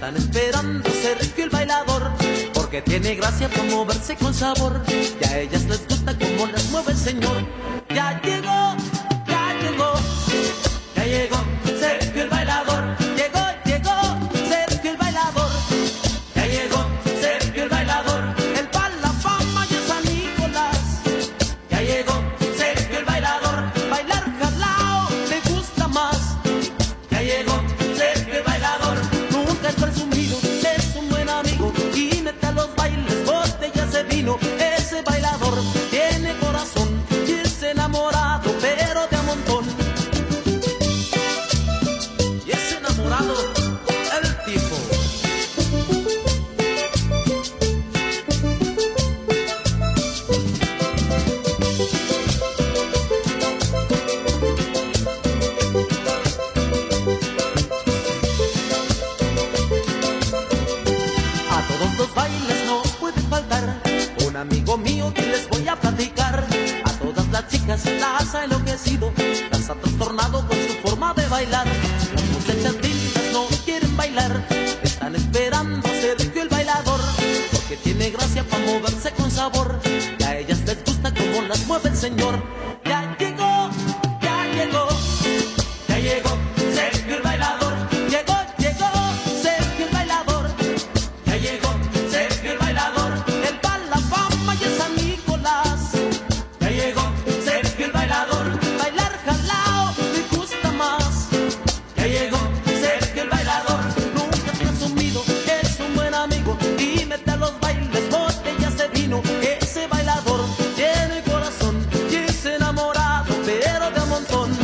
están esperando Sergio el bailador, porque tiene gracia para moverse con sabor. Y a ellas les gusta cómo las mueve el señor. Ya llegó, ya llegó, ya llegó Sergio el bailador. Llegó, llegó Sergio el bailador. Ya llegó Sergio el bailador. Él va a la fama y a San Nicolás. Ya llegó Sergio el bailador. Bailar jalao le gusta más. Ya llegó Sergio el bailador. Nunca es presumido, es un buen amigo y mete a los bailes botellas de vino. Ese bailador tiene corazón y es enamorado, pero de a montón. Y es enamorado el tipo. A todos los bailes no puede faltar un amigo mío que les voy a platicar. A todas las chicas las ha enloquecido, las ha trastornado con su forma de bailar. Las muchachas lindas no quieren bailar, están esperando a Sergio el bailador, porque tiene gracia para moverse con sabor. Y a ellas les gusta cómo las mueve el señor. Ya llegó, ya llegó, ya llegó Sergio el bailador. Llegó, llegó Sergio el bailador. Ya llegó Sergio el bailador. Él va a la fama y a San Nicolás. Ya llegó Sergio el bailador. Bailar jalao le gusta más. Ya llegó Sergio el bailador. Nunca es presumido, es un buen amigo y mete a los bailes botellas de vino. Ese bailador tiene corazón y es enamorado, pero de a montón.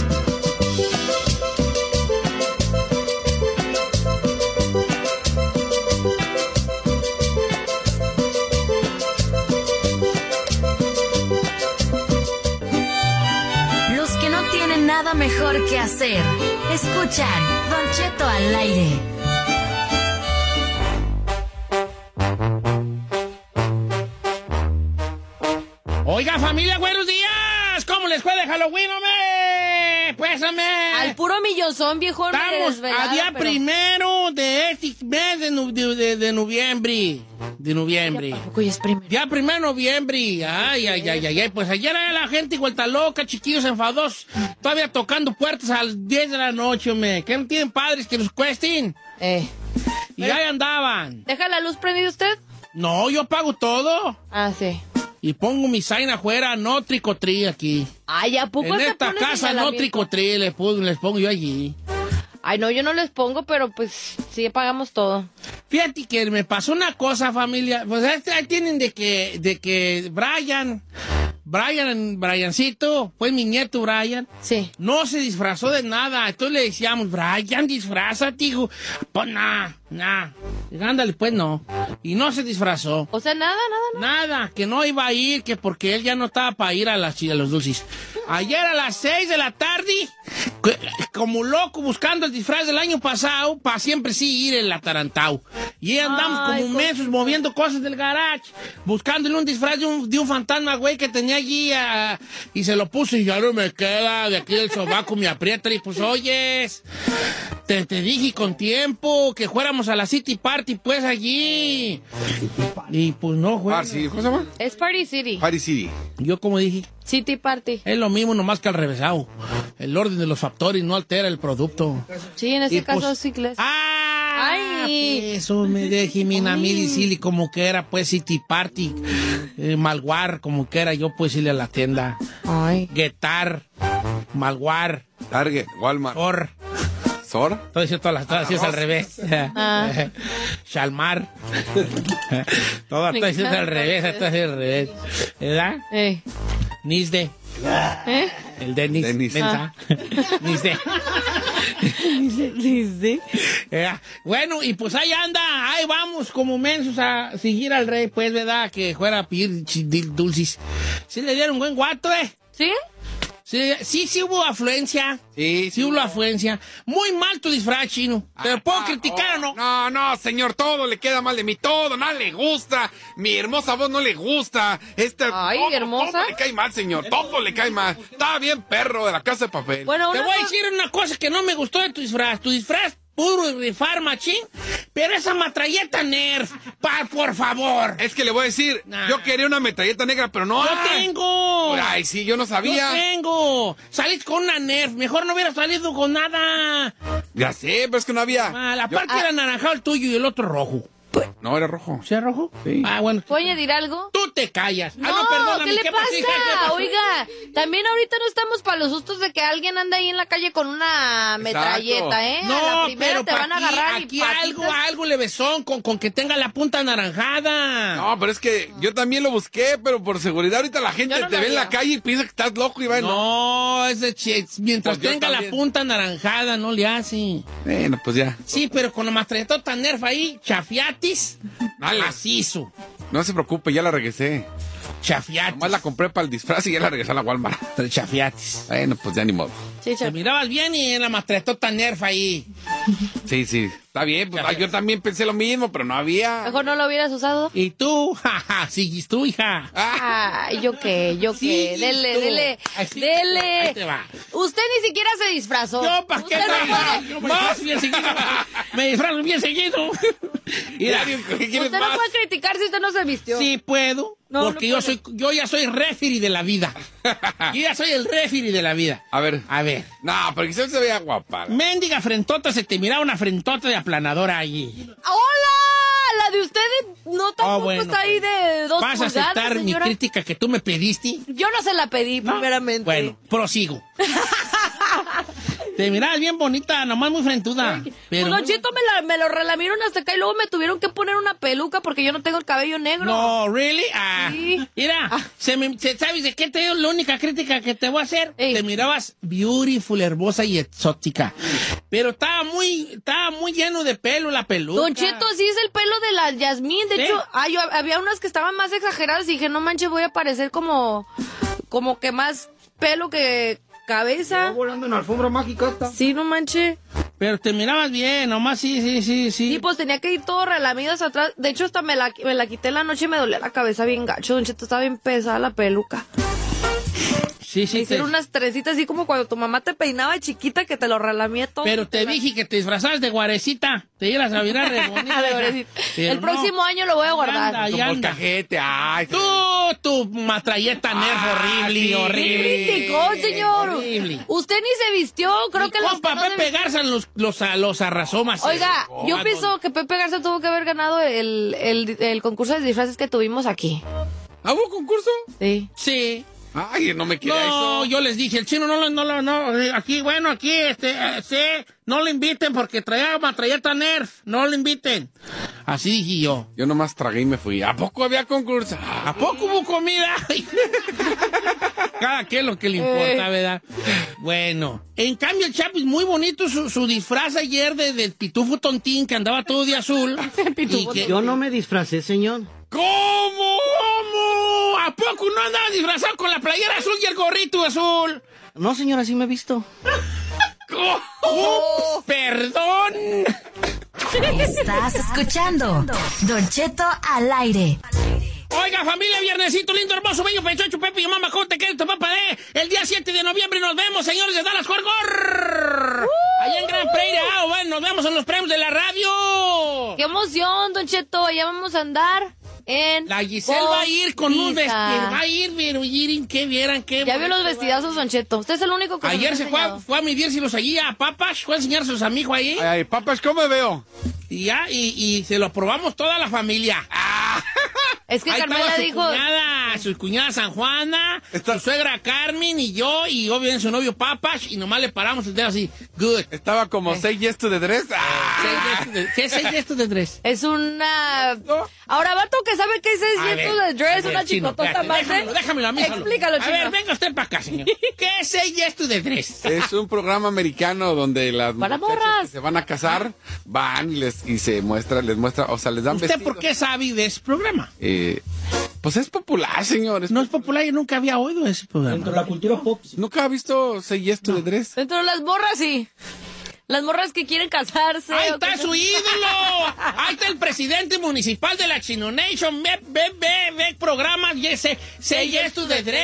Los que no tienen nada mejor que hacer, escuchan Don Cheto al aire. Oiga, familia, buenos días. ¿Cómo les fue de Halloween, hombre? Pésame. Al puro millonzón, viejo. Estamos a día primero de este mes de noviembre. De noviembre. Tampoco ya es primero. Día 1 de noviembre. Ay. Pues ayer era la gente vuelta loca, chiquillos enfadosos. Todavía tocando puertas a las 10 de la noche, hombre. ¿Que no tienen padres que los cuesten? Y ahí andaban. ¿Deja la luz prendida usted? No, yo pago todo. Ah, sí. Y pongo mi sign afuera, no tricotrí aquí. Ay, ¿a poco En te esta pones casa no señalamiento? tricotrí, les pongo yo allí. Ay, no, yo no les pongo, pero pues sí pagamos todo. Fíjate que me pasó una cosa, familia. Pues ahí tienen de que Briancito, pues mi nieto Brian, Sí. no se disfrazó de nada. Entonces le decíamos, Brian, disfrázate, hijo. Pues nada. Ándale, pues no. Y no se disfrazó. O sea, nada. Nada, que no iba a ir, que porque él ya no estaba para ir a los dulces. Ayer a las 6 de la tarde, como loco buscando el disfraz del año pasado, para siempre sí ir el atarantado. Y ahí andamos como mensos moviendo cosas del garage, buscándole un disfraz de un fantasma, güey, que tenía allí, y se lo puse y ya no me queda, de aquí el sobaco me aprieta. Y pues, oyes, te dije con tiempo que fuéramos a la City Party, pues, allí. Y pues no, güey. ¿Cómo se llama? Es Party City. Party City. Yo como dije, City Party. es lo mismo nomás que al revésado. El orden de los factores no altera el producto. Sí, en ese Y caso pues, sí que Pues eso me deje mi Jimmy como que era pues City Party, Malwar, como que era yo pues irle a la tienda. Ay. Guitar, Malwar, Target, Walmart. ¿Sor? Todo eso, todas es al revés. Shalmar. Todo es al revés, ¿verdad? Nisde. El Denis. Mensa. Nisde. Bueno, y pues ahí anda, ahí vamos como mensos a seguir al rey, pues, ¿verdad? Que fuera a pedir dulces. Sí le dieron buen guato, ¿Sí? Sí hubo afluencia. Sí hubo afluencia. Muy mal tu disfraz, Chino. ¿Te puedo criticar o no? No, señor, todo le queda mal de mí, todo, nada le gusta. Mi hermosa voz no le gusta. Hermosa. Todo le cae mal, señor, todo le cae mal. Está bien perro de la Casa de Papel. Bueno, te voy a decir una cosa que no me gustó de tu disfraz. Tu disfraz puro rifar machín, pero esa metralleta Nerf, por favor. Es que le voy a decir, Nah. yo quería una metralleta negra, pero no ¡Yo hay. tengo! Ay, sí, yo no sabía. ¡Yo tengo! Salís con una Nerf, mejor no hubiera salido con nada. Ya sé, pero es que no había. La Yo- parte era anaranjado el tuyo y el otro rojo. No, era rojo. ¿Sí es rojo? Sí. Ah, bueno. ¿Puedo añadir algo? Tú te callas. No, Perdóname, ¿qué le pasó, pasa? hija? ¿Qué pasó? Oiga, también ahorita no estamos para los sustos de que alguien anda ahí en la calle con una metralleta, ¿eh? A la No, primera pero te van a agarrar y aquí patitas. algo levesón con que tenga la punta anaranjada. No, pero es que yo también lo busqué, pero por seguridad ahorita la gente Yo no te lo ve en la haría. calle y piensa que estás loco y va No, es de mientras Pues yo tenga la también. punta anaranjada, no le hace. Bueno, pues ya. Sí, pero con la mastrelletota Nerf ahí, chafiatis, Dale. macizo. No se preocupe, ya la regresé. Chafiatis. Nomás la compré para el disfraz y ya la regresé a la Walmart. Chafiatis. Bueno, pues ya ni modo. Sí, Te chao. mirabas bien y en la mastrelletota Nerf ahí. Sí, sí. Está bien, pues yo también pensé lo mismo, pero no había. Mejor no lo hubieras usado. Y tú, jaja, sigues tú, hija. Ay, ¿yo qué? Sí, Dele, tú. dele, Así dele. ahí te va. Usted ni siquiera se disfrazó. Yo, ¿para qué Usted no traigo? puede- Yo me disfrazo bien seguido. Me disfrazo bien seguido. Mira, ¿Qué quieres Usted no más? puede criticar si usted no se vistió. sí puedo, No, porque no yo ya soy referee de la vida. Yo ya soy el referee de la vida. A ver. A ver, No, pero quizás se vea guapa. mendiga frentota, se te miraba una frentota de aplanadora allí. ¡Hola! La de usted no tampoco bueno, está ahí de 2 ¿Vas a pulgadas, aceptar mi señora. crítica que tú me pediste? Yo no se la pedí, ¿No? primeramente. Bueno, prosigo. Te mirabas bien bonita, nomás muy frentuda. Pero Pues, Don Chito, me lo relamieron hasta acá y luego me tuvieron que poner una peluca porque yo no tengo el cabello negro. no, really? Ah, Sí. mira, ¿sabes de qué te digo? La única crítica que te voy a hacer, Ey. te mirabas beautiful, hermosa y exótica. Pero estaba muy lleno de pelo la peluca. Don Cheto, así es el pelo de la Yasmín. De ¿Sí? hecho, había unas que estaban más exageradas y dije, no manches, voy a parecer como que más pelo que cabeza. volando en la alfombra mágica esta. Sí, no manches. Pero te mirabas bien, nomás sí. Sí, pues tenía que ir todo relamido hacia atrás. De hecho, hasta me la quité en la noche y me dolía la cabeza bien gacho. Don Cheto, estaba bien pesada la peluca. Sí, Me te- hicieron unas trencitas así como cuando tu mamá te peinaba de chiquita que te lo relamía todo. Pero te dije que te disfrazabas de guarecita. Te ibas a mirar re bonita. De guarecita. Pero El próximo año lo voy a guardar. Anda, ahí Como el anda. cajete, ay. Tu matralleta Nerf horrible, sí. horrible. ¿Qué criticó, señor? Horrible. Usted ni se vistió, creo Mi que los compa que no se Pepe Garza los arrasó más. Oiga, yo pienso que Pepe Garza tuvo que haber ganado el concurso de disfraces que tuvimos aquí. ¿Ah, hubo concurso? Sí. Sí. Ay, no me queda No, eso. yo les dije, el chino aquí, sí, no lo inviten porque traía matralleta Nerf, no lo inviten. Así dije yo. Yo nomás tragué y me fui. ¿A poco había concurso? ¿A poco hubo comida? Cada quien lo que le importa, ¿verdad? Bueno, en cambio el Chapis, muy bonito su disfraz ayer del pitufo tontín que andaba todo de azul. Y que- Yo no me disfracé, señor. ¿Cómo? ¿A poco no andaba disfrazado con la playera azul y el gorrito azul? No, señor, así me he visto. ¡Perdón! Estás escuchando Don Cheto al aire. Oiga, familia, viernesito lindo, hermoso, bello, pechocho, Pepe y mamá, ¿cómo te quieres, tu papá el día 7 de noviembre nos vemos, señores de Dallas, Jorgor. Allá en Gran Prairie, bueno, nos vemos en los premios de la radio. ¡Qué emoción, Don Cheto! Ya vamos a andar en... La Giselle va a ir con un Cotiza. vestido, va a ir, pero miren que vieran qué Ya vio los bonito va. vestidazos, Don Cheto. Usted es el único que Ayer nos ha se enseñado. fue a medir si los seguía a Papas, fue a enseñar a sus amigos ahí. Ay, papas, ¿cómo me veo? Y ya, y se lo probamos toda la familia. Es que Ahí Carmela estaba dijo... su cuñada San Juana, su suegra Carmen y yo, y obviamente su novio Papas, y nomás le paramos el dedo así, good. Estaba como Say Yes to the Dress. Ah. ¿Qué es esto de tres? Es una... Ahora, vato que sabe qué es esto de dress, una chicotota más, ¿eh? Déjamelo a mí solo. Explícalo, A chino. ver, venga usted para acá, señor. ¿Qué es esto de tres? Es un programa americano donde las Para muchachas morras. que se van a casar van y les muestra, o sea, les dan ¿Usted vestidos. por qué sabe de ese programa? Pues es popular, señor. No es popular, yo nunca había oído ese programa. Dentro de la cultura pop. ¿Nunca ha visto Say Yes to the Dress? Dentro de las morras, sí. Las morras que quieren casarse. ¡Ahí o está que su ídolo! ¡Ahí está el presidente municipal de la Chino Nation! ¡Ve programas! ¡Say yes to the dress!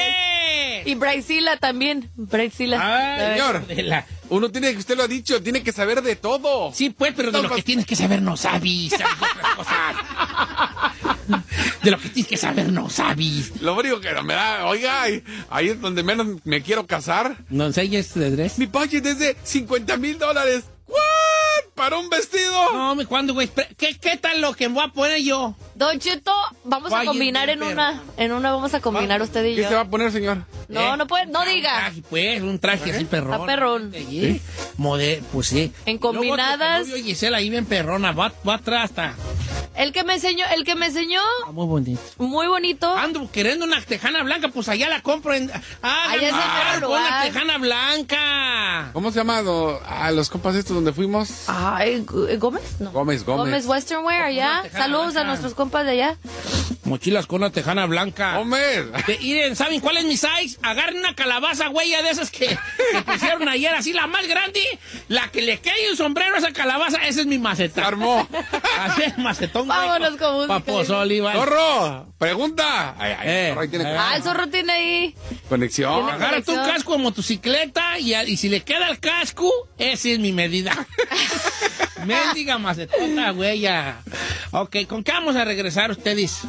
Y Brycila también. Brycila. Ay, Señor, uno tiene, usted lo ha dicho, tiene que saber de todo. Sí, pues, pero de lo que tienes que saber no sabes. Sabes otras cosas. De lo que tienes que saber no sabes. Lo único que me da, oiga, ahí es donde menos me quiero casar. ¿No enseñas de dress? Mi budget es de $50,000. ¿What? ¿Para un vestido? No, ¿cuándo, güey? ¿Qué tal lo que voy a poner yo? Don Cheto, vamos a Vaya, combinar bien, en una vamos a combinar usted y ¿Qué yo. se va a poner, señor? No, no puede, no diga. Un traje, pues, un traje así perrón. Está perrón. ¿Sí? Pues sí. En combinadas. Luego, Gisela ahí bien perrona, va atrás, está. El que me enseñó, Muy bonito. muy bonito. Ando queriendo una tejana blanca, pues allá la compro en... Allá es el con lugar. una tejana blanca. ¿Cómo se llama? Los compas estos donde fuimos. Ay, ¿Gómez? No. Gómez. Gómez Western Wear, allá. tejana Saludos blanca. a nuestros compas de allá. Mochilas con una tejana blanca. Gómez. Miren, ¿saben cuál es mi size? Agarren una calabaza, güey, de esas que pusieron ayer, así la más grande, la que le cae un sombrero a esa calabaza, ese es mi Se macetón. armó. Así es, macetón, güey. Vámonos con música. Papozoli, vale. ¡Zorro! Pregunta. Zorro, ahí tiene Ah, el zorro tiene ahí. conexión. Agarra tu casco de motocicleta y si le queda el casco, esa es mi medida. Mendiga macetona, güey, ya. Ok, ¿con qué vamos a regresar ustedes?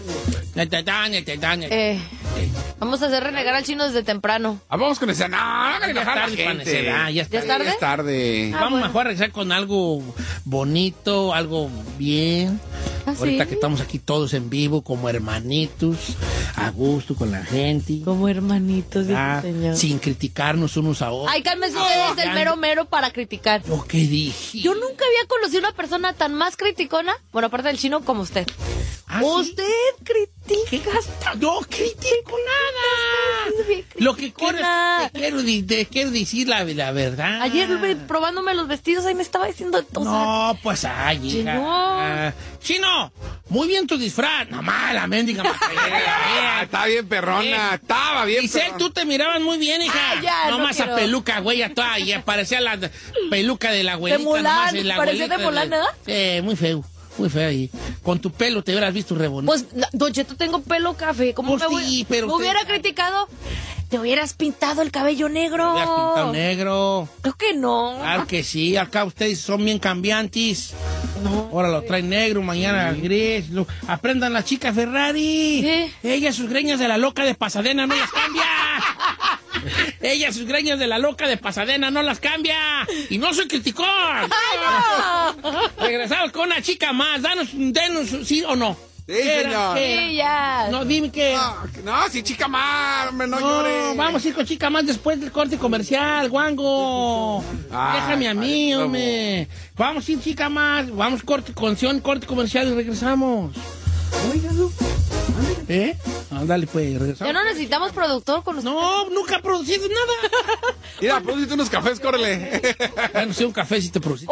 Vamos a hacer renegar al chino desde temprano. Vamos con ese. No, hagan Ya es enojar a la tarde, gente. panecera, ya es ¿Ya es tarde. tarde? Es tarde. Ah, Vamos bueno. mejor a regresar con algo bonito, algo bien. ¿Ah, Ahorita sí? que estamos aquí todos en vivo, como hermanitos, a gusto con la gente. Como hermanitos, Ah, señor. sin criticarnos unos a otros. Ay, cálmese ustedes el mero mero para criticar. ¿Yo qué dije? Yo nunca había conocido una persona tan más criticona, bueno, aparte del chino, como usted. ¿Ah, sí? Usted critica. No critico nada. Lo que quiero es, te quiero decir la verdad. Ayer probándome los vestidos, ahí me estaba diciendo todo. No, pues ay, hija. Chino. Chino, muy bien tu disfraz. No más, la mendiga Ah, está bien perrona. Estaba bien Giselle, perrona. tú te mirabas muy bien, hija. Ah, ya, no no más esa quiero. peluca, güey, toda, ya parecía la peluca de la abuelita. De Mulan, nomás, la parecía de abuelita Mulan, ¿verdad? Sí, muy feo. Muy feo ahí. Con tu pelo te hubieras visto re bonito. Pues, Don Cheto, tengo pelo café. ¿Cómo Pues sí, pero me usted- hubiera criticado? Te hubieras pintado el cabello negro. Te hubieras pintado negro. Creo que no. Claro que sí, acá ustedes son bien cambiantes. No. Ahora lo traen negro, mañana gris. Aprendan las chicas Ferrari. ¿Qué? Ella sus greñas de la loca de Pasadena no las cambia. Ella sus greñas de la loca de Pasadena no las cambia. Y no soy criticón. Regresamos con una chica más. Denos sí o no. Sí, señor. Sí, ya. No, dime que... No, si chica más, hombre, no llores. vamos a ir con chica más después del corte comercial, guango. Ay, Déjame a mí, ay, hombre. Vamos a ir chica más. Vamos corte comercial y regresamos. Óigalo. ¿Eh? Ándale, pues, Ya regresamos. no necesitamos productor con usted. No, nunca he producido nada. Mira, produciste unos cafés, córrele. Bueno, sí, un café si te producí.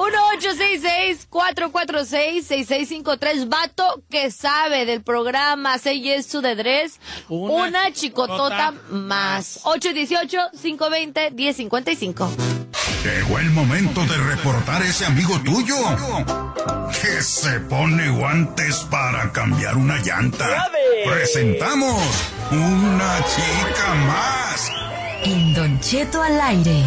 1-866-446-6653. Vato que sabe del programa Say Yes to the Dress. Una chicotota más. 818-520-1055. Llegó el momento de reportar ese amigo tuyo que se pone guantes para cambiar una llanta. Presentamos Una Chica Más. En Don Cheto al aire.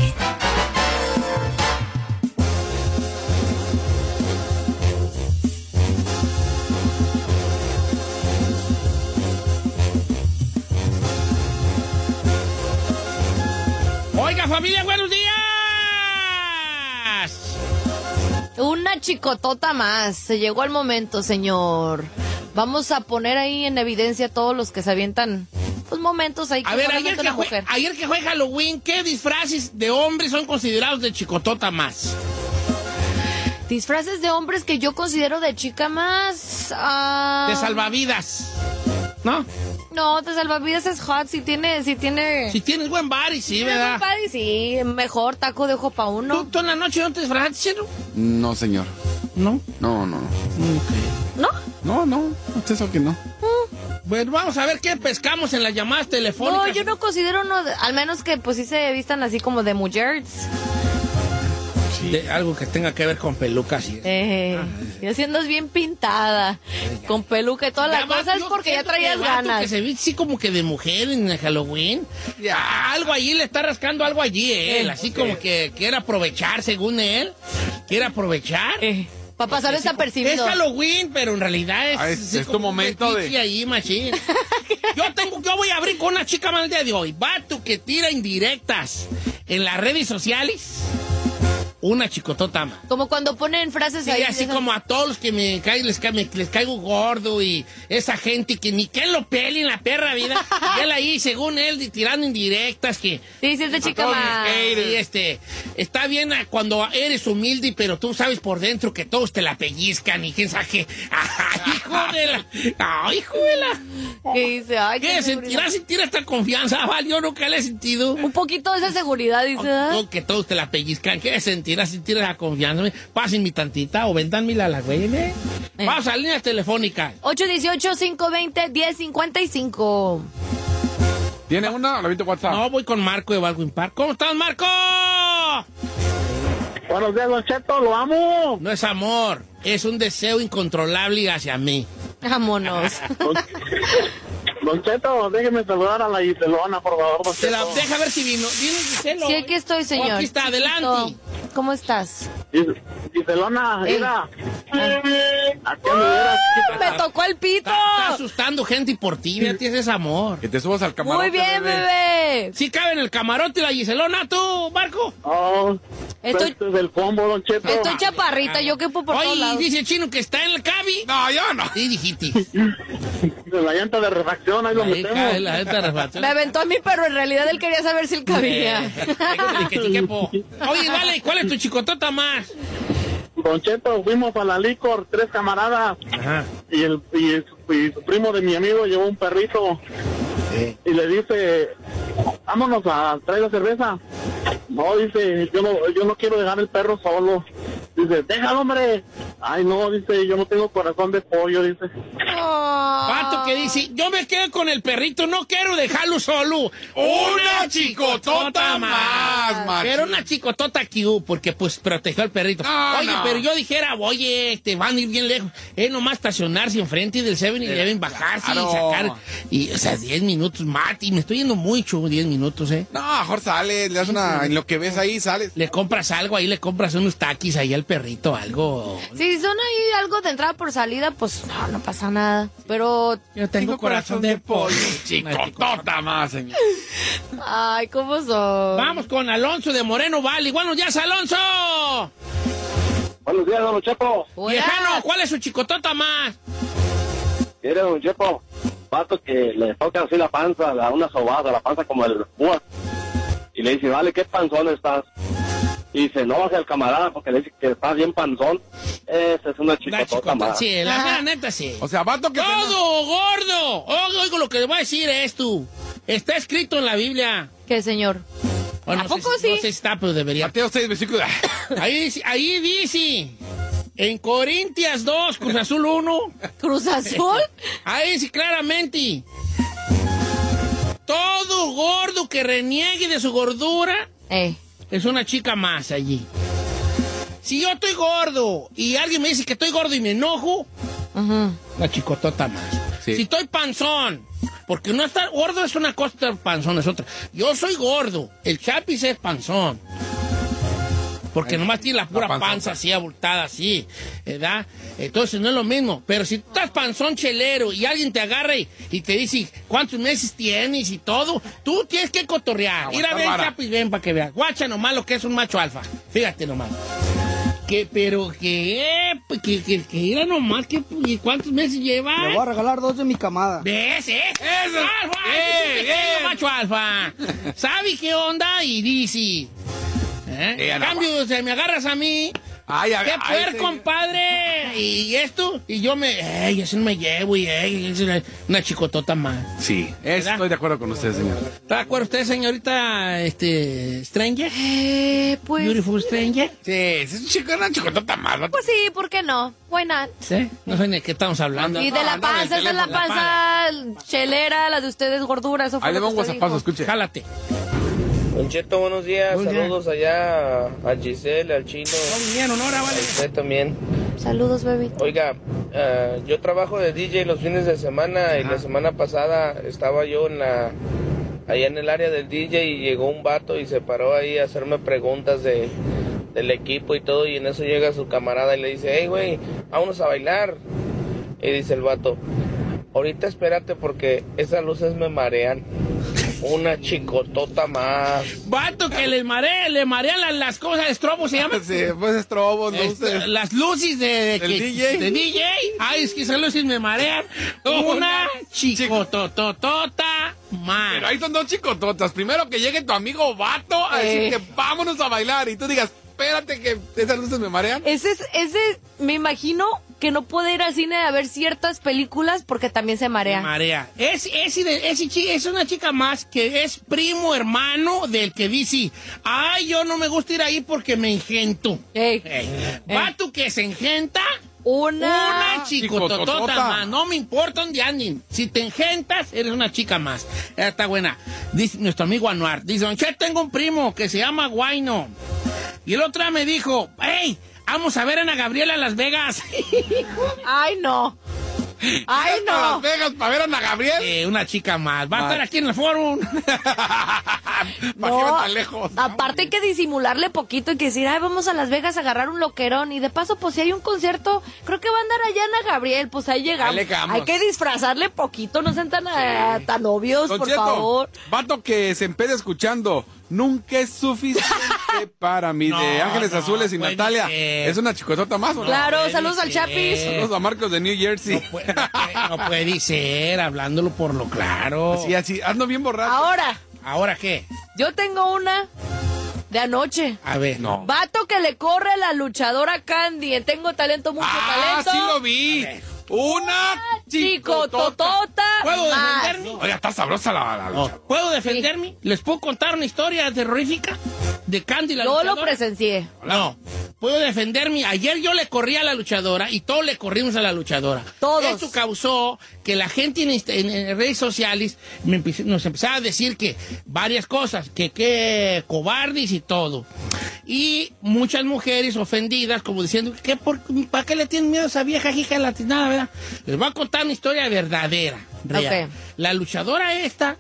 Oiga, familia, buenos días. Una chicotota más. Se llegó el momento, señor. Vamos a poner ahí en evidencia a todos los que se avientan pues momentos ahí. A ver, solamente una mujer. ayer que fue Halloween, ¿qué disfraces de hombres son considerados de chicotota más? Disfraces de hombres que yo considero de chica más. De salvavidas. ¿No? No, de salvavidas es hot. Si tiene. Si tienes buen bar y sí, ¿verdad? Padre, sí, mejor taco de ojo pa' uno. ¿Tú en la noche no te disfrazaste, Chero? No, señor. No. No. ¿No? No, es eso que no. Bueno, vamos a ver qué pescamos en las llamadas telefónicas. No, yo no considero uno, al menos que pues sí se vistan así como de mujeres. algo que tenga que ver con pelucas y eso. Y haciendo bien pintada, con peluca y todas las cosas porque ya traías ganas. Que se ve así como que de mujer en el Halloween. Algo allí le está rascando algo allí, él. Así como que quiere aprovechar, según él. Quiere aprovechar. Para pasar desapercibido. Es Halloween, pero en realidad es tu momento de... ahí, machín. Yo voy a abrir con una chica más el día de hoy. Vato que tira indirectas en las redes sociales. Una chicotota más. Como cuando ponen frases sí, ahí. Así como a todos los que les caigo gordo y esa gente que ni que lo pele en la perra vida. Y él ahí, según él, tirando indirectas que... Sí, es de chica más. Está bien cuando eres humilde, pero tú sabes por dentro que todos te la pellizcan y quién sabe qué. ¡Ay, hijo de la! ¡Ay, hijo de la! ¿Qué dice? Ay, ¿Qué? ¿Sentir esta confianza? Vale, yo nunca la he sentido. Un poquito de esa seguridad, dice. Que todos te la pellizcan. ¿Qué sentir esa confianza? Pasen mi tantita o vendánmela a la güey. Vamos a la línea telefónica. 818-520-1055. ¿Tiene una? ¿La viste WhatsApp? No, voy con Marco de Baldwin Park. ¿Cómo estás, Marco? Buenos días, Don Cheto, lo amo. No es amor, es un deseo incontrolable hacia mí. Vámonos. Don Cheto, déjeme saludar a la Giselona, por favor, Don Cheto. Deja ver si vino. ¿Viene Giselo? Sí, aquí estoy, señor. Aquí está, adelante. ¿Cómo estás? Giselona, mira. Aquí anduvieras. Me tocó el pito. Está asustando gente y por ti, fíjate, ese es amor. Que te subas al camarote. Muy bien, bebé. ¿Sí cabe en el camarote la Giselona, tú, Marco? Oh, estoy del combo, Don Cheto. Estoy chaparrita, yo quepo por todos lados. Oye, dice el chino que está en el cabi. No, yo no. Sí, dijiste. En la llanta de refacción, ahí lo metemos. La llanta de refacción. Me aventó a mí, pero en realidad él quería saber si él cabía. Oye, vale, ¿cuál es tu chicotota más? Don Cheto, fuimos a la licor, 3 camaradas. Ajá. Y su primo de mi amigo llevó un perrito. Y le dice, vámonos a traer la cerveza. No, dice, yo no quiero dejar el perro solo. Dice, déjalo, hombre. Ay, no, dice, yo no tengo corazón de pollo, dice. Pato que dice, yo me quedo con el perrito, no quiero dejarlo solo. ¡Una chicotota más, macho! Pero una chicotota Q, porque pues protegió al perrito. Oye, pero yo dijera, te van a ir bien lejos. Es nomás estacionarse enfrente del 7-Eleven, bajarse y sacar. Y, o sea, 10 minutos, Mati, me estoy yendo mucho, 10 minutos, No, mejor sales, le das en lo que ves ahí, sales. Le compras algo ahí, le compras unos taquis ahí al perrito, algo. Si son ahí algo de entrada por salida, pues no pasa nada. Pero yo tengo corazón de pollo. Chicotota más, señor. Ay, ¿cómo son? Vamos con Alonso de Moreno Valley. Buenos días, Alonso. Buenos días, Don Cheto. Viejano, ¿cuál es su chicotota más? Mire, Don Cheto, pato que le toca así la panza, una sobada, la panza como el púa. Y le dice, vale, ¿qué panzón estás? Y se enoja el camarada porque le dice que está bien panzón. Esa es una chicotota más. Sí, la neta sí. O sea, vato que... ¡Todo gordo! Oigo lo que le voy a decir esto. Está escrito en la Biblia. ¿Qué, señor? Bueno, ¿A poco sí? No sé si está, pero debería. Mateo 6, versículo... Ahí dice... En Corintias 2, Cruz Azul 1. ¿Cruz Azul? Ahí dice claramente... Todo gordo que reniegue de su gordura... Es una chica más allí. Si yo estoy gordo y alguien me dice que estoy gordo y me enojo, la chicotota más. Sí. Si estoy panzón, porque no estar gordo es una cosa, estar panzón es otra. Yo soy gordo, el Chapis es panzón. Porque nomás tiene la pura panza así, abultada así, ¿verdad? Entonces no es lo mismo. Pero si tú estás panzón chelero y alguien te agarra y te dice cuántos meses tienes y todo, tú tienes que cotorrear. Ir a ver, Chapis, ven para que veas. Guacha nomás lo que es un macho alfa. Fíjate nomás. Pero era nomás que ¿cuántos meses lleva? Le voy a regalar 2 de mi camada. ¿Ves? ¡Alfa! ¡Macho alfa! ¿Sabe qué onda? Y dice... En cambio, si me agarras a mí, ¿qué poder, compadre? Y esto, y yo eso no me llevo, es una chicotota más. Sí, estoy de acuerdo con usted, señor. ¿Está de acuerdo usted, señorita, Stranger? Pues... Beautiful Stranger. Sí, es una chicotota más. ¿No? Pues sí, ¿por qué no? Why not? ¿Sí? No sé ni de qué estamos hablando. Y de la panza, esa es la panza chelera, la de ustedes gordura, eso fue ahí le lo pongo que WhatsApp, escuche. Jálate. Don Cheto, buenos días. Buenos días. Saludos allá a Giselle, al Chino. No vinieron, ahora, vale. A usted también. Saludos, bebé. Oiga, yo trabajo de DJ los fines de semana y la semana pasada estaba yo allá en el área del DJ y llegó un vato y se paró ahí a hacerme preguntas del equipo y todo, y en eso llega su camarada y le dice, hey, güey, vámonos a bailar. Y dice el vato, ahorita espérate porque esas luces me marean. Una chicotota más. Vato que le marean las cosas, estrobo se llama. Sí, pues estrobos, luces. Las luces de DJ. De DJ. Ay, es que esas luces me marean. Una chicototota más. Pero ahí son dos chicototas. Primero que llegue tu amigo vato a decirte, vámonos a bailar. Y tú digas, espérate que esas luces me marean. Ese, me imagino que no puede ir al cine a ver ciertas películas porque también se marea. Me marea. Es una chica más que es primo hermano del que dice, ay, yo no me gusta ir ahí porque me engento. Vato que se engenta. Una chicototota más. No me importa dónde anden. Si te engentas, eres una chica más. Está buena. Dice nuestro amigo Anuar. Dice, don Che, tengo un primo que se llama Guayno. Y el otro día me dijo, hey, vamos a ver a Ana Gabriela en Las Vegas. Ay, no. Ay, no. A Las Vegas para ver a Ana Gabriel. Una chica más. Va a estar aquí en el foro. ¿Para qué va tan lejos? Aparte hay que disimularle poquito y que decir, ay, vamos a Las Vegas a agarrar un loquerón. Y de paso, pues si hay un concierto, creo que va a andar allá Ana Gabriel, pues ahí llegamos. Hay que disfrazarle poquito, no sean tan obvios, Don por Cheto, favor. Vato que se empede escuchando. Nunca es suficiente para mí. De Ángeles Azules y Natalia. Es una chicotota más, ¿o no? Claro, saludos al Chapis. Saludos a Marcos de New Jersey. No puede ser, hablándolo por lo claro. Así, ando bien borracho. ¿Ahora qué? Yo tengo una de anoche. A ver, no. Vato que le corre a la luchadora Candy. En Tengo Talento, mucho talento. Sí lo vi. Una chicototota. ¿Puedo más. defenderme? Oiga, está sabrosa la lucha. ¿Puedo defenderme? ¿Les puedo contar una historia terrorífica de Candy la Yo luchadora? lo presencié. No. Puedo defenderme. Ayer yo le corrí a la luchadora y todos le corrimos a la luchadora. Todos. Esto causó que la gente en redes sociales nos empezaba a decir que varias cosas, que cobardes y todo. Y muchas mujeres ofendidas, como diciendo, ¿para qué le tienen miedo a esa vieja hija latinada, verdad? Les voy a contar una historia verdadera, real. Okay. La luchadora esta,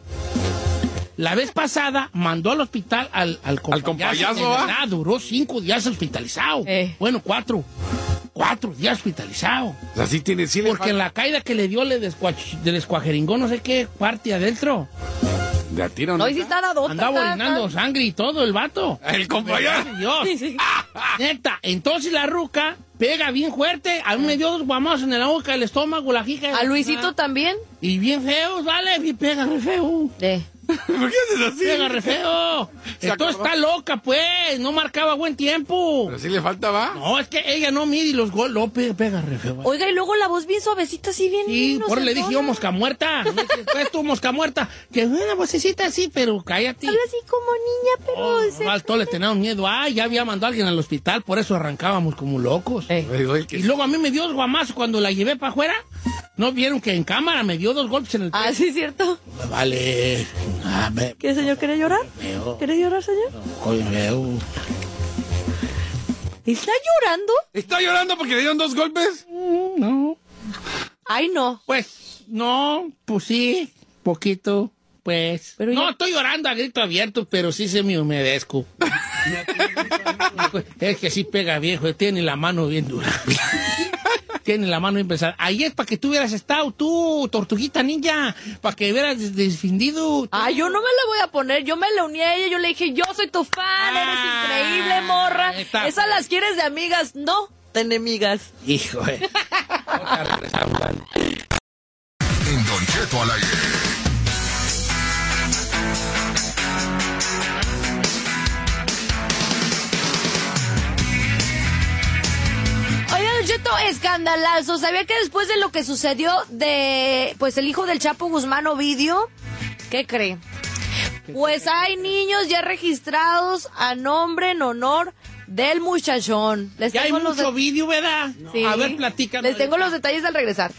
la vez pasada, mandó al hospital al compayazo, de verdad, duró 5 días hospitalizado. Bueno, 4 días hospitalizado. O sea, sí porque en la caída que le dio le descuajeringó no sé qué parte adentro. De a tiro, no, y si está dadota. Andaba orinando sangre y todo el vato. El compayazo. Dios. Sí. Neta, entonces la ruca pega bien fuerte. A mí me dio 2 guamazos en la boca, el estómago, la jija. ¿A Luisito también? Y bien feos, vale, y pega re feo. ¿Por qué haces así? Pega re feo. Entonces está loca, pues. No marcaba buen tiempo. Pero sí le faltaba. No, es que ella no mide los goles. No, pega re feo. Oiga, y luego la voz bien suavecita, así bien. Sí, por le dije yo mosca muerta. Después tú mosca muerta. Que una vocecita así, pero cállate. Habla así como niña, pero... Todos le teníamos miedo. Ya había mandado a alguien al hospital, por eso arrancábamos como locos. Y luego a mí me dio 2 guamazos cuando la llevé para afuera. ¿No vieron que en cámara me dio 2 golpes en el pecho? Ah, sí, cierto. Vale. ¿Qué, señor? ¿Quiere llorar? ¿Quiere llorar, señor? ¿Está llorando? ¿Está llorando porque le dieron 2 golpes? No. Ay, no. Pues, no, pues sí, poquito, pues. Pero no, estoy llorando a grito abierto, pero sí se me humedezco. Es que sí pega viejo, tiene la mano bien dura. Tiene la mano bien pesada. Ahí es para que tú hubieras estado, tú, tortuguita ninja, para que hubieras defendido. Ay, yo no me la voy a poner, yo me la uní a ella, yo le dije, yo soy tu fan, eres increíble, morra. Esas las quieres de amigas, no de enemigas. Hijo, En Don Cheto al aire. Cheto, escandalazo. ¿Sabía que después de lo que sucedió de, pues, el hijo del Chapo Guzmán, Ovidio, qué cree? Pues hay niños ya registrados a nombre en honor del muchachón. Ya hay mucho vídeo, ¿verdad? Sí. A ver, platícanos. Les tengo los detalles al regresar.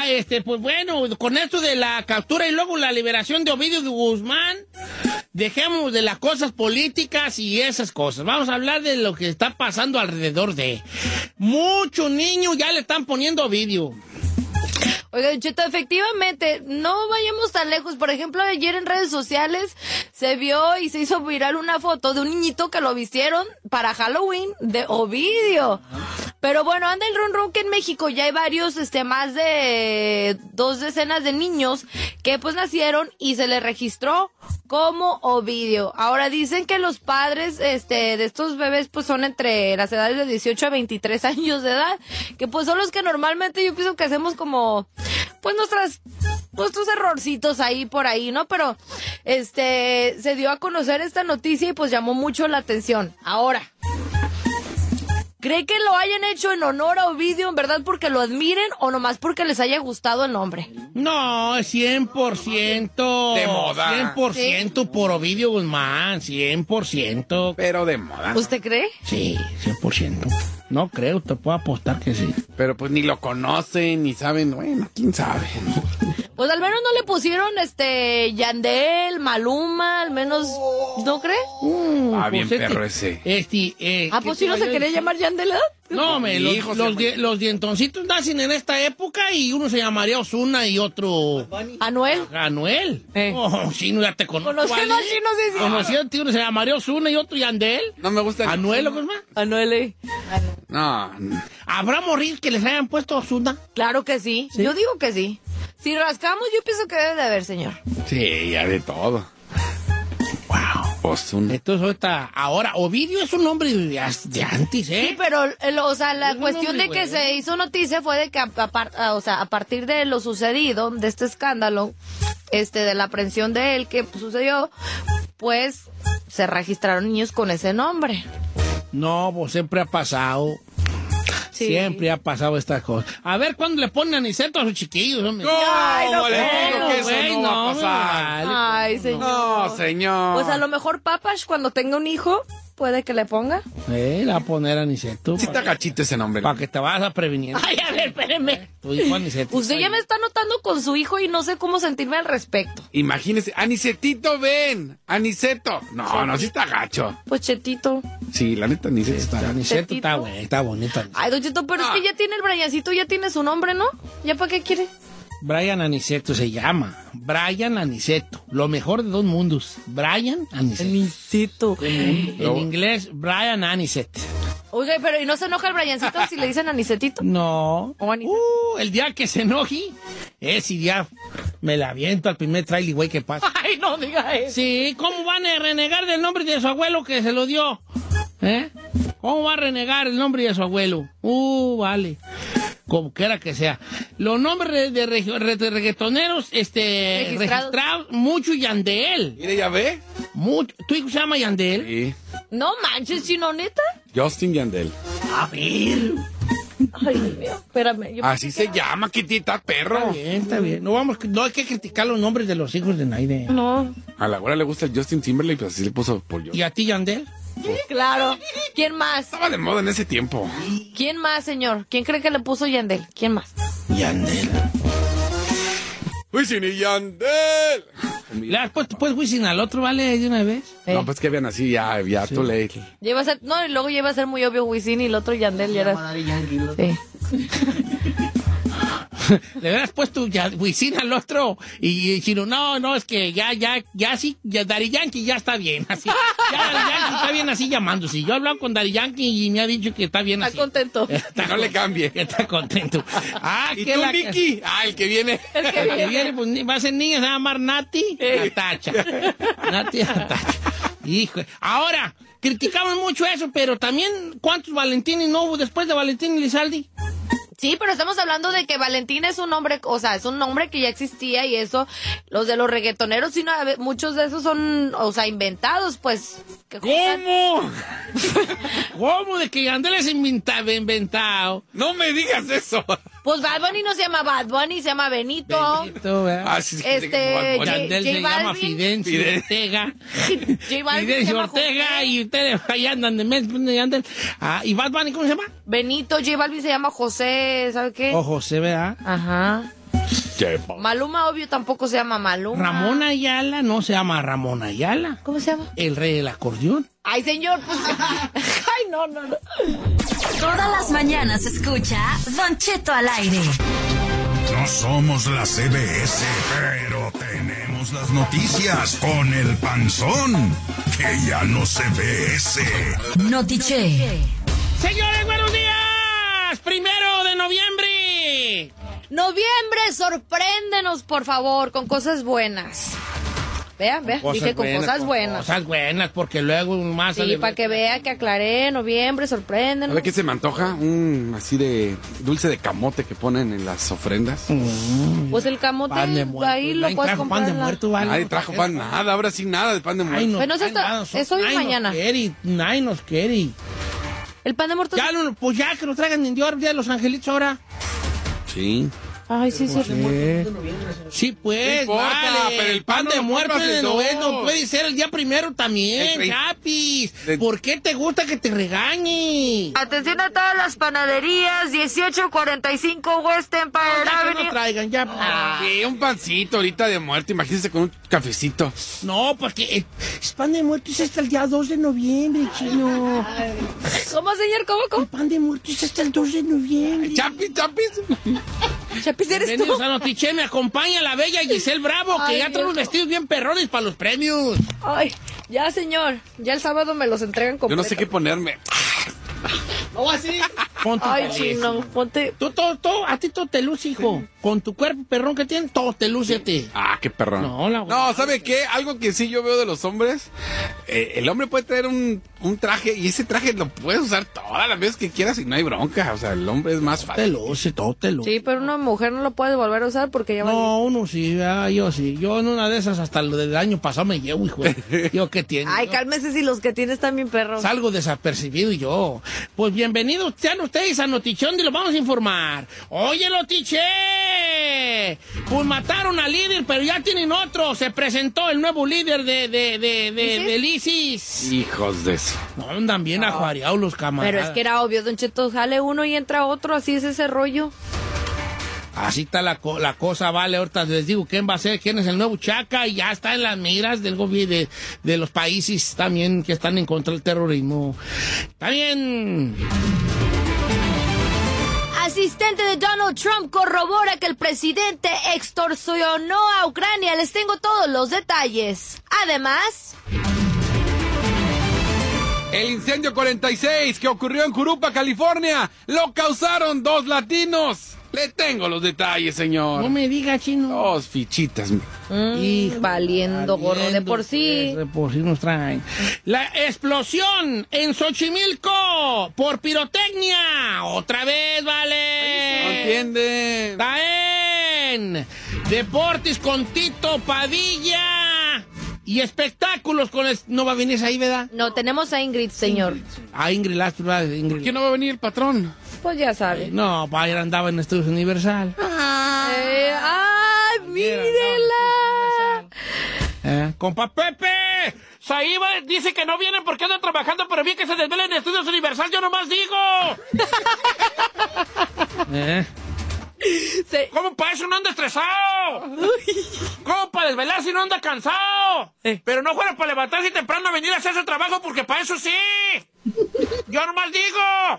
pues bueno, con esto de la captura y luego la liberación de Ovidio Guzmán, dejemos de las cosas políticas y esas cosas. Vamos a hablar de lo que está pasando alrededor de... Muchos niños ya le están poniendo Ovidio. Oiga, Don Cheto, efectivamente, no vayamos tan lejos. Por ejemplo, ayer en redes sociales se vio y se hizo viral una foto de un niñito que lo vistieron para Halloween de Ovidio. Pero bueno, anda el run que en México ya hay varios, más de 2 decenas de niños que pues nacieron y se les registró como Ovidio. Ahora dicen que los padres de estos bebés pues son entre las edades de 18 a 23 años de edad, que pues son los que normalmente yo pienso que hacemos como pues nuestros errorcitos ahí por ahí, ¿no? Pero se dio a conocer esta noticia y pues llamó mucho la atención. Ahora, ¿cree que lo hayan hecho en honor a Ovidio, en verdad porque lo admiren o nomás porque les haya gustado el nombre? No, 100%. De moda. 100% ¿sí? Por Ovidio Guzmán, 100%. Pero de moda. ¿Usted cree? Sí, 100%. No creo, te puedo apostar que sí. Pero pues ni lo conocen, ni saben, bueno, quién sabe. Pues al menos no le pusieron Yandel, Maluma, al menos, ¿no cree? Bien perro ese. Pues si no se quería llamar Yandel, ¿eh? No, los dientoncitos nacen en esta época y uno se llamaría Ozuna y otro... ¿Anuel? ¿Anuel? Oh, chino, ya te conozco. Conociendo al chino, sí. Conociendo, uno se llamaría Ozuna y otro Yandel. No me gusta. ¿Anuel o qué más? Anuel, No. ¿Habrá morir que les hayan puesto Ozuna? Claro que sí. Yo digo que sí. Si rascamos, yo pienso que debe de haber, señor. Sí, ya de todo. Wow. Ozuna. Entonces, ahora, Ovidio es un nombre de antes, ¿eh? Sí, pero, la cuestión de que se hizo noticia fue de que, a partir de lo sucedido, de este escándalo, de la aprehensión de él que sucedió, pues, se registraron niños con ese nombre. No, pues siempre ha pasado. Sí. Siempre ha pasado estas cosas. A ver, ¿cuándo le ponen aniceto a sus chiquillos? Hombre? Ay, no, que eso güey, no va a pasar. Ay, señor. No, señor. Pues a lo mejor Papash, cuando tenga un hijo, puede que le ponga. Le va a poner aniceto. Sí está gachito ese nombre. Para que te vas a prevenir. Ay, a ver, espéreme. Tu hijo Aniceto. Usted ya me está notando con su hijo y no sé cómo sentirme al respecto. Imagínese, Anicetito, ven. Aniceto. No, sí está gacho. Pues Chetito. Sí, la neta, Aniceto está gacho. Aniceto está bueno, está bonito. Ay, Don Cheto, pero es que ya tiene el Briancito, ya tiene su nombre, ¿no? ¿Ya para qué quiere? Brian Aniceto se llama. Brian Aniceto. Lo mejor de 2 mundos. Brian Aniceto. En inglés, Brian Aniceto. Oiga, pero ¿y no se enoja el Briancito si le dicen Anicetito? No. ¿O Aniceto? El día que se enoje, ese día me la aviento al primer trailer, güey, que pasa. Ay, no diga eso. Sí, ¿cómo van a renegar del nombre de su abuelo que se lo dio? ¿Cómo va a renegar el nombre de su abuelo? Vale. Como quiera que sea. Los nombres de reggaetoneros registrados, mucho Yandel. Mire, ya ve. Mucho. ¿Tu hijo se llama Yandel? Sí. No manches, chino, ¿neta? Justin Yandel. A ver. Ay, Dios mío, espérame. Así se llama, Kitita, perro. Está bien. No hay que criticar los nombres de los hijos de Naide. No. A la güera le gusta el Justin Timberlake, pues así le puso por yo. ¿Y a ti, Yandel? Claro. ¿Quién más? Estaba de moda en ese tiempo. ¿Quién más, señor? ¿Quién cree que le puso Yandel? ¿Quién más? Yandel. Wisin y Yandel. ¿Le has puesto pues Wisin al otro, vale, de una vez? No, pues que vean así, ya sí. Too late. Lleva a ser, no, y luego lleva a ser muy obvio Wisin y el otro Yandel. Ya era... Sí. Le hubieras puesto Wisin al otro y Chino, no, es que ya sí, Daddy Yankee ya está bien, así. Ya Daddy Yankee está bien así llamándose. Yo he hablado con Daddy Yankee y me ha dicho que está bien así. Está contento. No le cambie. Está contento. ¿Y tú, Nicky? El que viene. El que viene, pues va a ser niña, se va a llamar Nati Natacha. Nati Natacha. Hijo. Ahora, criticamos mucho eso, pero también, ¿cuántos Valentines no hubo después de Valentín Elizalde? Sí, pero estamos hablando de que Valentín es un nombre, o sea, es un nombre que ya existía y eso, los de los reggaetoneros, sino muchos de esos son, o sea, inventados, pues. ¿Cómo? ¿Cómo de que Yandel es inventado? No me digas eso. Pues Bad Bunny no se llama Bad Bunny, se llama Benito. Sí, Yandel se llama Fidencio Ortega. Fidencio Ortega y ustedes ahí andan de mes, Yandel. ¿Y Bad Bunny cómo se llama? Benito, J Balvin se llama José, ¿sabe qué? José, ¿verdad? Ajá. Chepo. Maluma, obvio, tampoco se llama Maluma. Ramón Ayala no se llama Ramón Ayala. ¿Cómo se llama? El rey del acordeón. Ay, señor, pues... Ay, no. Todas las mañanas escucha Don Cheto al aire. No somos la CBS, pero tenemos las noticias con el panzón, que ya no se ve ese. Notiche. Señores, buenos días. 1 de noviembre. Noviembre, sorpréndenos, por favor, con cosas buenas. Vea, dije con cosas buenas. Cosas buenas, porque luego más... Sí, para que vea que aclaré, noviembre, sorpréndenos. ¿Sabe qué se me antoja? Así de dulce de camote que ponen en las ofrendas. Pues el camote, ahí lo puedes comprar. Pan de muerto, ¿vale? Nadie trajo pan, nada, ahora sí nada de pan de muerto. Ay, no, Bueno, eso hoy y mañana. Nadie nos quiere. El pan de muerto. Pues ya que nos traigan en Día de los Angelitos ahora. Sí. Ay, sí. Sí, pues, no importa, vale. pero el pan de no muerto compras de el noveno dos. puede ser el día 1 también, Chapis. ¿Por qué te gusta que te regañe? Atención a todas las panaderías, 1845 West Empire Que Avenue. no traigan ya. Sí, un pancito ahorita de muerto, imagínense con un cafecito. No, porque el pan de muerto es hasta el día 2 de noviembre, chino. ¿Cómo, señor? ¿Cómo? El pan de muerto es hasta el 2 de noviembre. Chapis. Chapis, ¿eres tú? Bienvenidos a Notiche, me acompaña la bella Giselle Bravo, que Ay, ya trae Dios. unos vestidos bien perrones para los premios. Ay, ya, señor. Ya el sábado me los entregan completos. Yo no sé qué ponerme. No, así. Ponte Ay, feliz. chino, ponte... A ti todo te luce, hijo. Con tu cuerpo perrón que tienes, todo te luce a ti. Ah, qué perrón. No, ¿sabe qué? Algo que sí yo veo de los hombres. El hombre puede traer un traje y ese traje lo puedes usar todas las veces que quieras y no hay bronca. O sea, el hombre es más fácil. Te luce, todo te luce. Sí, pero una mujer no lo puede volver a usar porque ya va... No, uno sí, yo sí. Yo en una de esas hasta lo del año pasado me llevo, hijo. Yo que tiene. Ay, cálmese si los que tienes también perros. Salgo desapercibido y yo. Pues bienvenidos sean ustedes a Notichón y los vamos a informar. Oye, Notiche. Pues mataron al líder, pero ya tienen otro. Se presentó el nuevo líder del ISIS. Hijos de eso. No, andan bien ajuareados los camaradas. Pero es que era obvio, Don Cheto, sale uno y entra otro, así es ese rollo. Así está la cosa, vale. Ahorita les digo quién va a ser, quién es el nuevo Chaca, y ya está en las miras del gobierno de los países también que están en contra del terrorismo. También. Asistente de Donald Trump corrobora que el presidente extorsionó a Ucrania. Les tengo todos los detalles. Además... El incendio 46 que ocurrió en Jurupa, California, lo causaron 2 latinos. Le tengo los detalles, señor. No me diga, chino. 2 fichitas. Valiendo gorro de por sí. De por sí nos traen. La explosión en Xochimilco por pirotecnia. Otra vez, vale. No entiende. Taen. Deportes con Tito Padilla. Y espectáculos con el... ¿No va a venir ahí, verdad? No, tenemos a Ingrid, señor. A Ingrid Lastra, Ingrid. ¿Por qué no va a venir el patrón? Pues ya sabe. No, ayer andaba en Estudios Universal. ¡Ay, mírela! ¡Compa Pepe! Saiba dice que no vienen porque andan trabajando, pero bien que se desvelen en Estudios Universal, yo nomás digo. ¿Cómo para eso no anda estresado? ¿Cómo para desvelar si no anda cansado? Pero no fuera para levantarse temprano a venir a hacer su trabajo porque para eso sí. Yo nomás digo.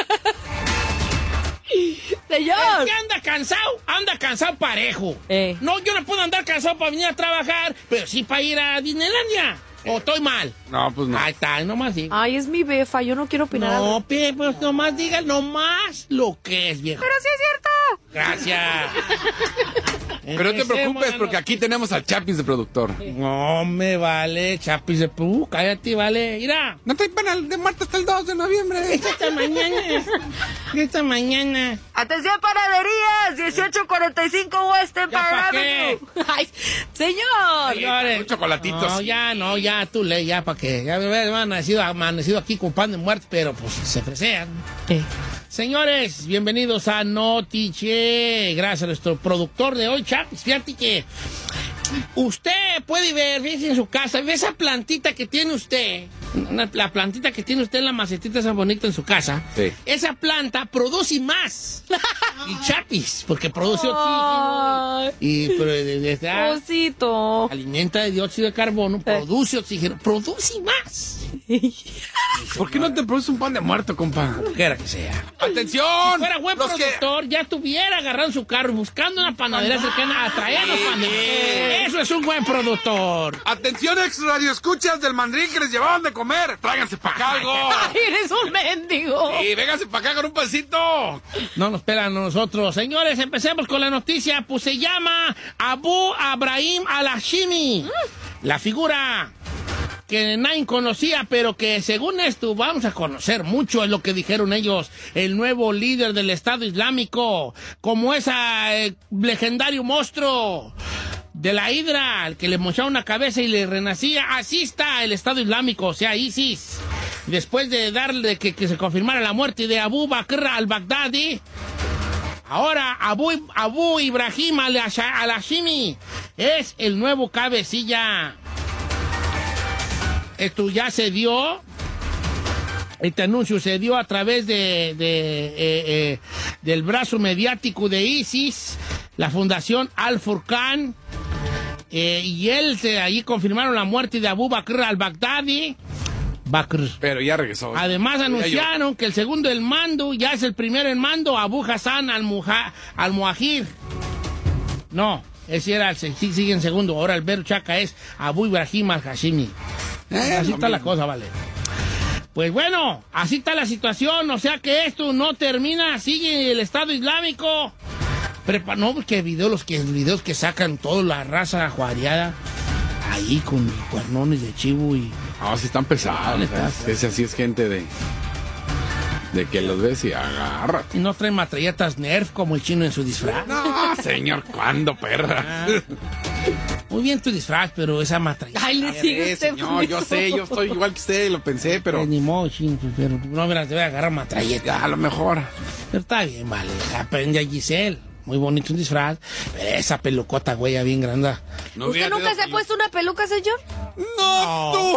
Señor. El que anda cansado parejo. No, yo no puedo andar cansado para venir a trabajar, pero sí para ir a Disneylandia. ¿O estoy mal? No, pues no. Ahí está, nomás digo. Ay, es mi befa, yo no quiero opinar. No, pues nomás diga nomás lo que es, viejo. Pero sí es cierto. Gracias. Pero no te preocupes porque aquí tenemos al Chapis de productor. No me vale, Chapis de cállate, vale. Mira. No te van de muerte hasta el 2 de noviembre. Esta mañana. Atención, panaderías, 1845 West Empire Avenue. Ay, señor. Señores, chocolatitos. No, ya, tú lee, ya, para que. Ya me han amanecido aquí con pan de muerte, pero pues se fresean. Señores, bienvenidos a Notiche. Gracias a nuestro productor de hoy, Chapis. Fíjate que usted puede ver, fíjese en su casa, ve esa plantita que tiene usted. La plantita que tiene usted en la macetita esa bonita en su casa, Sí. esa planta produce más. Y chapis, porque produce oxígeno. Y Osito. alimenta de dióxido de carbono, produce oxígeno, produce más. ¿Por qué no te produces un pan de muerto, compa? Quiera que sea. ¡Atención! Si fuera buen Los que- productor, ya estuviera agarrando su carro buscando una panadería cercana a traernos pan de muerto. Eso es un buen productor. ¡Atención, ex radioescuchas del mandrín que les llevaban de comer! ¡Tráiganse para acá algo! Ay, eres un mendigo. ¡Y vénganse para acá con un pancito! No nos pelan a nosotros. Señores, empecemos con la noticia. Pues se llama Abu Ibrahim al-Hashimi. La figura que nadie conocía, pero que según esto vamos a conocer mucho, es lo que dijeron ellos, el nuevo líder del Estado Islámico, como ese legendario monstruo de la hidra, al que le mochaba una cabeza y le renacía. Así está el Estado Islámico, o sea, ISIS. Después de darle que se confirmara la muerte de Abu Bakr al-Baghdadi, ahora Abu Ibrahim al-Hashimi es el nuevo cabecilla. Esto ya se dio, este anuncio se dio a través del brazo mediático de ISIS, la Fundación Al-Furqan, y allí confirmaron la muerte de Abu Bakr al-Baghdadi. Pero ya regresó. Además anunciaron que el segundo en mando ya es el primero en mando, Abu Hassan al-Muhajir. No, ese era sigue en segundo. Ahora el Beru Chaca es Abu Ibrahim al-Hashimi. Así está la cosa, vale. Pues bueno, así está la situación. O sea que esto no termina. Sigue el Estado Islámico. No, porque videos que sacan toda la raza juariada ahí con cuernones de chivo y... No, sí están pesados. Ese así es gente de que los ves y agárrate. Y no traen matralletas Nerf como el chino en su disfraz. No, señor, ¿cuándo, perra? Muy bien tu disfraz, pero esa matralleta... Ay, le sigue usted señor, con yo eso. sé, yo estoy igual que usted, lo pensé, pero... Ni modo, chino, pero no verás, te voy a agarrar matralleta. A lo mejor. Pero está bien, vale. Aprende a Giselle. Muy bonito un disfraz. Pero esa pelucota, güey, bien grande. No ¿Usted hubiera nunca sido se ha puesto una peluca, señor? ¡No, tú!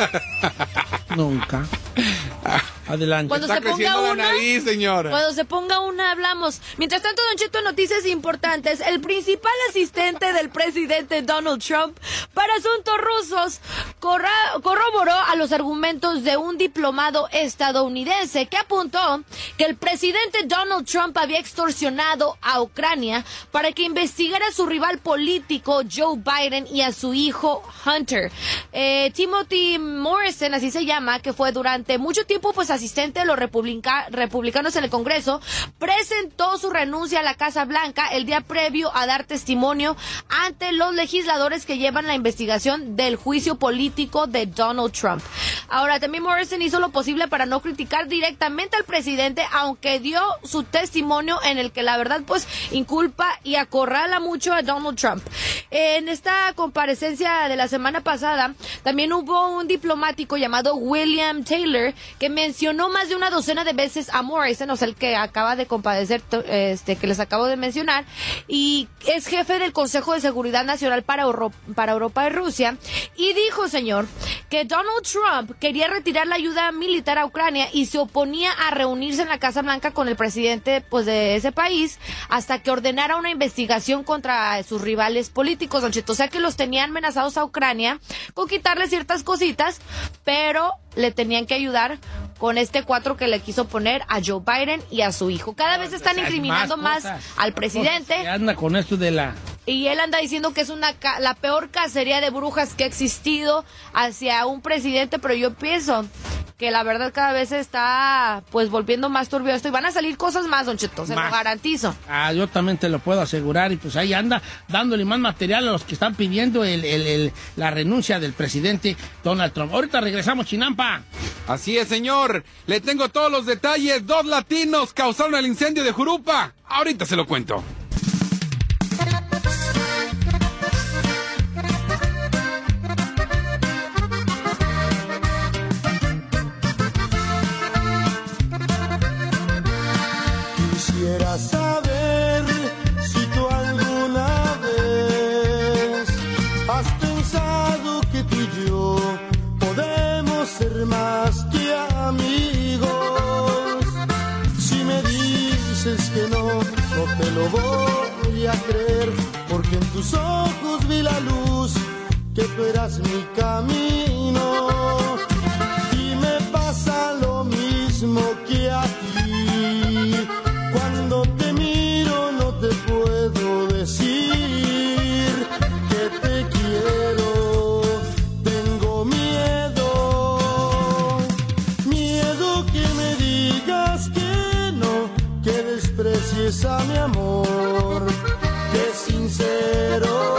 Nunca. Adelante. Cuando Está se ponga creciendo la una... nariz, señora. Cuando se ponga una, hablamos. Mientras tanto, Don Cheto, noticias importantes. El principal asistente del presidente Donald Trump para asuntos rusos corroboró a los argumentos de un diplomado estadounidense que apuntó que el presidente Donald Trump había extorsionado a Ucrania para que investigara a su rival político Joe Biden y a su hijo Hunter. Timothy Morrison, así se llama, que fue durante mucho tiempo pues asistente de los republicanos en el Congreso, presentó su renuncia a la Casa Blanca el día previo a dar testimonio ante los legisladores que llevan la investigación del juicio político de Donald Trump. Ahora, también Morrison hizo lo posible para no criticar directamente al presidente, aunque dio su testimonio en el que la verdad pues inculpa y acorrala mucho a Donald Trump. En esta comparecencia de la semana pasada, también hubo un diplomático llamado William Taylor que mencionó más de una docena de veces a Morrison, o sea, el que acaba de compadecer, que les acabo de mencionar, y es jefe del Consejo de Seguridad Nacional para Europa y Rusia, y dijo, señor, que Donald Trump quería retirar la ayuda militar a Ucrania y se oponía a reunirse en la Casa Blanca con el presidente pues de ese país hasta que ordenara una investigación contra sus rivales políticos, Don Cheto. O sea que los tenían amenazados a Ucrania con quitarle ciertas cositas, pero le tenían que ayudar con este 4 que le quiso poner a Joe Biden y a su hijo. Cada vez están incriminando más al presidente. Y anda con esto de la... Y él anda diciendo que es la peor cacería de brujas que ha existido hacia un presidente, pero yo pienso que la verdad cada vez se está pues volviendo más turbio esto y van a salir cosas más, Don Cheto, se lo garantizo. Yo también te lo puedo asegurar y pues ahí anda dándole más material a los que están pidiendo la renuncia del presidente Donald Trump. Ahorita regresamos, Chinampa. Así es, señor. Le tengo todos los detalles. 2 latinos causaron el incendio de Jurupa. Ahorita se lo cuento. Quisiera saber si tú alguna vez has pensado que tú y yo podemos ser más. Si me dices que no, no te lo voy a creer, porque en tus ojos vi la luz, que tú eras mi camino. Y me pasa lo mismo que a ti, cuando te miro no te puedo decir que te quiero. Tengo miedo, miedo que me digas que no, que desprecies a mi amor, que es sincero.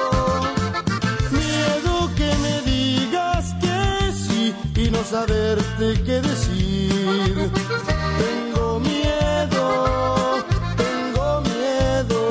Miedo que me digas que sí y no saberte qué decir. Tengo miedo, tengo miedo.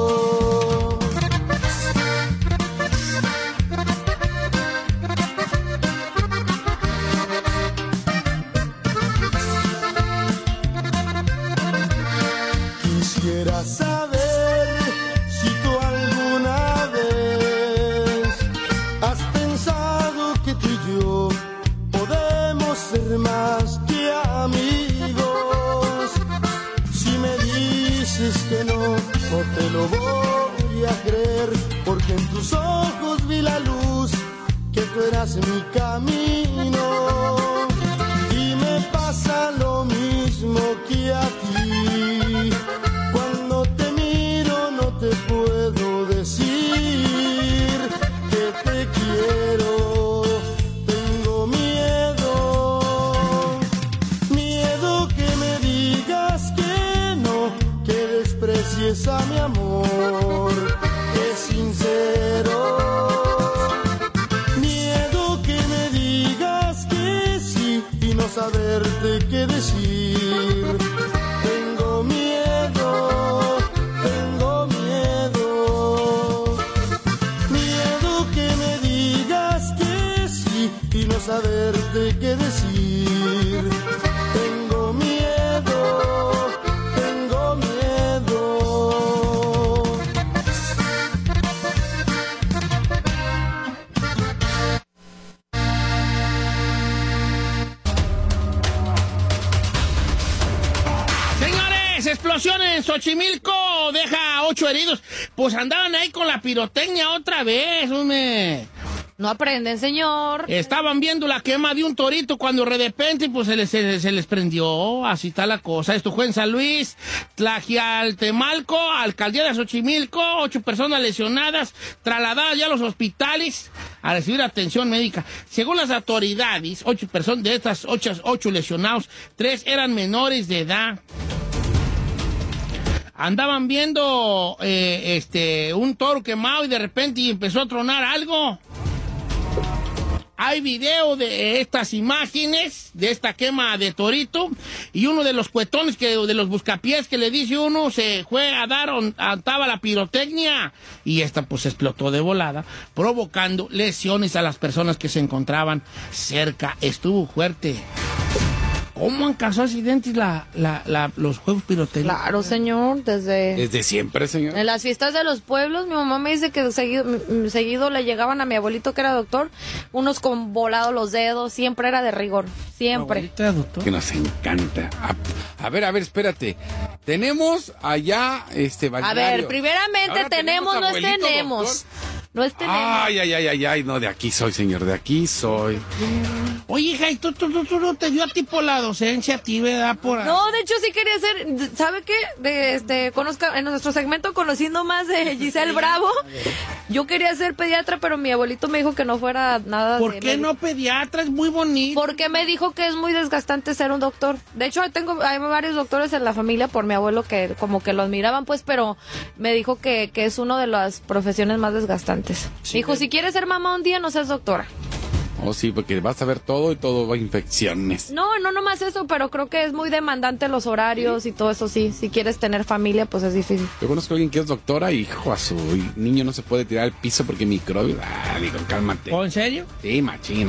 Quisiera saber si tú alguna vez has pensado que tú y yo podemos ser más que amigos. Si me dices que no, no te lo voy a creer, porque en tus ojos vi la luz, que tú eras mi camino. Y me pasa lo mismo que a ti, cuando te miro no te puedo decir que te quiero. Tengo miedo, miedo que me digas que no, que desprecies a mi amor, que es sincero. Miedo que me digas que sí y no saberte qué decir. Tengo miedo, tengo miedo. Miedo que me digas que sí y no saberte qué decir. Tengo miedo, tengo miedo. Señores, explosión en Xochimilco deja 8 heridos. Pues andaban ahí con la pirotecnia otra vez, hombre. No aprenden, señor. Estaban viendo la quema de un torito cuando de repente pues se les prendió. Así está la cosa. Esto fue en San Luis, Tlaxialtemalco, alcaldía de Xochimilco. 8 personas lesionadas, trasladadas ya a los hospitales a recibir atención médica. Según las autoridades, 8 personas de estas 8 lesionados, 3 eran menores de edad. Andaban viendo un toro quemado y de repente empezó a tronar algo. Hay video de estas imágenes, de esta quema de torito, y uno de los cuetones, de los buscapiés que le dice uno, se fue a dar, estaba la pirotecnia, y esta pues explotó de volada, provocando lesiones a las personas que se encontraban cerca. Estuvo fuerte. ¿Cómo han causado accidentes los juegos pirotécnicos? Claro, señor, Desde siempre, señor. En las fiestas de los pueblos, mi mamá me dice que seguido le llegaban a mi abuelito, que era doctor, unos con volados los dedos, siempre era de rigor, siempre. Doctor. Que nos encanta. A ver, espérate. Tenemos allá, A ver, primeramente ahora tenemos, no abuelito, tenemos. doctor. No es tenemos. Ay, no, de aquí soy, señor, de aquí soy. Oye, hija, ¿y tú no te dio a ti por la docencia a ti, verdad? No, de hecho sí quería ser, ¿sabe qué? Conozca, en nuestro segmento Conociendo Más de Giselle Bravo, yo quería ser pediatra, pero mi abuelito me dijo que no fuera nada ¿Por qué no pediatra? Es muy bonito. Porque me dijo que es muy desgastante ser un doctor. De hecho, hay varios doctores en la familia por mi abuelo que como que lo admiraban, pues, pero me dijo que es una de las profesiones más desgastantes. Sí, dijo, si quieres ser mamá un día, no seas doctora. Oh, sí, porque vas a ver todo y todo va a infecciones. No nomás eso, pero creo que es muy demandante los horarios y todo eso, sí. Si quieres tener familia, pues es difícil. Yo conozco a alguien que es doctora y, hijo, a su niño no se puede tirar al piso porque microbios. Digo, cálmate. ¿Oh, en serio? Sí, machín.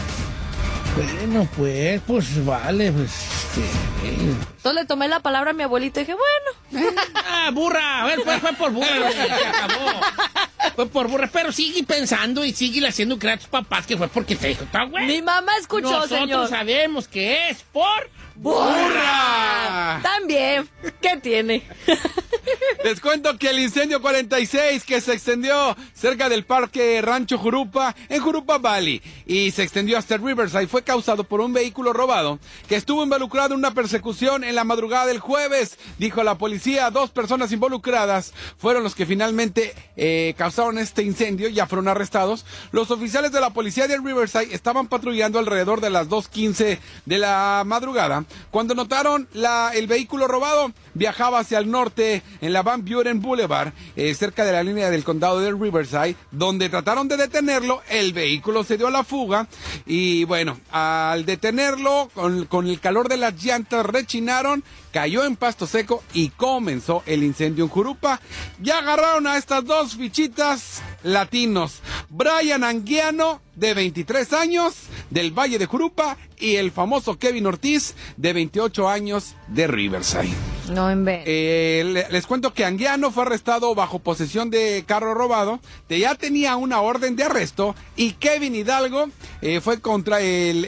Bueno, pues vale, pues. Sí. Entonces le tomé la palabra a mi abuelito y dije, bueno. Burra. A ver, fue por burra, se acabó. Fue por burra, pero sigue pensando y sigue haciendo creer a tus papás que fue porque te dijo, está bueno. Mi mamá escuchó, nosotros señor. Nosotros sabemos que es por burra. También ¿Qué tiene? Les cuento que el incendio 46 que se extendió cerca del parque Rancho Jurupa, en Jurupa Valley, y se extendió hasta Riverside, fue causado por un vehículo robado que estuvo involucrado en una persecución en la madrugada del jueves. Dijo la policía, 2 personas involucradas fueron los que finalmente causaron este incendio, ya fueron arrestados. Los oficiales de la policía de Riverside estaban patrullando alrededor de las 2:15 de la madrugada cuando notaron el vehículo robado. Viajaba hacia el norte en la Van Buren Boulevard, cerca de la línea del condado de Riverside, donde trataron de detenerlo. El vehículo se dio a la fuga y bueno, al detenerlo, con el calor de las llantas rechinaron, cayó en pasto seco y comenzó el incendio en Jurupa. Ya agarraron a estas 2 fichitas latinos, Brian Anguiano, de 23 años, del Valle de Jurupa, y el famoso Kevin Ortiz, de 28 años, de Riverside. No, en vez. Les cuento que Anguiano fue arrestado bajo posesión de carro robado, ya tenía una orden de arresto, y Kevin Hidalgo fue contra él,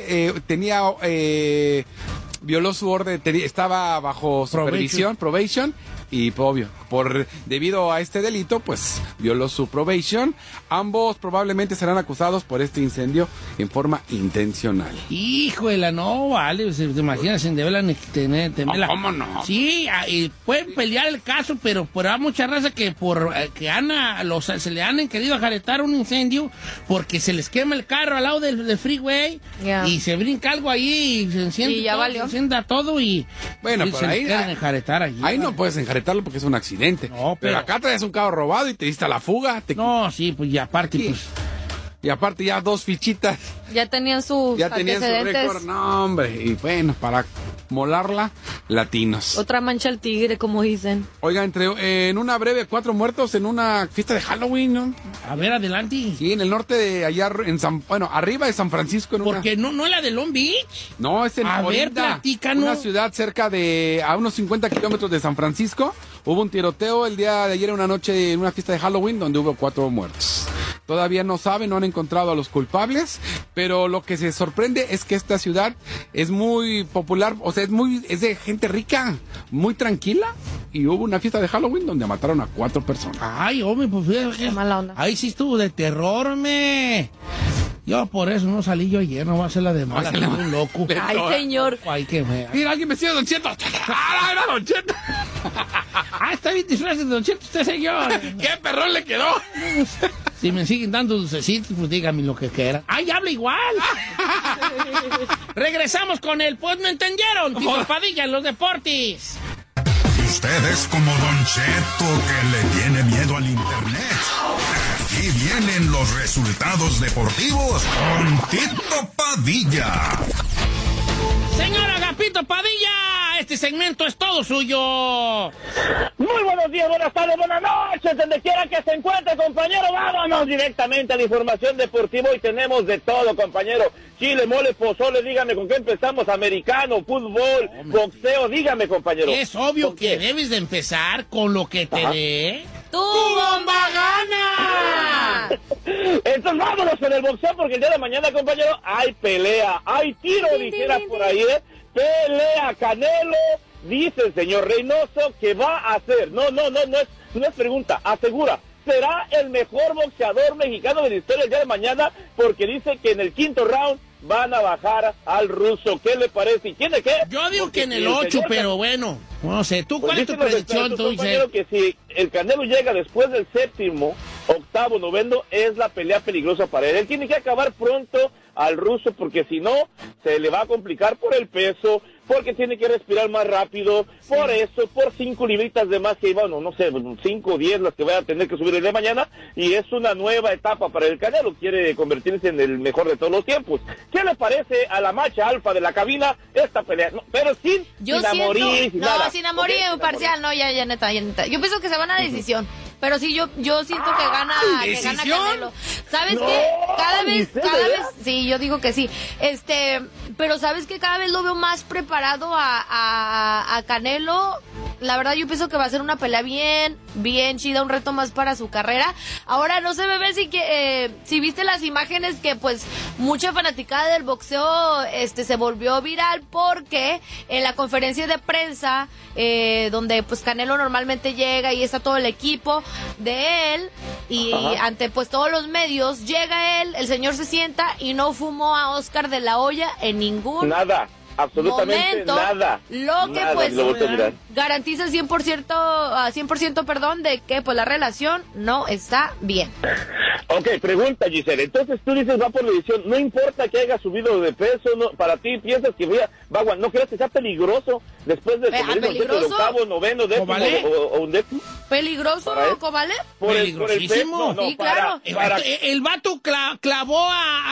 violó su orden, estaba bajo supervisión, probation, y obvio, debido a este delito, pues violó su probation. Ambos probablemente serán acusados por este incendio en forma intencional. Híjole, no, vale, se imagina, se debelan tener ¿Cómo no? Sí, pueden pelear el caso, pero hay mucha raza que se le han querido ajaretar un incendio porque se les quema el carro al lado del freeway, y se brinca algo ahí y se enciende y ya todo, valió. se encienda todo y bueno, se les quieren enjaretar allí. Ahí no puedes enjaretarlo porque es un accidente. No, pero acá traes un carro robado y te diste a la fuga. No, sí, pues y aparte, sí. Y aparte ya 2 fichitas. Ya tenían sus antecedentes. Récord. No, hombre. Y bueno, para molarla, latinos. Otra mancha al tigre, como dicen. Oiga, en una breve, 4 muertos en una fiesta de Halloween, ¿no? A ver, adelante. Sí, en el norte de allá, arriba de San Francisco. Porque no es la de Long Beach. No, es en Orinda, una ciudad cerca a unos 50 kilómetros de San Francisco. Hubo un tiroteo el día de ayer en una noche en una fiesta de Halloween donde hubo 4 muertos. Todavía no han encontrado a los culpables, pero lo que se sorprende es que esta ciudad es muy popular, o sea, es de gente rica, muy tranquila, y hubo una fiesta de Halloween donde mataron a 4 personas. Ay, hombre, pues fíjate. Qué mala onda. Ahí sí estuvo de terror, hombre. Yo por eso no salí yo ayer, no va a ser la de mala, un loco. Ay, señor. Ay, qué fea. Mira, alguien vestido de Don Cheto. ¡Ah, era Don Cheto! Está bien disfraz de Don Cheto usted, señor. ¡Qué perrón le quedó! Si me siguen dando dulcecitos, pues dígame lo que quieran. ¡Ay, habla igual! Regresamos con el Pues no entendieron, Tito Padilla en los deportes. Usted es como Don Cheto, que le tiene miedo al internet. Aquí vienen los resultados deportivos con Tito Padilla. Señor Agapito Padilla, este segmento es todo suyo. Muy buenos días, buenas tardes, buenas noches, donde quiera que se encuentre, compañero. Vámonos directamente a la información deportiva. Hoy tenemos de todo, compañero. Chile, mole, pozole, dígame con qué empezamos. Americano, fútbol, boxeo, dígame, compañero. Es obvio que debes de empezar con lo que te dé ¡Tu bomba gana! Entonces vámonos con el boxeo, porque el día de mañana, compañero, hay pelea, hay tiro, dijeras por ahí, pelea. Canelo, dice el señor Reynoso que va a hacer, no es pregunta, asegura, será el mejor boxeador mexicano de la historia el día de mañana, porque dice que en el 5º round van a bajar al ruso. ¿Qué le parece? ¿Y tiene qué? Yo digo que en el 8, pero bueno, no sé. ¿Tú cuál es tu predicción? Tú dices que si el Canelo llega después del 7º, 8º, 9º, es la pelea peligrosa para él. Él tiene que acabar pronto al ruso, porque si no, se le va a complicar por el peso, porque tiene que respirar más rápido, por eso, por 5 libritas de más que, bueno, no sé, 5 o 10 las que vaya a tener que subir el de mañana, y es una nueva etapa para el Canelo, quiere convertirse en el mejor de todos los tiempos. ¿Qué le parece a la macha alfa de la cabina esta pelea? No, pero sin amorío, nada. Sin amorío, parcial, no, ya neta. Yo pienso que se van a decisión. Pero sí, yo siento que gana Canelo. ¿Sabes qué? Cada vez, sí, yo digo que sí. Pero ¿sabes qué? Cada vez lo veo más preparado a Canelo. la verdad yo pienso que va a ser una pelea bien chida, un reto más para su carrera. Ahora no sé, bebé, si viste las imágenes que pues mucha fanaticada del boxeo se volvió viral porque en la conferencia de prensa donde pues Canelo normalmente llega y está todo el equipo de él y ante pues todos los medios llega él, el señor se sienta y no fumó a Oscar de la Hoya en ningún absolutamente momento, nada. Lo que pues garantiza 100%, perdón, de que pues la relación no está bien. Ok, pregunta, Giselle. Entonces tú dices va por la edición, no importa que haya subido de peso, no, para ti piensas que ¿no crees que sea peligroso después de el octavo, noveno, décimo o un décimo? ¿Peligroso, Cobale? Peligrosísimo. Sí, claro. El vato clavó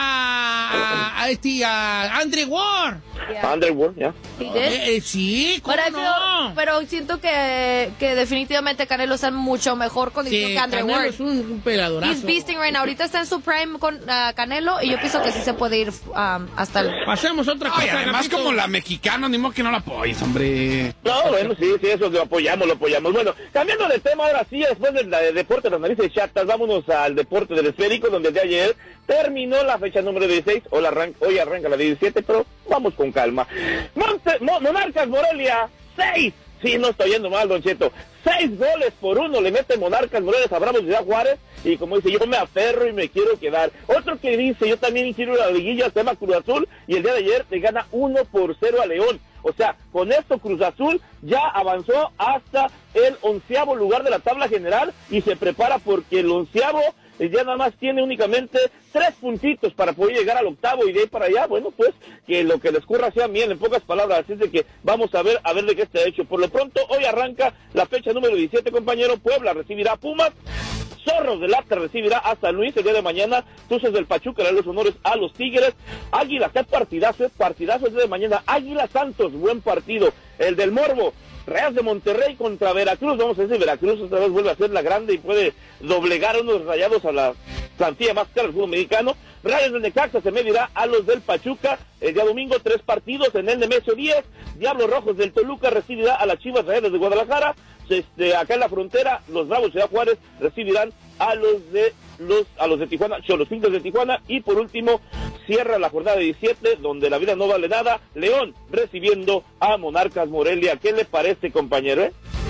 a Andre Ward. Andre Ward, ya. Sí, ¿cómo no? Pero siento que definitivamente Canelo está en mucho mejor condición que Andre Ward. Es un peladorazo. He's beasting right now. Ahorita está en su prime con Canelo y yo pienso que sí se puede ir hasta el... Pasemos otra cosa. Además, como la mexicana, ni modo que no la apoyes, hombre. No, bueno, sí, eso lo apoyamos. Bueno, cambiando de tema, ahora sí, después del deporte de las narices chatas, vámonos al deporte del esférico, donde el día de ayer terminó la fecha número 16, hoy arranca la 17, pero vamos con calma. Monarcas Morelia, 6. Sí, no estoy yendo mal, Don Cheto. 6-1 le mete Monarcas Morelia a Bravos de Ciudad Juárez. Y como dice, yo me aferro y me quiero quedar. Otro que dice, yo también quiero la liguilla, se llama Cruz Azul. Y el día de ayer le gana 1-0 a León. O sea, con esto Cruz Azul ya avanzó hasta el 11º lugar de la tabla general. Y se prepara porque el 11º ya nada más tiene únicamente 3 puntitos para poder llegar al 8º y de ahí para allá, bueno, pues que lo que les ocurra sea bien, en pocas palabras, así es de que vamos a ver de qué está hecho. Por lo pronto, hoy arranca la fecha número 17, compañero. Puebla recibirá a Pumas, Zorros del Atlas recibirá a San Luis el día de mañana, Tuzos del Pachuca le da los honores a los Tigres, Águila, qué partidazo el día de mañana, Águila Santos, buen partido, el del Morbo, Real de Monterrey contra Veracruz. Vamos a ver si Veracruz otra vez vuelve a ser la grande y puede doblegar a unos Rayados a la plantilla más cara del fútbol mexicano. Rayos de Necaxa se medirá a los del Pachuca. El día domingo 3 partidos en el Nemesio 10. Diablos Rojos del Toluca recibirá a las Chivas Rayadas de Guadalajara. Acá en la frontera, los Bravos de Ciudad Juárez recibirán a los de Tijuana, los Tigres de Tijuana. Y por último, cierra la jornada 17, donde la vida no vale nada. León recibiendo a Monarcas Morelia. ¿Qué le parece, compañero?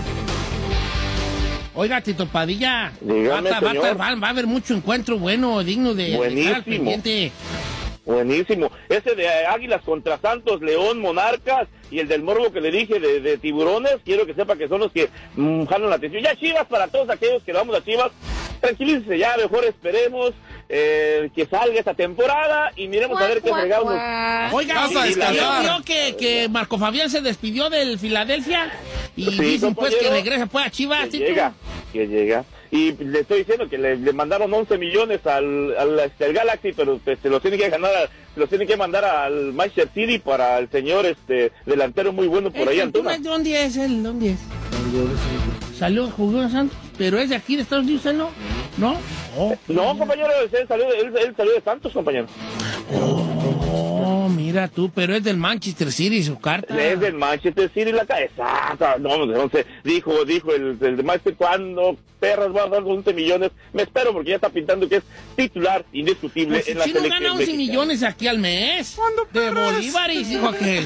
Oiga, Tito Padilla, dígame, va a haber mucho encuentro bueno, digno de estar al pendiente. Buenísimo. Ese de Águilas contra Santos, León, Monarcas, y el del Morbo que le dije de Tiburones, quiero que sepa que son los que jalan la atención. Ya Chivas, para todos aquellos que vamos a Chivas, tranquilícense ya, mejor esperemos que salga esta temporada y miremos a ver qué fregamos. Oiga, yo que Marco Fabián se despidió del Filadelfia y dicen pues que regresa pues a Chivas. Que llega. Y le estoy diciendo que le mandaron 11 millones al Galaxy, pero se los tiene que mandar al Manchester City para el señor delantero muy bueno por ahí, Antuna. ¿Dónde es él? Salió, jugó en Santos, pero es de aquí de Estados Unidos, ¿no? ¿No? No, compañero, él salió de Santos, compañero. Oh, mira tú, pero es del Manchester City su carta. Es del Manchester City la cabeza. No sé, dijo el de Manchester, cuando perras van a dar 11 millones, me espero porque ya está pintando que es titular indiscutible pues en la selección. ¿Quién no gana 11 millones aquí al mes? De bolívares, dijo aquel.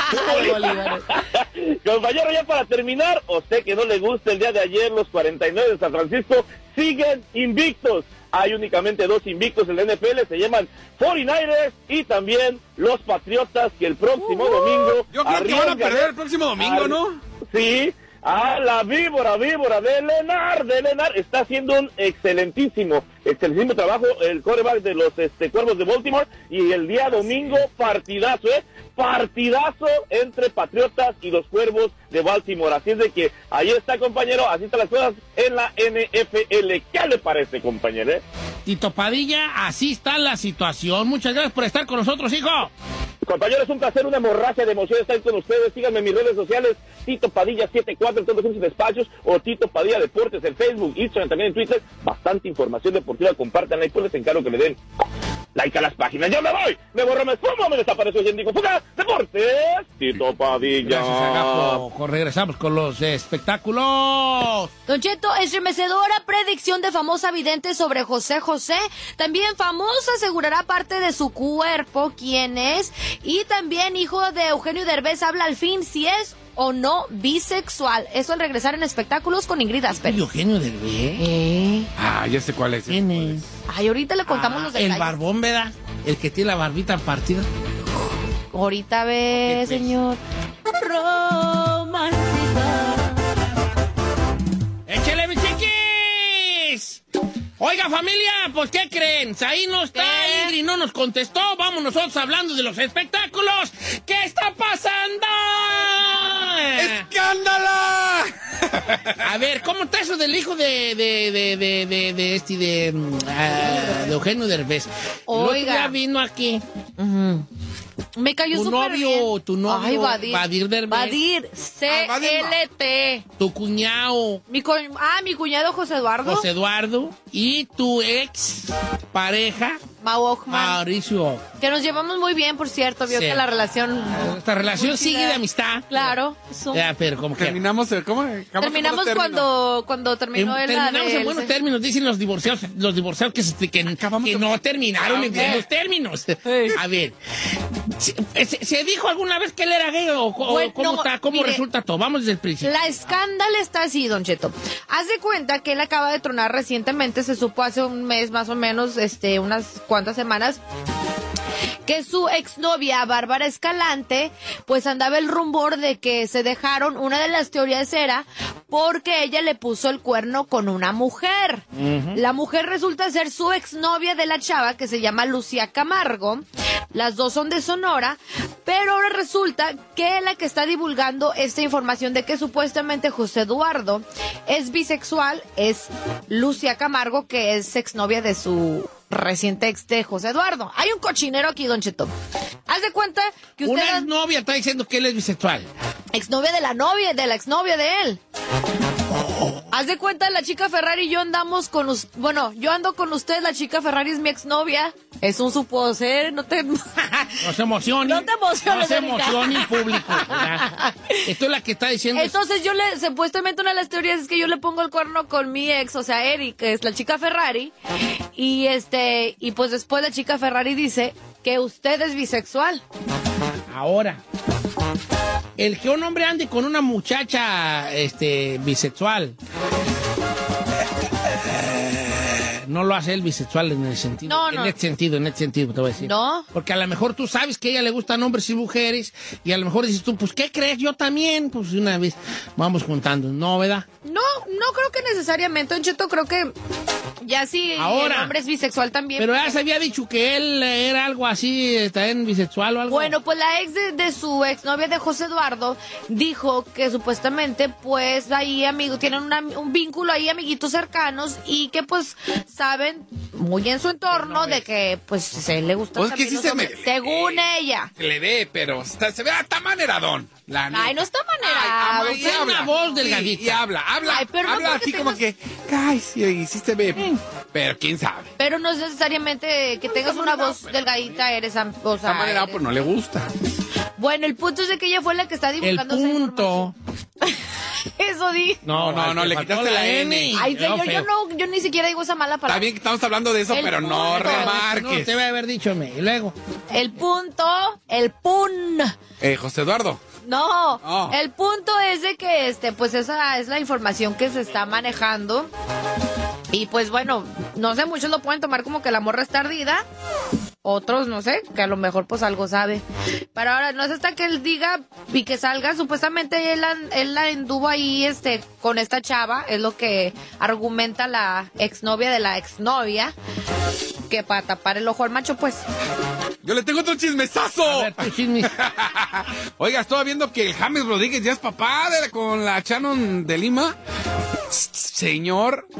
Compañero, ya para terminar, usted que no le gusta el día de ayer, los 49 de San Francisco siguen invictos. Hay únicamente 2 invictos en la NFL, se llaman 49ers y también los Patriotas, que el próximo domingo... Yo creo que van a perder el próximo domingo, ¿no? Sí, a la víbora de Leonard, está haciendo un excelentísimo trabajo el quarterback de los Cuervos de Baltimore, y el día domingo partidazo entre Patriotas y los Cuervos de Baltimore. Así es de que ahí está, compañero, así están las cosas en la NFL. ¿Qué le parece, compañero? Tito Padilla, así está la situación. Muchas gracias por estar con nosotros, hijo. Compañeros, es un placer, una hemorragia de emoción estar con ustedes. Síganme en mis redes sociales, Tito Padilla 74 en todos los despachos, o Tito Padilla Deportes en Facebook, Instagram, también en Twitter. Bastante información deportiva, compártanla y pues les encargo que le den like a las páginas. ¡Yo me voy! ¡Me borro, me esfumo! ¡Me desapareció el científico fugaz! ¡Deportes! Tito Padilla. Gracias, Agapo. Regresamos con los espectáculos. Don Cheto, estremecedora predicción de famosa vidente sobre José José. También famoso asegurará parte de su cuerpo, quién es. Y también hijo de Eugenio Derbez habla al fin si es o no bisexual. Eso al regresar en espectáculos con Ingrid Asper. Eugenio Derbez. Ah, ya sé cuál es. ¿Quién es? Ay, ahorita le contamos los detalles. El barbón, ¿verdad? El que tiene la barbita partida. Ahorita ve, señor. Romántica. ¡Échale, mis chiquis! Oiga, familia, pues, ¿qué creen? Ahí no está Ingrid, no nos contestó. Vamos nosotros hablando de los espectáculos. ¿Qué está pasando? ¡Escándala! A ver, ¿cómo está eso del hijo de Eugenio Derbez? Oiga. Ya vino aquí. Me cayó súper bien. Tu novio, Ay, Badir Derbez. Badir, CLT. Tu cuñado. Mi cuñado José Eduardo. José Eduardo. Y tu ex pareja. Mau Ochman. Mauricio. Que nos llevamos muy bien, por cierto. Vio Sí. que la relación... Esta relación sigue de amistad. Claro. Ya, pero como que... Terminamos, ¿cómo? Terminamos cuando terminó el... Terminamos en buenos términos, dicen los divorciados que no terminaron en buenos términos. A ver, ¿se dijo alguna vez que él era gay o Bueno, cómo está? ¿Cómo mire, resulta todo? Vamos desde el principio. La escándala está así, Don Cheto. Haz de cuenta que él acaba de tronar recientemente, se supo hace un mes más o menos, unas cuantas semanas, que su exnovia, Bárbara Escalante, pues andaba el rumor de que se dejaron. Una de las teorías era porque ella le puso el cuerno con una mujer. La mujer resulta ser su exnovia de la chava, que se llama Lucía Camargo. Las dos son de Sonora, pero ahora resulta que la que está divulgando esta información de que supuestamente José Eduardo es bisexual es Lucía Camargo, que es exnovia de su reciente ex de José Eduardo. Hay un cochinero aquí, Don Cheto. Haz de cuenta que usted... Una exnovia está diciendo que él es bisexual. Exnovia de la novia, de la exnovia de él. Haz de cuenta, la chica Ferrari y yo andamos con... Bueno, yo ando con usted, la chica Ferrari es mi exnovia. Es un suposer, no te... No se emocione. No te emociones, No se Erika. emocione en público, ¿verdad? Esto es la que está diciendo... Entonces supuestamente una de las teorías es que yo le pongo el cuerno con mi ex, o sea, Eric, que es la chica Ferrari. Y pues después la chica Ferrari dice que usted es bisexual. Ahora, el que un hombre ande con una muchacha bisexual no lo hace él bisexual en el sentido. No, en este sentido te voy a decir. No. Porque a lo mejor tú sabes que a ella le gustan hombres y mujeres y a lo mejor dices tú, pues ¿qué crees? Yo también, pues de una vez vamos juntando, ¿no, verdad? No creo que necesariamente, Don Cheto, creo que ya sí Ahora, el hombre es bisexual también. Pero ya se había dicho que él era algo así, también bisexual o algo. Bueno, pues la ex de su exnovia de José Eduardo dijo que supuestamente pues ahí tienen un vínculo ahí, amiguitos cercanos, y que pues saben muy en su entorno de que pues se le gusta Pues también que sí los se hombres, me- según ella. Se le ve, pero se ve hasta maneradón. La Ay, neta. no está manerado. Ay, y Tiene habla. una voz delgadita. Y habla. Ay, pero no habla porque así tengas- como que, ay, sí se ve. Pero quién sabe. Pero no es necesariamente que tengas una voz delgadita, eres... O sea, Está manerado, pues no le gusta. bueno, el punto es de que ella fue la que está El divulgando esa punto. Eso di. No, le quitaste la N. Ay, Quedó señor, feo. yo ni siquiera digo esa mala Está palabra. bien que estamos hablando de eso, El pero no punto. No, remarques. te debe haber dicho y luego. El pun. José Eduardo. No, Oh. el punto es de que pues esa es la información que se está manejando. Y pues bueno, no sé, muchos lo pueden tomar como que la morra está ardida. Otros, no sé, que a lo mejor pues algo sabe. Pero ahora, no es hasta que él diga y que salga. Supuestamente él la anduvo ahí con esta chava. Es lo que argumenta la exnovia de la exnovia. Que para tapar el ojo al macho, pues. Yo le tengo otro chismesazo. A ver, tu chisme. Oiga, estaba viendo que el James Rodríguez ya es papá con la Shannon de Lima. Señor,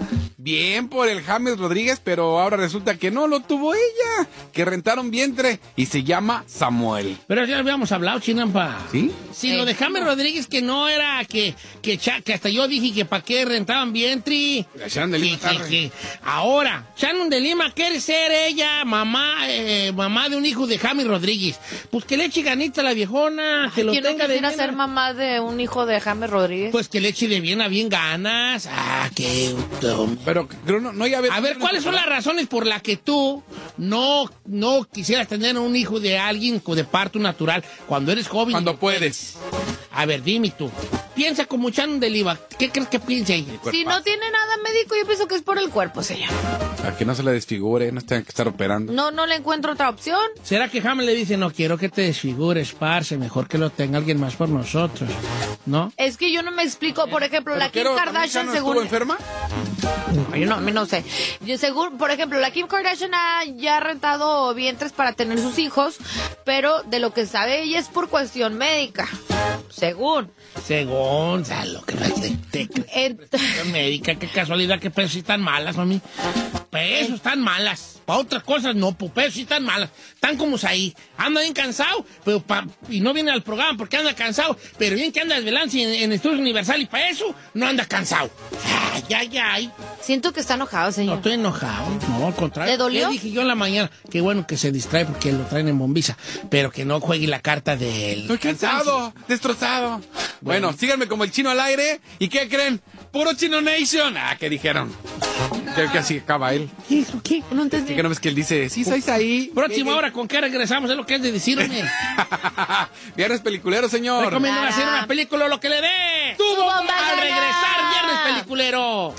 Bien por el James Rodríguez, pero ahora resulta que no lo tuvo ella, que rentaron vientre y se llama Samuel. Pero ya habíamos hablado, Chinampa. ¿Sí? Sí, lo de James Rodríguez, que no era que hasta yo dije que para qué rentaban vientre. Shannon de Lima Ahora, Shannon de Lima quiere ser ella mamá de un hijo de James Rodríguez. Pues que le eche ganita a la viejona, que lo ¿Quién tenga no de quisiera bien. ser mamá de un hijo de James Rodríguez? Pues que le eche de bien a bien ganas. Qué... Pero no ya a ver, ¿cuáles son las razones por las que tú no quisieras tener un hijo de alguien de parto natural cuando eres joven? Cuando puedes. A ver, dime tú. Piensa como Shannon de Lima. ¿Qué crees que piensa ella? Si no tiene nada médico, yo pienso que es por el cuerpo, señor. A que no se le desfigure, no tengan que estar operando. No le encuentro otra opción. ¿Será que James le dice, no quiero que te desfigures, parce, mejor que lo tenga alguien más por nosotros? ¿No? Es que yo no me explico, por ejemplo, la Kim Kardashian, según... ¿Estuvo enferma? Yo no sé. Yo según, por ejemplo, la Kim Kardashian ya ha rentado vientres para tener sus hijos, pero de lo que sabe ella es por cuestión médica. Según, o sea, lo que médica, qué casualidad que pesos sí están malas, mami. Pesos están malas. Para otras cosas no, pues pesos sí están malas. Están como ahí. Anda bien cansado, pero y no viene al programa porque anda cansado, pero bien que anda desvelando en Estudios Universal y para eso no anda cansado. Ay. Siento que está enojado, señor. No estoy enojado, no, al contrario. ¿Le dolió? Le dije yo en la mañana, qué bueno que se distrae porque lo traen en bombiza, pero que no juegue la carta del... Estoy cansado, destrozado. Bueno, síganme como el Chino al aire. ¿Y qué creen? Puro Chino Nation. ¿Qué dijeron? Creo que así acaba él. ¿Qué? No entendí. ¿Qué no ves que él dice? Sí, sois ahí. Próxima hora, ¿con qué regresamos? Es lo que es de decirme. Viernes peliculero, señor. Recomiendo hacer una película, lo que le dé. ¡Tu bomba al regresar, Viernes Peliculero.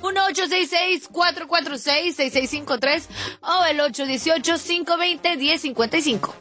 1-866-446-6653 o el 818-520-1055.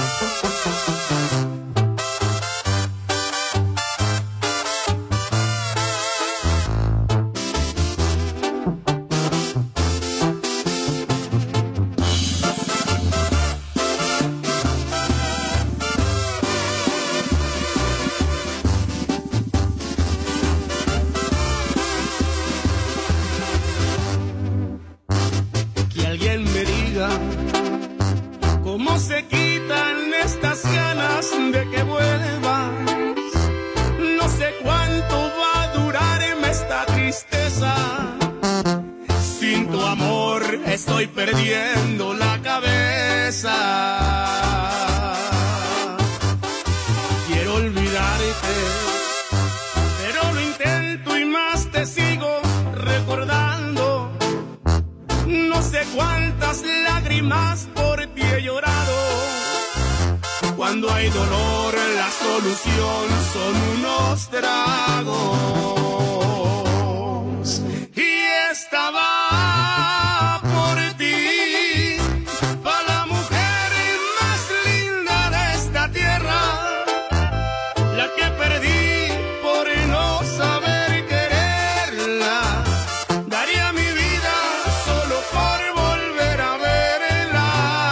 ¿Cómo se quitan estas ganas de que vuelvas? No sé cuánto va a durarme esta tristeza. Sin tu amor estoy perdiendo la cabeza. Quiero olvidarte, pero lo intento y más te sigo recordando. No sé cuántas lágrimas por ti he llorado. Cuando hay dolor, la solución son unos tragos. Y estaba por ti, para la mujer más linda de esta tierra, la que perdí por no saber quererla. Daría mi vida solo por volver a verla.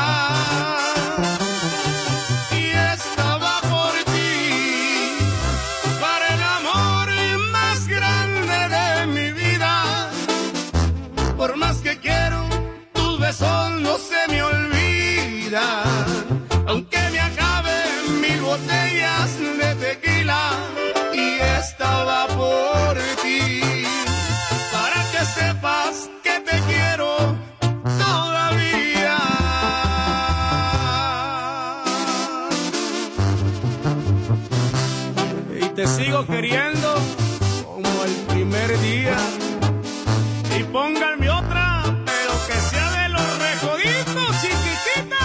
Y estaba por ti, para el amor más grande de mi vida. Por más que quiero, tus besos no se me olvidan. Aunque me acaben 1000 botellas de tequila. Y estaba por ti, para que sepas que te quiero todavía. Y te sigo queriendo como el primer día. Y pónganme otra, pero que sea de los Recoditos, chiquitita.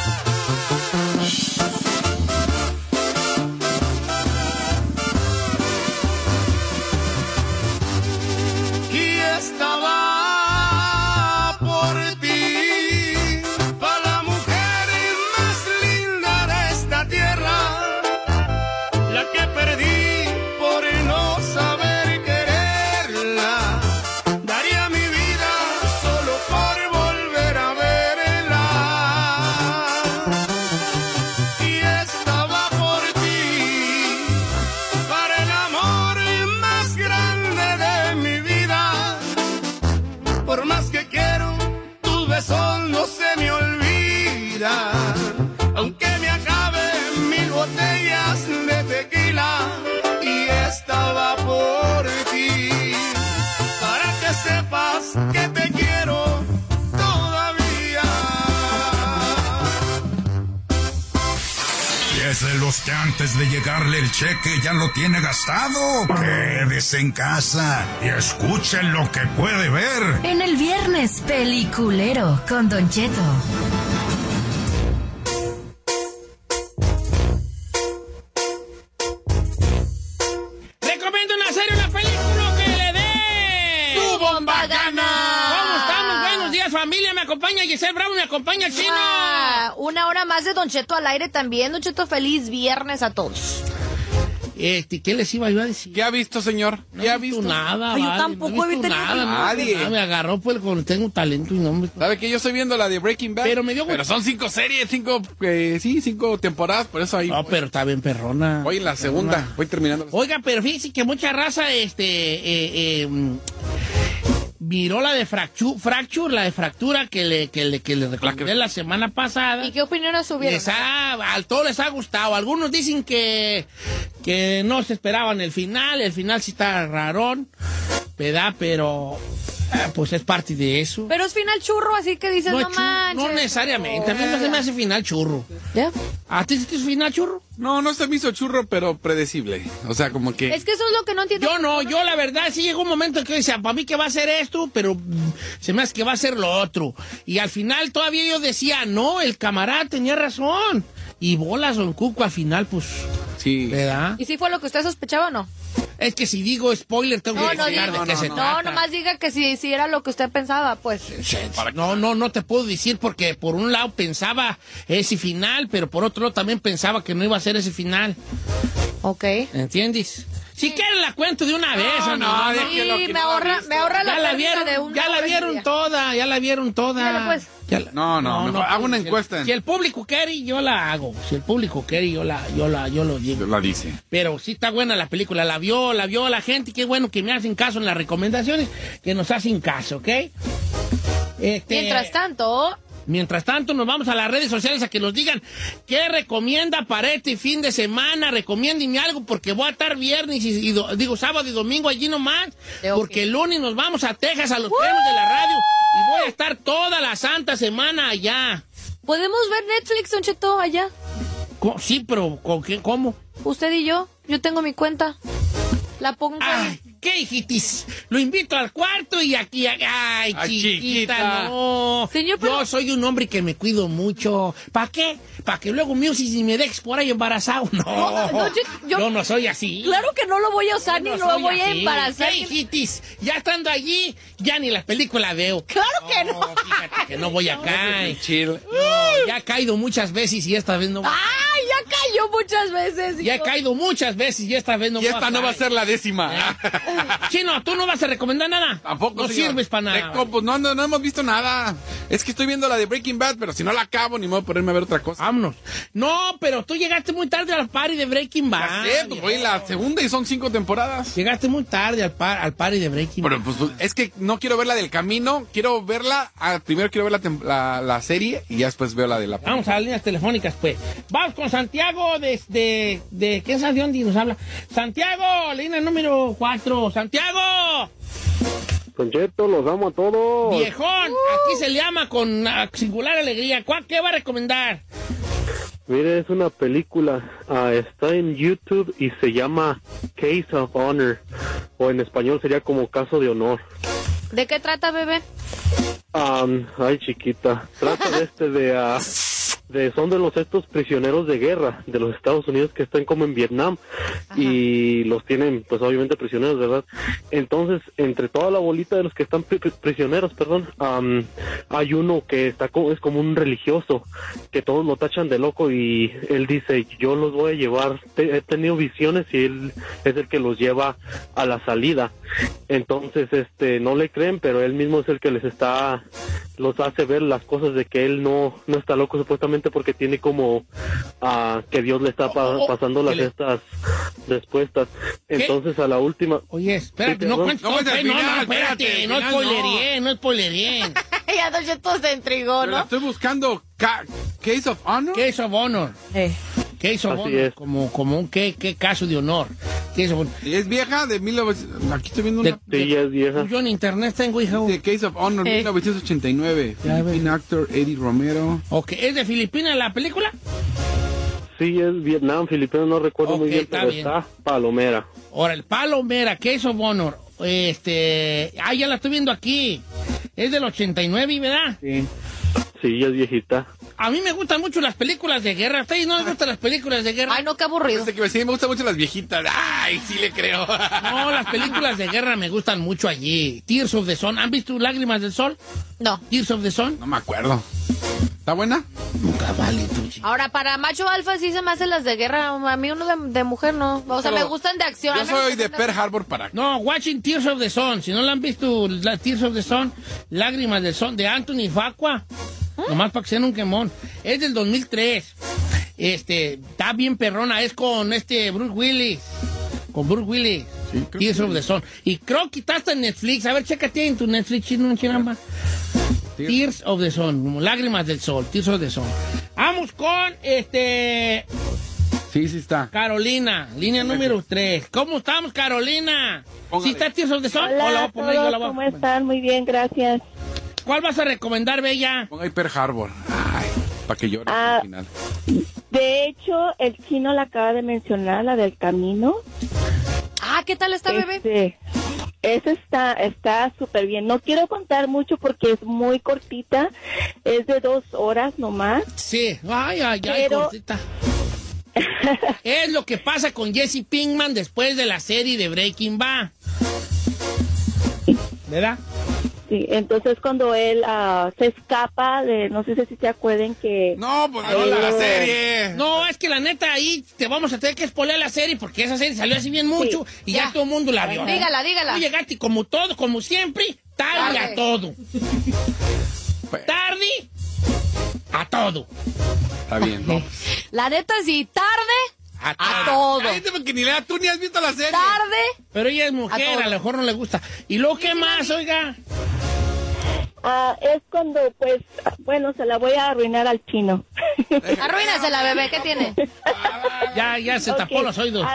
Y estaba por ti, para la mujer más linda de esta tierra, la que perdí por no saber quererla. Daría mi vida ¿Es de los que antes de llegarle el cheque ya lo tiene gastado? Quédese en casa y escuchen lo que puede ver. En el viernes peliculero con Don Cheto. Recomiendo una serie, una película que le dé ¡Tu bomba gana! ¿Cómo estamos? Buenos días, familia. Me acompaña Giselle Bravo, me acompaña el Chino. Una hora más de Don Cheto al aire también. Don Cheto, feliz viernes a todos. ¿Qué les iba yo a decir? ¿Qué ha visto, señor? ¿Qué ha visto? Nada, Ay, yo vale, tampoco no he he visto visto nada. nadie. Me agarró pues cuando tengo talento y no me... ¿Sabe que yo estoy viendo la de Breaking Bad? Pero me dio... Pero son 5 series, 5 temporadas, por eso ahí... No, pero está bien perrona. Voy en la segunda, voy terminando. Oiga, pero fíjese que mucha raza, miró la de la de fractura que le recomendé la semana pasada. ¿Y qué opiniones subieron? A todos les ha gustado. Algunos dicen que no se esperaban el final sí está rarón, ¿verdad? Pero pues es parte de eso. Pero es final churro, así que dices, no manches. No necesariamente, a mí no se me hace final churro. ¿Ya? ¿A ti se te hizo final churro? No se me hizo churro, pero predecible. O sea, como que... Es que eso es lo que no entiendo. Yo la verdad sí llegó un momento en que decía, para mí que va a ser esto, pero se me hace que va a ser lo otro. Y al final todavía yo decía, no, el camarada tenía razón. Y bolas, Don Cuco, al final, pues... Sí. ¿Verdad? ¿Y si fue lo que usted sospechaba o no? Es que si digo spoiler, tengo que explicar de qué se trata. No, nomás diga que si era lo que usted pensaba, pues. No te puedo decir porque por un lado pensaba ese final, pero por otro lado también pensaba que no iba a ser ese final. Ok. ¿Entiendes? Si quieren la cuento de una vez. Sí, me ahorra la pérdida de un... Ya la vieron toda. Dígale, pues. No, mejor hago una encuesta. Si el público quiere, yo la hago. Si el público quiere, yo lo digo. Yo la dice. Pero sí está buena la película. La vio la gente. Qué bueno que me hacen caso en las recomendaciones. Que nos hacen caso, ¿ok? Mientras tanto, nos vamos a las redes sociales a que nos digan qué recomienda para este fin de semana. Recomiéndeme algo porque voy a estar viernes sábado y domingo allí nomás. Porque el lunes nos vamos a Texas a los premios de la radio y voy a estar toda la santa semana allá. ¿Podemos ver Netflix, Don Cheto, allá? Sí, pero ¿cómo? Usted y yo tengo mi cuenta. La pongo ahí. ¿Qué, hijitis? Lo invito al cuarto y aquí... Ay, chiquita, no. Señor, pero... Yo soy un hombre que me cuido mucho. ¿Para qué? ¿Para que luego si me dejes por ahí embarazado? No, yo no soy así. Claro que no lo voy a usar ni lo voy a embarazar. ¿Qué, hijitis? Ya estando allí, ya ni las películas veo. ¡Claro que no! Fíjate que no voy a caer. Ya he caído muchas veces y esta vez no voy a caer. ¡Ay, ya cayó muchas veces! Ya he caído muchas veces y esta vez no voy a caer. Y esta no va a ser la 10ª. Chino, ¿tú no vas a recomendar nada? Tampoco, no señor. Sirves para nada. Pues no hemos visto nada. Es que estoy viendo la de Breaking Bad, pero si no la acabo, ni me voy a ponerme a ver otra cosa. Vámonos. No, pero tú llegaste muy tarde al party de Breaking Bad. Ya sé, pues voy en la segunda y son 5 temporadas. Llegaste muy tarde al party de Breaking Bad. Pero pues es que no quiero ver la del camino, quiero verla, primero quiero ver la serie y ya después veo la de la... Vamos a las líneas telefónicas, pues. Vamos con Santiago de ¿quién sabe de dónde nos habla? Santiago, línea número 4. ¡Santiago! Don Cheto, los amo a todos. Viejón, aquí se le llama con singular alegría. ¿Qué va a recomendar? Mire, es una película, está en YouTube y se llama Case of Honor, o en español sería como Caso de Honor. ¿De qué trata, bebé? Ay, chiquita, trata son de estos prisioneros de guerra de los Estados Unidos que están como en Vietnam. Ajá. Y los tienen pues obviamente prisioneros, ¿verdad? Entonces, entre toda la bolita de los que están prisioneros, hay uno que es como un religioso que todos lo tachan de loco y él dice, yo los voy a llevar, he tenido visiones y él es el que los lleva a la salida. Entonces, no le creen, pero él mismo es el que los hace ver las cosas de que él no está loco supuestamente porque tiene como que Dios le está pasando estas respuestas. Entonces a la última... Oye, espérate, espérate, no spoileré. Ya Don Cheto se intrigó, ¿no? Estoy buscando Case of Honor. Case of Honor. Case of Honor, como un qué caso de honor. Es vieja, de 1900. Aquí estoy viendo una. Sí, ya es vieja. Yo en internet tengo, hija. De Case of Honor, 1989. Filipino actor Eddie Romero. Ok, ¿es de Filipinas la película? Sí, es Vietnam, Filipinas, no recuerdo muy bien, está pero bien. está Palomera. Ahora, el Palomera, Case of Honor. Ya la estoy viendo aquí. Es del 89, ¿verdad? Sí, ya es viejita. A mí me gustan mucho las películas de guerra. ¿A ustedes no les gustan las películas de guerra? Ay, no, qué aburrido. Sí, me gustan mucho las viejitas. Ay, sí le creo. No, las películas de guerra me gustan mucho allí. Tears of the Sun. ¿Han visto Lágrimas del Sol? No. Tears of the Sun. No me acuerdo. ¿Está buena? Nunca vale, tú. Ahora, para macho alfa sí se me hacen las de guerra. A mí uno de mujer no. O sea, me gustan de acción. Yo soy de Pearl Harbor para... No, Watching Tears of the Sun. Si no la han visto, la Tears of the Sun, Lágrimas del Sun, de Anthony Facua. Nomás para que sean un quemón. Es del 2003. Está bien perrona. Es con Bruce Willis. Con Bruce Willis. Sí, Tears of the Sun. Y creo que está hasta en Netflix. A ver, chécate en tu Netflix, chinamba. Tears of the Sun. Lágrimas del Sol. Tears of the Sun. Vamos con Sí, sí está. Carolina, línea número 3. ¿Cómo estamos, Carolina? Póngale. ¿Sí está Tears of the Sun? Hola, ¿O la voy a poner yo? ¿cómo están? Muy bien, gracias. ¿Cuál vas a recomendar, Bella? Ponga ahí Pearl Harbor. Ay, para que llore al final. De hecho, el chino la acaba de mencionar, la del camino. Ah, ¿qué tal está, bebé? Esa está súper bien. No quiero contar mucho porque es muy cortita. Es de 2 horas nomás. Sí, ay, pero... cortita. Es lo que pasa con Jesse Pinkman después de la serie de Breaking Bad. ¿Verdad? Sí, entonces cuando él se escapa de, no sé si se acuerden que... No, pues no la serie. No, es que la neta ahí te vamos a tener que spoilear la serie porque esa serie salió así bien mucho y ya todo el mundo la vio. Dígala. Tú llegaste como todo, como siempre, tarde a todo. Tarde a todo. Está bien, ¿no? La neta sí, tarde a todo. Cállate porque tú ni has visto la serie. Tarde. Pero ella es mujer, a lo mejor no le gusta. ¿Y luego qué más, oiga? Es cuando, pues, bueno, se la voy a arruinar al chino. Arruínasela, bebé, ¿qué tiene? Ya se tapó los oídos.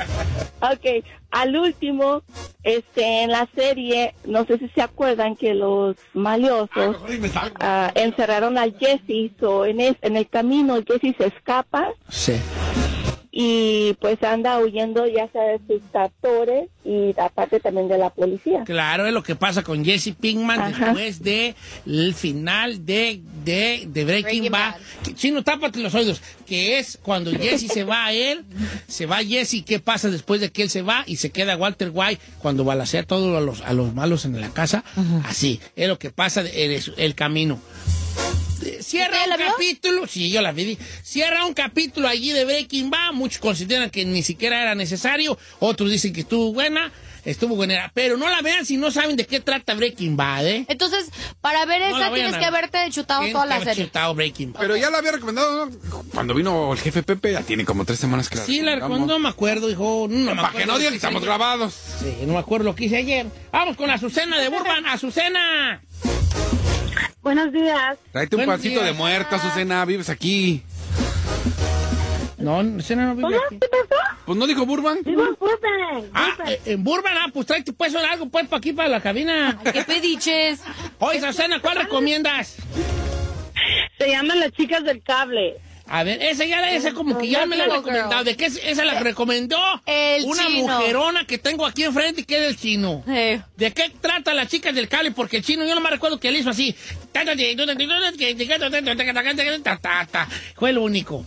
Al último, en la serie, no sé si se acuerdan que los maliosos encerraron al Jesse, en el camino Jesse se escapa. Sí. Y pues anda huyendo ya sea de sus captores y aparte también de la policía. Claro, es lo que pasa con Jesse Pinkman después de el final de Breaking Bad. Chino, tápate los oídos. Que es cuando Jesse se va Jesse, ¿qué pasa después de que él se va? Y se queda Walter White cuando balacea a todos a los malos en la casa. Así, es lo que pasa el camino. Cierra un capítulo, sí, yo la vi. Cierra un capítulo allí de Breaking Bad. Muchos consideran que ni siquiera era necesario. Otros dicen que estuvo buena, pero no la vean si no saben de qué trata Breaking Bad, ¿eh? Entonces, para ver esa tienes que haberte chutado toda la serie. Breaking Bad. Pero ya la había recomendado, ¿no? Cuando vino el jefe Pepe, ya tiene como 3 semanas que la Sí, la recomendó, no me acuerdo, dijo. No para que no digan que estamos grabados. Sí, no me acuerdo lo que hice ayer. Vamos con Azucena de Burbank. ¡Azucena! Buenos días. Tráete un pancito de muerto, Azucena, vives aquí. No, Azucena no vive aquí. ¿Qué pasó? Pues no dijo Burbank. Digo en Burbank. En Burbank, pues tráete pues algo pues para aquí, para la cabina. Ay, qué pediches. Oye, Azucena, ¿cuál recomiendas? Se llaman Las Chicas del Cable. A ver, esa como que ya me la han recomendado. ¿De qué esa la recomendó? Una chino. mujerona que tengo aquí enfrente que es el chino. ¿De qué trata Las Chicas del Cable? Porque el chino, yo no me recuerdo que él hizo así. Fue el único.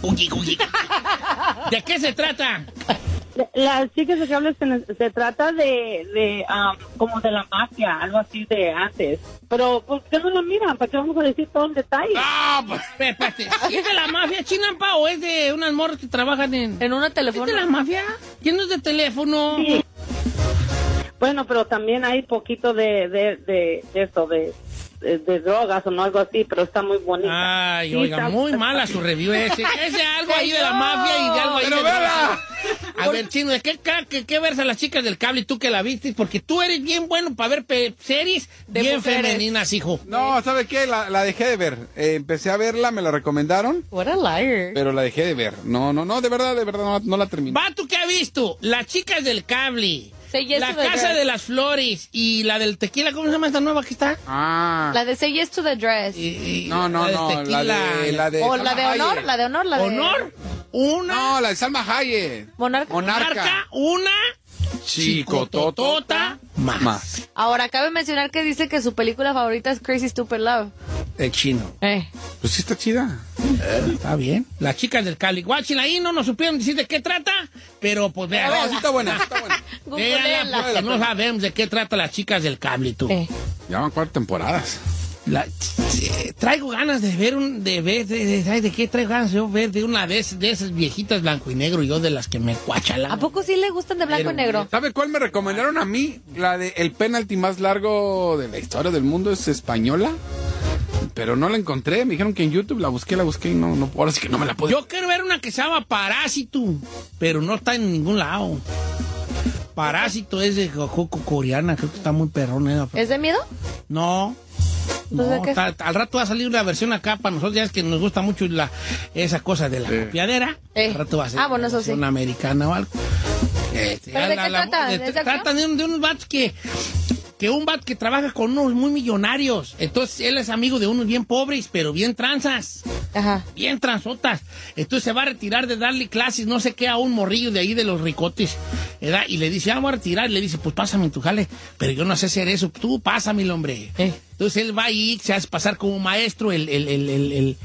¿De qué se trata? Las Chicas del Cable se trata de como de la mafia, algo así de antes. Pero, ¿por qué no la miran? ¿Para qué vamos a decir todo el detalle? Espérate. ¿Es de la mafia chinampa o es de unas morras que trabajan en una teléfono? ¿Es de la mafia? ¿Quién no es de teléfono? Sí. Bueno, pero también hay poquito de eso, de drogas o no, algo así, pero está muy bonita. Ay, sí, oiga, muy mala su review ese algo ahí de la mafia y de algo ahí de drogas. A ver, chino, ¿de qué versa Las Chicas del Cable y tú que la viste? Porque tú eres bien bueno para ver series de bien mujeres femeninas, hijo. No, ¿sabe qué? La dejé de ver. Empecé a verla, me la recomendaron. What a liar. Pero la dejé de ver. No, de verdad, no la terminé. ¿Tú qué has visto? Las Chicas del Cable. La Casa de las Flores y la del tequila, ¿cómo se llama esta nueva que está? La de Say Yes to the Dress. No, la de ¿O la de Honor? ¿La de Honor? ¿Honor? una... No, la de Salma Hayek. Monarca. Una chicototota más. Ahora, cabe mencionar que dice que su película favorita es Crazy Stupid Love. El chino. Pues sí está chida. Está bien. Las chicas del Cali. Guachín, ahí no nos supieron decir de qué trata, pero pues vean. No, sí está buena, está buena. Véanla, porque no sabemos de qué trata las chicas del cable, tú. Ya van 4 temporadas. Traigo ganas de ver ¿de qué traigo ganas de ver? De una de esas viejitas blanco y negro, yo de las que me cuachalan. ¿A poco sí le gustan de blanco y negro? ¿Sabe cuál me recomendaron a mí? La de el penalti más largo de la historia del mundo, es española. Pero no la encontré, me dijeron que en YouTube la busqué y no, ahora sí que no me la puedo. Yo quiero ver una que se llama Parásito, pero no está en ningún lado. Parásito es de coreana, creo que está muy perrón. ¿Es de miedo? No. Al rato va a salir una versión acá para nosotros, ya es que nos gusta mucho esa cosa de la copiadera. Al rato va a ser una versión americana o algo. ¿Pero de qué trata? Trata de unos vatos que un vato que trabaja con unos muy millonarios. Entonces él es amigo de unos bien pobres, pero bien tranzas. Ajá. Bien transotas. Entonces se va a retirar de darle clases, no sé qué, a un morrillo de ahí de los ricotes. ¿Verdad? Y le dice, voy a retirar. Y le dice, pues pásame tu jale. Pero yo no sé hacer eso. Tú pásame, hombre. Entonces él va ahí, se hace pasar como maestro, el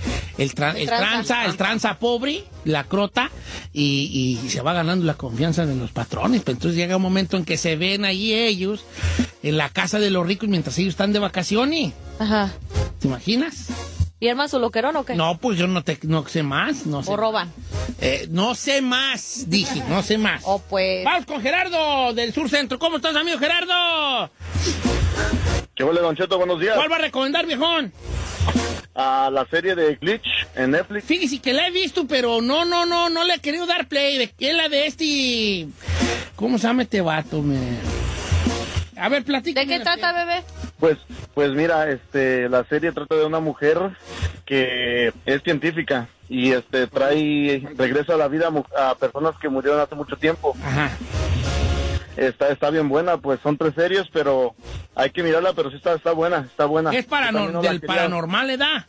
tranza pobre, la crota, y se va ganando la confianza de los patrones. Pero entonces llega un momento en que se ven ahí ellos en la casa de los ricos mientras ellos están de vacaciones. Ajá. ¿Te imaginas? ¿Y arman su loquerón o qué? No, pues yo no sé más. No sé. ¿O roban? No sé más, dije, no sé más. Pues. Vamos con Gerardo del Sur Centro. ¿Cómo estás, amigo Gerardo? ¿Qué huele, Don Cheto? Buenos días. ¿Cuál va a recomendar, viejón? A la serie de Glitch en Netflix. Fíjese que la he visto, pero no le he querido dar play. Es la de este... ¿Cómo se llama este vato? A ver, platícame. ¿De qué trata, bebé? Pues mira, la serie trata de una mujer que es científica y regresa a la vida a personas que murieron hace mucho tiempo. Ajá. Está bien buena, pues son 3 series, pero hay que mirarla, pero sí está buena. ¿Es paranormal, edad?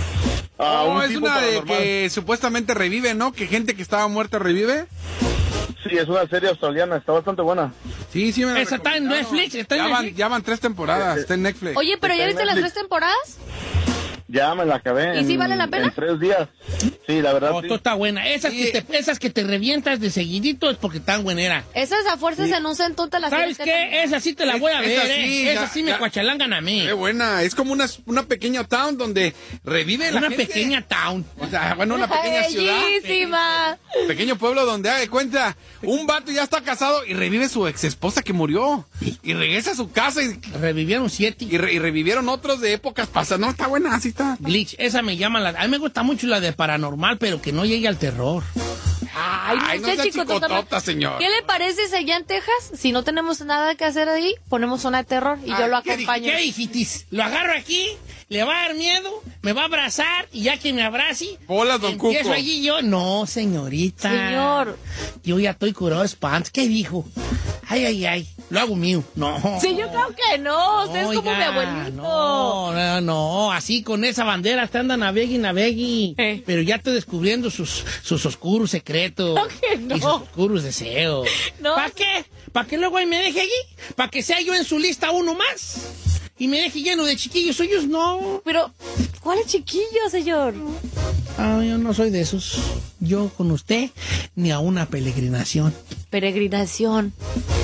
Es una de que supuestamente revive, ¿no? Que gente que estaba muerta revive. Sí, es una serie australiana, está bastante buena. Sí, me la ¿Esa está en Netflix? Ya van 3 temporadas, está en Netflix. Oye, ¿pero ya viste las 3 temporadas? Ya me la acabé. ¿Y sí vale la pena? En 3 días. Sí, la verdad. Sí. Está buena. Esas que te revientas de seguidito es porque están bueneras. Esas a fuerzas en un centón te las ¿Sabes qué? Esa sí te la voy a ver. Esa sí me cuachalangan a mí. Qué buena. Es como una pequeña town donde revive la gente. Una pequeña town. O sea, una pequeña ciudad. Bellísima. Pequeño pueblo donde haga de cuenta un vato ya está casado y revive su ex esposa que murió. Y regresa a su casa y revivieron 7. Y revivieron otros de épocas pasadas. No, está buena, así está. Glitch, esa me llama a mí me gusta mucho la de paranormal, pero que no llegue al terror. Ay, no sea chicotota, señor. ¿Qué le parece si allá en Texas, si no tenemos nada que hacer ahí, ponemos zona de terror y yo lo acompaño? ¿Qué hijitis? Lo agarro aquí, le va a dar miedo, me va a abrazar y ya que me abrace, hola, don Cuco. Empiezo allí yo, no, señorita. Señor. Yo ya estoy curado de espanto. ¿Qué dijo? Ay, lo hago mío. No. Sí, yo creo que no. Usted es como mi abuelito. No. Así con esa bandera te andan navegui. Pero ya estoy descubriendo sus oscuros secretos. No, que no. Y sus oscuros deseos. No. ¿Para qué? ¿Para que luego ahí me deje allí? ¿Para que sea yo en su lista uno más? ¿Y me deje lleno de chiquillos suyos? No. Pero, ¿cuál es chiquillo, señor? Yo no soy de esos. Yo con usted ni a una peregrinación. Peregrinación.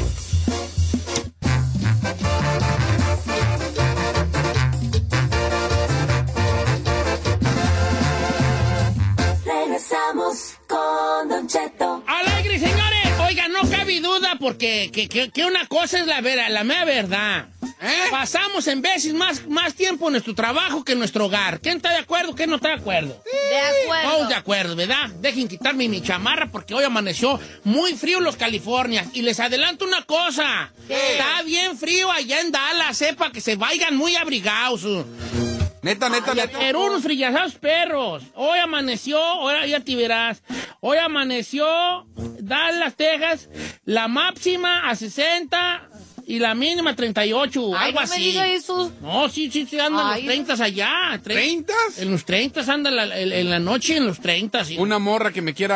Regresamos con Don Cheto. ¡Alegre, señores! Oiga, no cabe duda porque que una cosa es la mera verdad. Pasamos en veces más tiempo en nuestro trabajo que en nuestro hogar. ¿Quién está de acuerdo? ¿Quién no está de acuerdo? De acuerdo. Todos de acuerdo, ¿verdad? Dejen quitarme mi chamarra porque hoy amaneció muy frío en los Californias. Y les adelanto una cosa. Está bien frío allá en Dallas, para que se vayan muy abrigados. Neta. Pero unos frillazados perros. Hoy amaneció, ahora ya te verás. Hoy amaneció Dallas, Texas, la máxima a 60 y la mínima 38, Ay, algo no así. Me diga eso. No, sí, andan en los 30 allá. ¿30? En los 30 andan en la noche, en los 30. Sí. Una morra que me quiera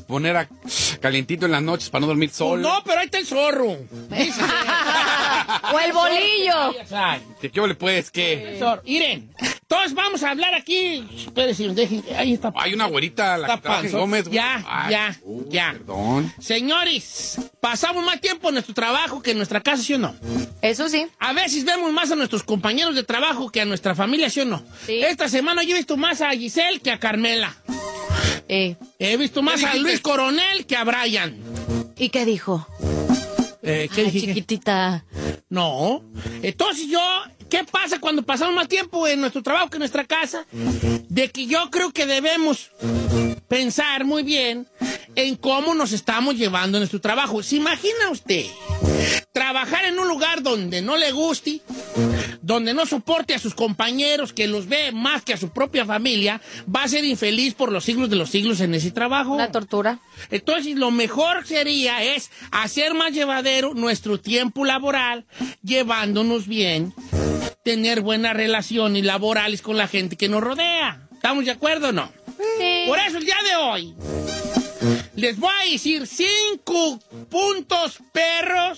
poner calientito en las noches para no dormir solo. No, pero ahí está el zorro. O el bolillo. ¿Qué le puedes? ¿Qué? Miren, todos vamos a hablar aquí. Espérense, dejen. Ahí está. Hay una güerita, la que trabaja en Gómez. Ya. Perdón. Señores, pasamos más tiempo en nuestro trabajo que en nuestra casa, ¿sí o no? Eso sí. A veces vemos más a nuestros compañeros de trabajo que a nuestra familia, ¿sí o no? Sí. Esta semana yo he visto más a Giselle que a Carmela. He visto más a Luis Coronel que a Brian. ¿Y qué dijo? ¿Qué dije? Chiquitita. No. Entonces ¿qué pasa cuando pasamos más tiempo en nuestro trabajo que en nuestra casa? De que yo creo que debemos pensar muy bien en cómo nos estamos llevando en nuestro trabajo. ¿Se imagina usted trabajar en un lugar donde no le guste, donde no soporte a sus compañeros, que los ve más que a su propia familia? Va a ser infeliz por los siglos de los siglos en ese trabajo. Una tortura. Entonces, lo mejor sería es hacer más llevadero nuestro tiempo laboral, llevándonos bien, tener buenas relaciones laborales con la gente que nos rodea. ¿Estamos de acuerdo o no? Sí. Por eso el día de hoy les voy a decir 5 puntos perros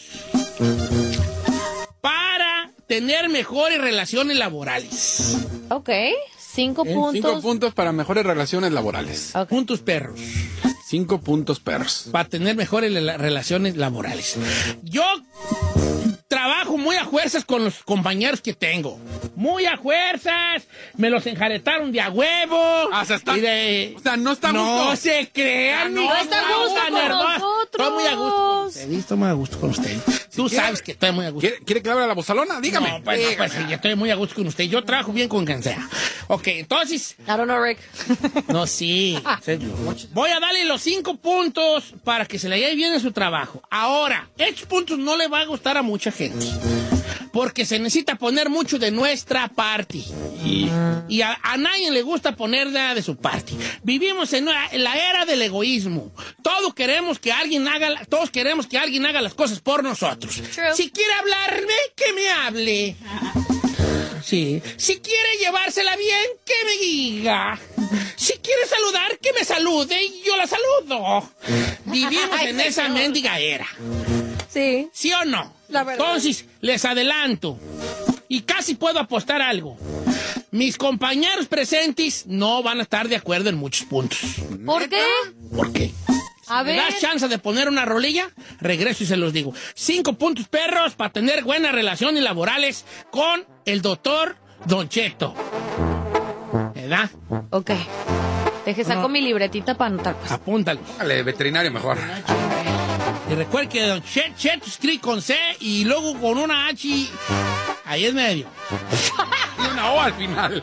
para tener mejores relaciones laborales. Ok, 5 puntos. 5 puntos para mejores relaciones laborales. Okay. Puntos perros. 5 puntos perros. Para tener mejores relaciones laborales. Yo trabajo muy a fuerzas con los compañeros que tengo. Muy a fuerzas. Me los enjaretaron de a huevo. O sea, no está a gusto. No se crean. No está a gusto con nosotros. Estoy muy a gusto con usted. Estoy muy a gusto con usted. Tú sabes que estoy muy a gusto. ¿Quiere que le abra la bozalona? Dígame. No, pues yo estoy muy a gusto con usted. Yo trabajo bien con quien sea. Ok, entonces... I don't know, Rick. No, sí. Voy a darle los 5 puntos para que se le lleve bien en su trabajo. Ahora, estos puntos no le va a gustar a mucha gente. Porque se necesita poner mucho de nuestra parte. Y a nadie le gusta poner nada de su parte. Vivimos en la era del egoísmo. Todos queremos que alguien haga las cosas por nosotros. True. Si quiere hablarme, que me hable. Sí. Si quiere llevársela bien, que me diga. Si quiere saludar, que me salude y yo la saludo. Vivimos en esa mendiga era. Sí. ¿Sí o no? La verdad. Entonces, les adelanto. Y casi puedo apostar algo. Mis compañeros presentes no van a estar de acuerdo en muchos puntos. ¿Por qué? ¿Por qué? A ¿Me ver. das chance de poner una rolilla? Regreso y se los digo. 5 puntos perros para tener buenas relaciones laborales con el doctor Don Cheto. ¿Verdad? Ok. Saco mi libretita para anotar. Pues. Apúntalo. Dale, veterinario mejor. Y recuerde que Don Cheto escribe con C y luego con una H. Ahí es medio. Y una O al final.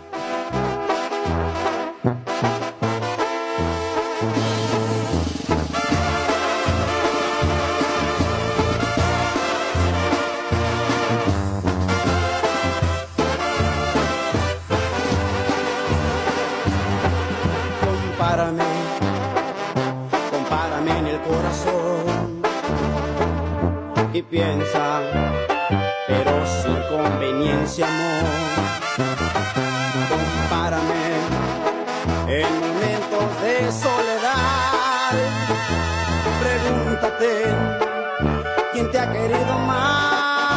Compárame en el corazón y piensa, pero sin conveniencia, amor. Compárame en momentos de soledad. Pregúntate quién te ha querido más.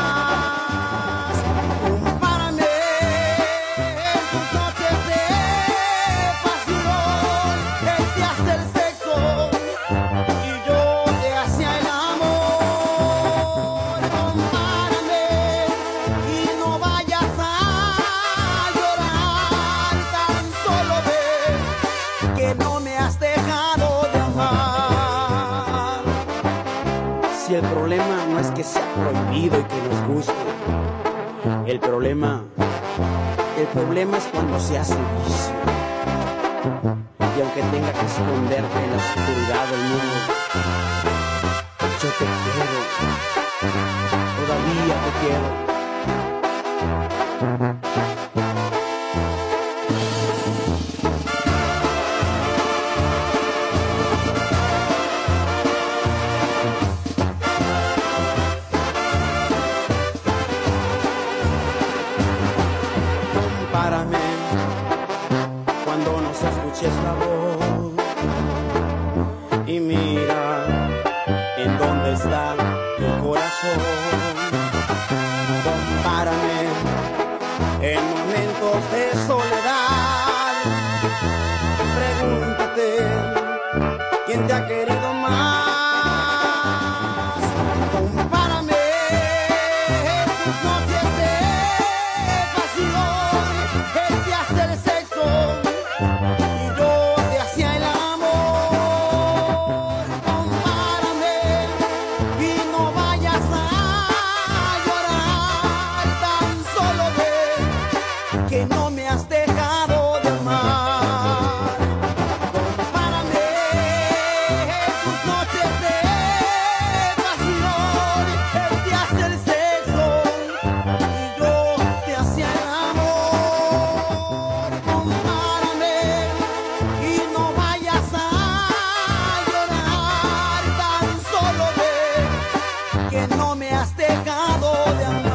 El problema no es que sea prohibido y que nos guste. El problema es cuando se hace vicio. Y aunque tenga que esconderte en la oscuridad del mundo, yo te quiero. Todavía te quiero. Cuando nos escuches la voz y mi ¿quién te ha querido más? Compárame tus noches de pasión, él te hace el sexo y yo te hacía el amor. Compárame y no vayas a llorar, tan solo ve que no me has dejado de amar. Compárame tus noches de pasión, él te hace el sexo y yo te hacía el amor. Compárame y no vayas a llorar, tan solo ve que no me has dejado de amar.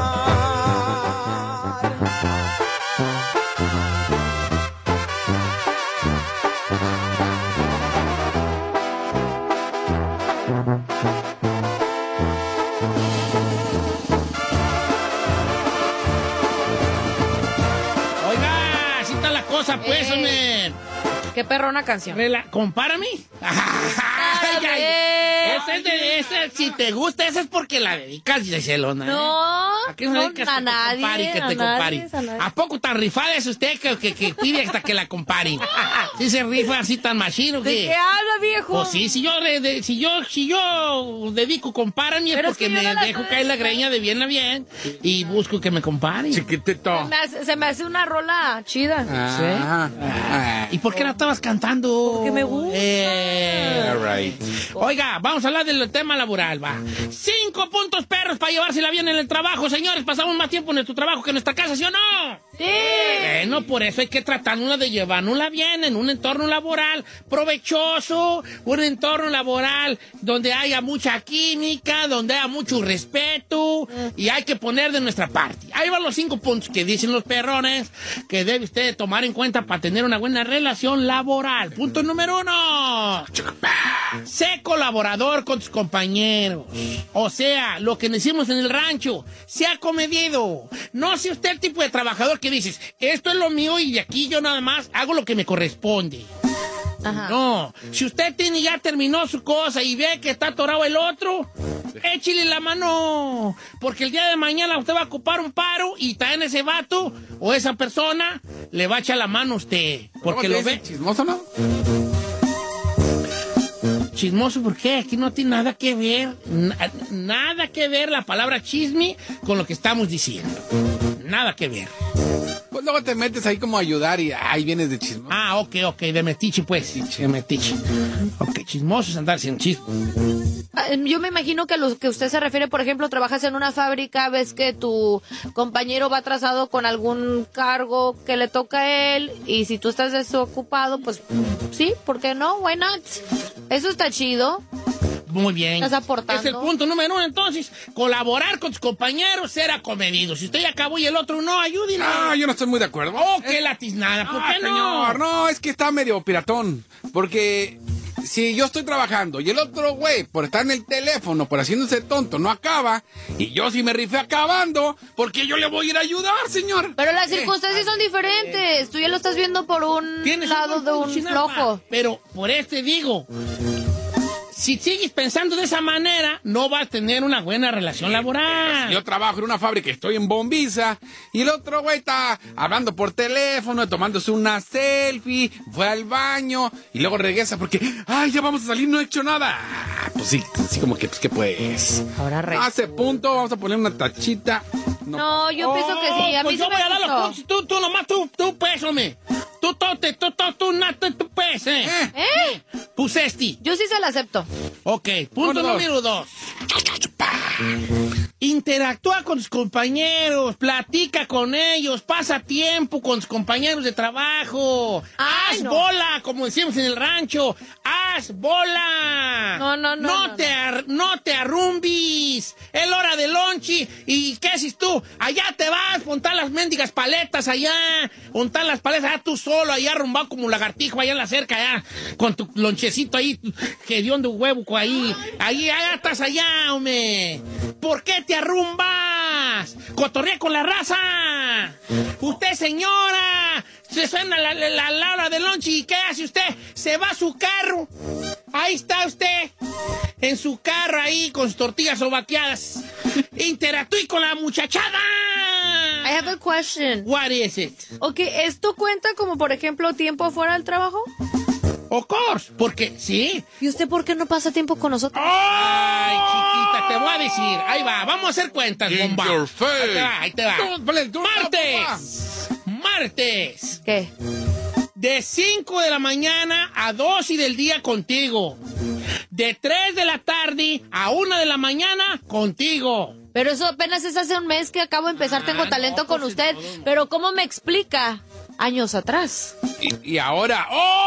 Oiga, así está la cosa, pues, hombre. Qué perrona canción. Compárame. Ay, ay. Ese, si te gusta, ese es porque la dedicas, Giselona. No, ¿A qué no dedicas a que te nadie, compare, que a te nadie, compare? a nadie. ¿A poco tan rifada es usted que pide hasta que la comparen? ¿Sí se rifa así tan machino ¿De que? qué habla, viejo? Pues sí, si yo dedico compárame es Pero es porque que yo me no la dejo estoy caer la greña de bien a bien y busco que me comparen. Chiquitito. Se me hace una rola chida. ¿Y por qué la estabas cantando? Porque me gusta. All right. Oiga, vamos a hablar del tema laboral, va. 5 puntos perros para llevársela bien en el trabajo, señores. Pasamos más tiempo en nuestro trabajo que en nuestra casa, ¿sí o no? Sí. Bueno, por eso hay que tratarnos de llevárnosla bien en un entorno laboral provechoso, un entorno laboral donde haya mucha química, donde haya mucho respeto y hay que poner de nuestra parte. Ahí van los 5 puntos que dicen los perrones que debe usted tomar en cuenta para tener una buena relación laboral. Punto número 1. Sé colaborador con tus compañeros. O sea, lo que decimos en el rancho, sea comedido. No sea usted el tipo de trabajador que dices, esto es lo mío y de aquí yo nada más hago lo que me corresponde. Ajá. No, si usted ya terminó su cosa y ve que está atorado el otro, échale la mano. Porque el día de mañana usted va a ocupar un paro y está en ese vato o esa persona le va a echar la mano a usted. Porque lo ve. ¿Chismoso, no? Chismoso, ¿por qué? Aquí no tiene nada que ver, nada que ver la palabra chisme con lo que estamos diciendo. Nada que ver. Pues luego te metes ahí como a ayudar y ahí vienes de chismoso. Ah, ok, de metiche, pues. De metiche. Ok, chismoso es andar sin chisme. Yo me imagino que lo que usted se refiere, por ejemplo, trabajas en una fábrica, ves que tu compañero va atrasado con algún cargo que le toca a él y si tú estás desocupado, pues sí, ¿por qué no? Why not? Eso está chido. Muy bien. Estás aportando. Es el punto número 1, entonces. Colaborar con tus compañeros, ser acomedido. Si usted ya acabó y el otro no, ayúdenle. No, yo no estoy muy de acuerdo. Oh, qué latiznada. ¿Por qué no? Señor, no, es que está medio piratón. Porque si yo estoy trabajando y el otro güey, por estar en el teléfono, por haciéndose tonto, no acaba, y yo sí me rifé acabando, porque yo le voy a ir a ayudar, señor. Pero las circunstancias son diferentes. Tú ya lo estás viendo por un lado de un flojo. Pero por este digo, si sigues pensando de esa manera, no vas a tener una buena relación laboral. Yo trabajo en una fábrica, estoy en Bombiza, y el otro güey está hablando por teléfono, tomándose una selfie, fue al baño, y luego regresa porque, ay, ya vamos a salir, no he hecho nada. Pues sí, así como que, pues, ¿qué pues? Ahora Hace punto, vamos a poner una tachita. No, yo pienso que sí. A mí pues sí yo me voy a dar los gustó. puntos. Tú nomás, tú, pues, hombre. Tú, pues, Pusesti. Yo sí se la acepto. Ok, punto número 2. Interactúa con tus compañeros, platica con ellos, pasa tiempo con tus compañeros de trabajo. Haz bola, como decimos en el rancho. Haz bola. No te arrumbis. Es hora de lonchi. ¿Y qué haces tú? Allá te vas, montar las mendigas paletas allá. Montar las paletas allá tú solo, allá arrumbado como lagartijo allá en la cerca, allá. Con tu lonchecito ahí, que dio un huevo ahí. Allá estás allá, hombre. ¿Por qué te arrumbas? Cotorrea con la raza. Usted, señora, se suena la hora del lunch y ¿qué hace usted? Se va a su carro Ahí está usted, en su carro ahí, con sus tortillas sobaqueadas. Interactúe con la muchachada. I have a question. What is it? Ok, ¿esto cuenta como, por ejemplo, tiempo fuera del trabajo? Of course, porque sí. ¿Y usted por qué no pasa tiempo con nosotros? Ay, chiquita, te voy a decir. Ahí va, vamos a hacer cuentas, bomba. In your face. Ahí te va. Martes. ¿Qué? De 5 de la mañana a 2 y del día contigo. De 3 de la tarde a 1 de la mañana contigo. Pero eso apenas es hace un mes que acabo de empezar, tengo talento con usted. Pero ¿cómo me explica? Años atrás. Y ahora,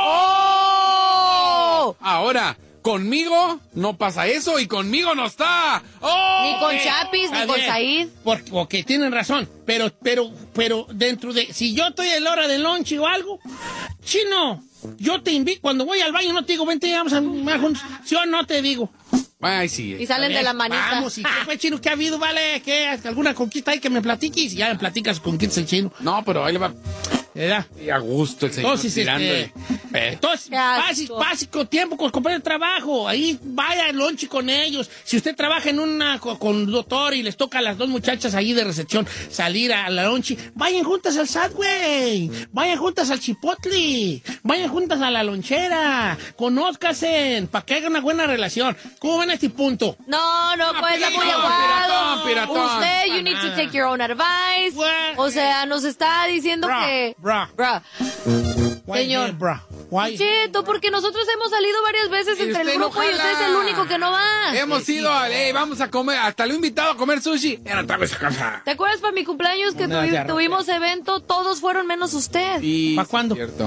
¡oh! Ahora, conmigo no pasa eso y conmigo no está. ¡Oh! Ni con Chapis, ni con Said. Porque tienen razón. Pero dentro de... Si yo estoy a la hora del lunch o algo, chino, yo te invito. Cuando voy al baño no te digo, vente, vamos a juntos. Si yo no te digo. Ay, sí. Y salen de la manita. Vamos, ¿y qué fue, chino? ¿Qué ha habido? ¿Vale? ¿Qué? ¿Alguna conquista hay que me platiques? Y ya me platicas con quién es el chino. No, pero ahí le va... ¿Verdad? Y a gusto el señor tirándole. Entonces, básico tiempo con los compañeros de trabajo. Ahí vaya al lunch con ellos. Si usted trabaja en una con doctor y les toca a las dos muchachas ahí de recepción salir a la lunch, vayan juntas al Subway, vayan juntas al Chipotle, vayan juntas a la lonchera, conózcanse para que haya una buena relación. ¿Cómo ven este punto? No, pues está muy aguado. Piratón. Usted, you need to take your own advice. O sea, nos está diciendo que... Bra. Señor. Why? Cheto, porque nosotros hemos salido varias veces entre el grupo y usted es el único que no va. Hemos ido, vamos a comer, hasta lo he invitado a comer sushi. Era otra vez a casa. ¿Te acuerdas para mi cumpleaños que tuvimos evento? Todos fueron menos usted. ¿Para cuándo? Cierto.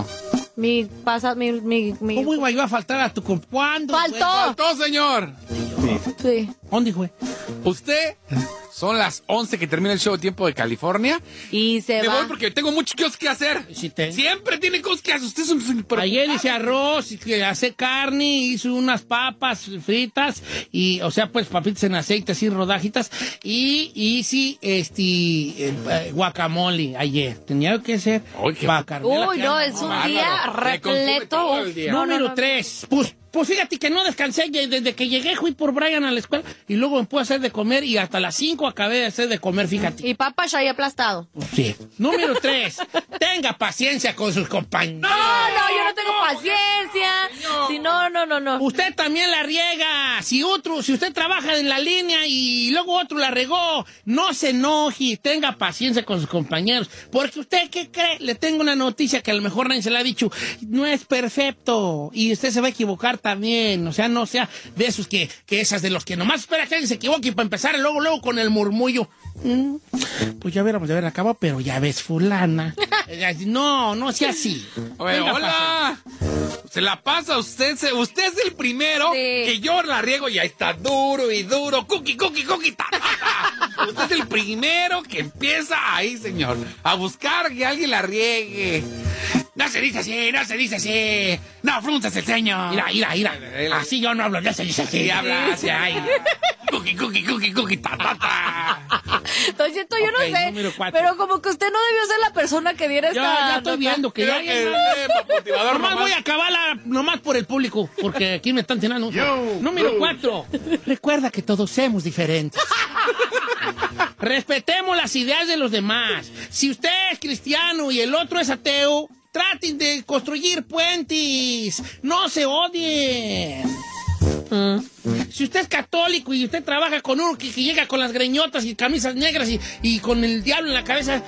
¿Cómo iba yo a faltar a tu cumpleaños? Faltó, señor. Sí. ¿Dónde fue? Usted... Son las 11 que termina el show de Tiempo de California. Y se Me va. voy porque tengo muchas cosas que hacer. Sí, Siempre tiene cosas que hacer. Usted es un Ayer hice arroz, hace carne, hice unas papas fritas, y, o sea, pues papitas en aceite, así rodajitas, y hice guacamole ayer. Tenía que ser guacamole. Uy, no, es un día repleto. Número 3. Pues fíjate que no descansé desde que llegué, fui por Brian a la escuela y luego me pude hacer de comer y hasta las 5 acabé de hacer de comer, fíjate. Y papas ahí aplastado. Pues sí. Número 3. Tenga paciencia con sus compañeros. No, yo no tengo paciencia. Si no. Usted también la riega. Si usted trabaja en la línea y luego otro la regó, no se enoje, tenga paciencia con sus compañeros. Porque usted, ¿qué cree? Le tengo una noticia que a lo mejor nadie se la ha dicho. No es perfecto y usted se va a equivocar también, o sea, no sea de esos que esas de los que nomás espera que alguien se equivoque y para empezar luego con el murmullo. Pues ya hubiéramos de haber acabado, pero ya ves, fulana. No sea así. Oye, hola. Se la pasa usted es el primero que yo la riego y ahí está duro y duro. Cookie, ta. Usted es el primero que empieza ahí, señor, a buscar que alguien la riegue. No se dice así. No, frunces el ceño. Mira. Así yo no hablo, ya se dice así. Sí, habla así, ay. Cookie, ta. Don Cheto, yo no sé, pero como que usted no debió ser la persona que diera esta... Ya estoy viendo que ya... Nomás voy a acabarla, nomás por el público, porque aquí me están tirando. Número 4. Recuerda que todos somos diferentes. Respetemos las ideas de los demás. Si usted es cristiano y el otro es ateo, traten de construir puentes. No se odien. Si usted es católico y usted trabaja con uno que llega con las greñotas y camisas negras y con el diablo en la cabeza,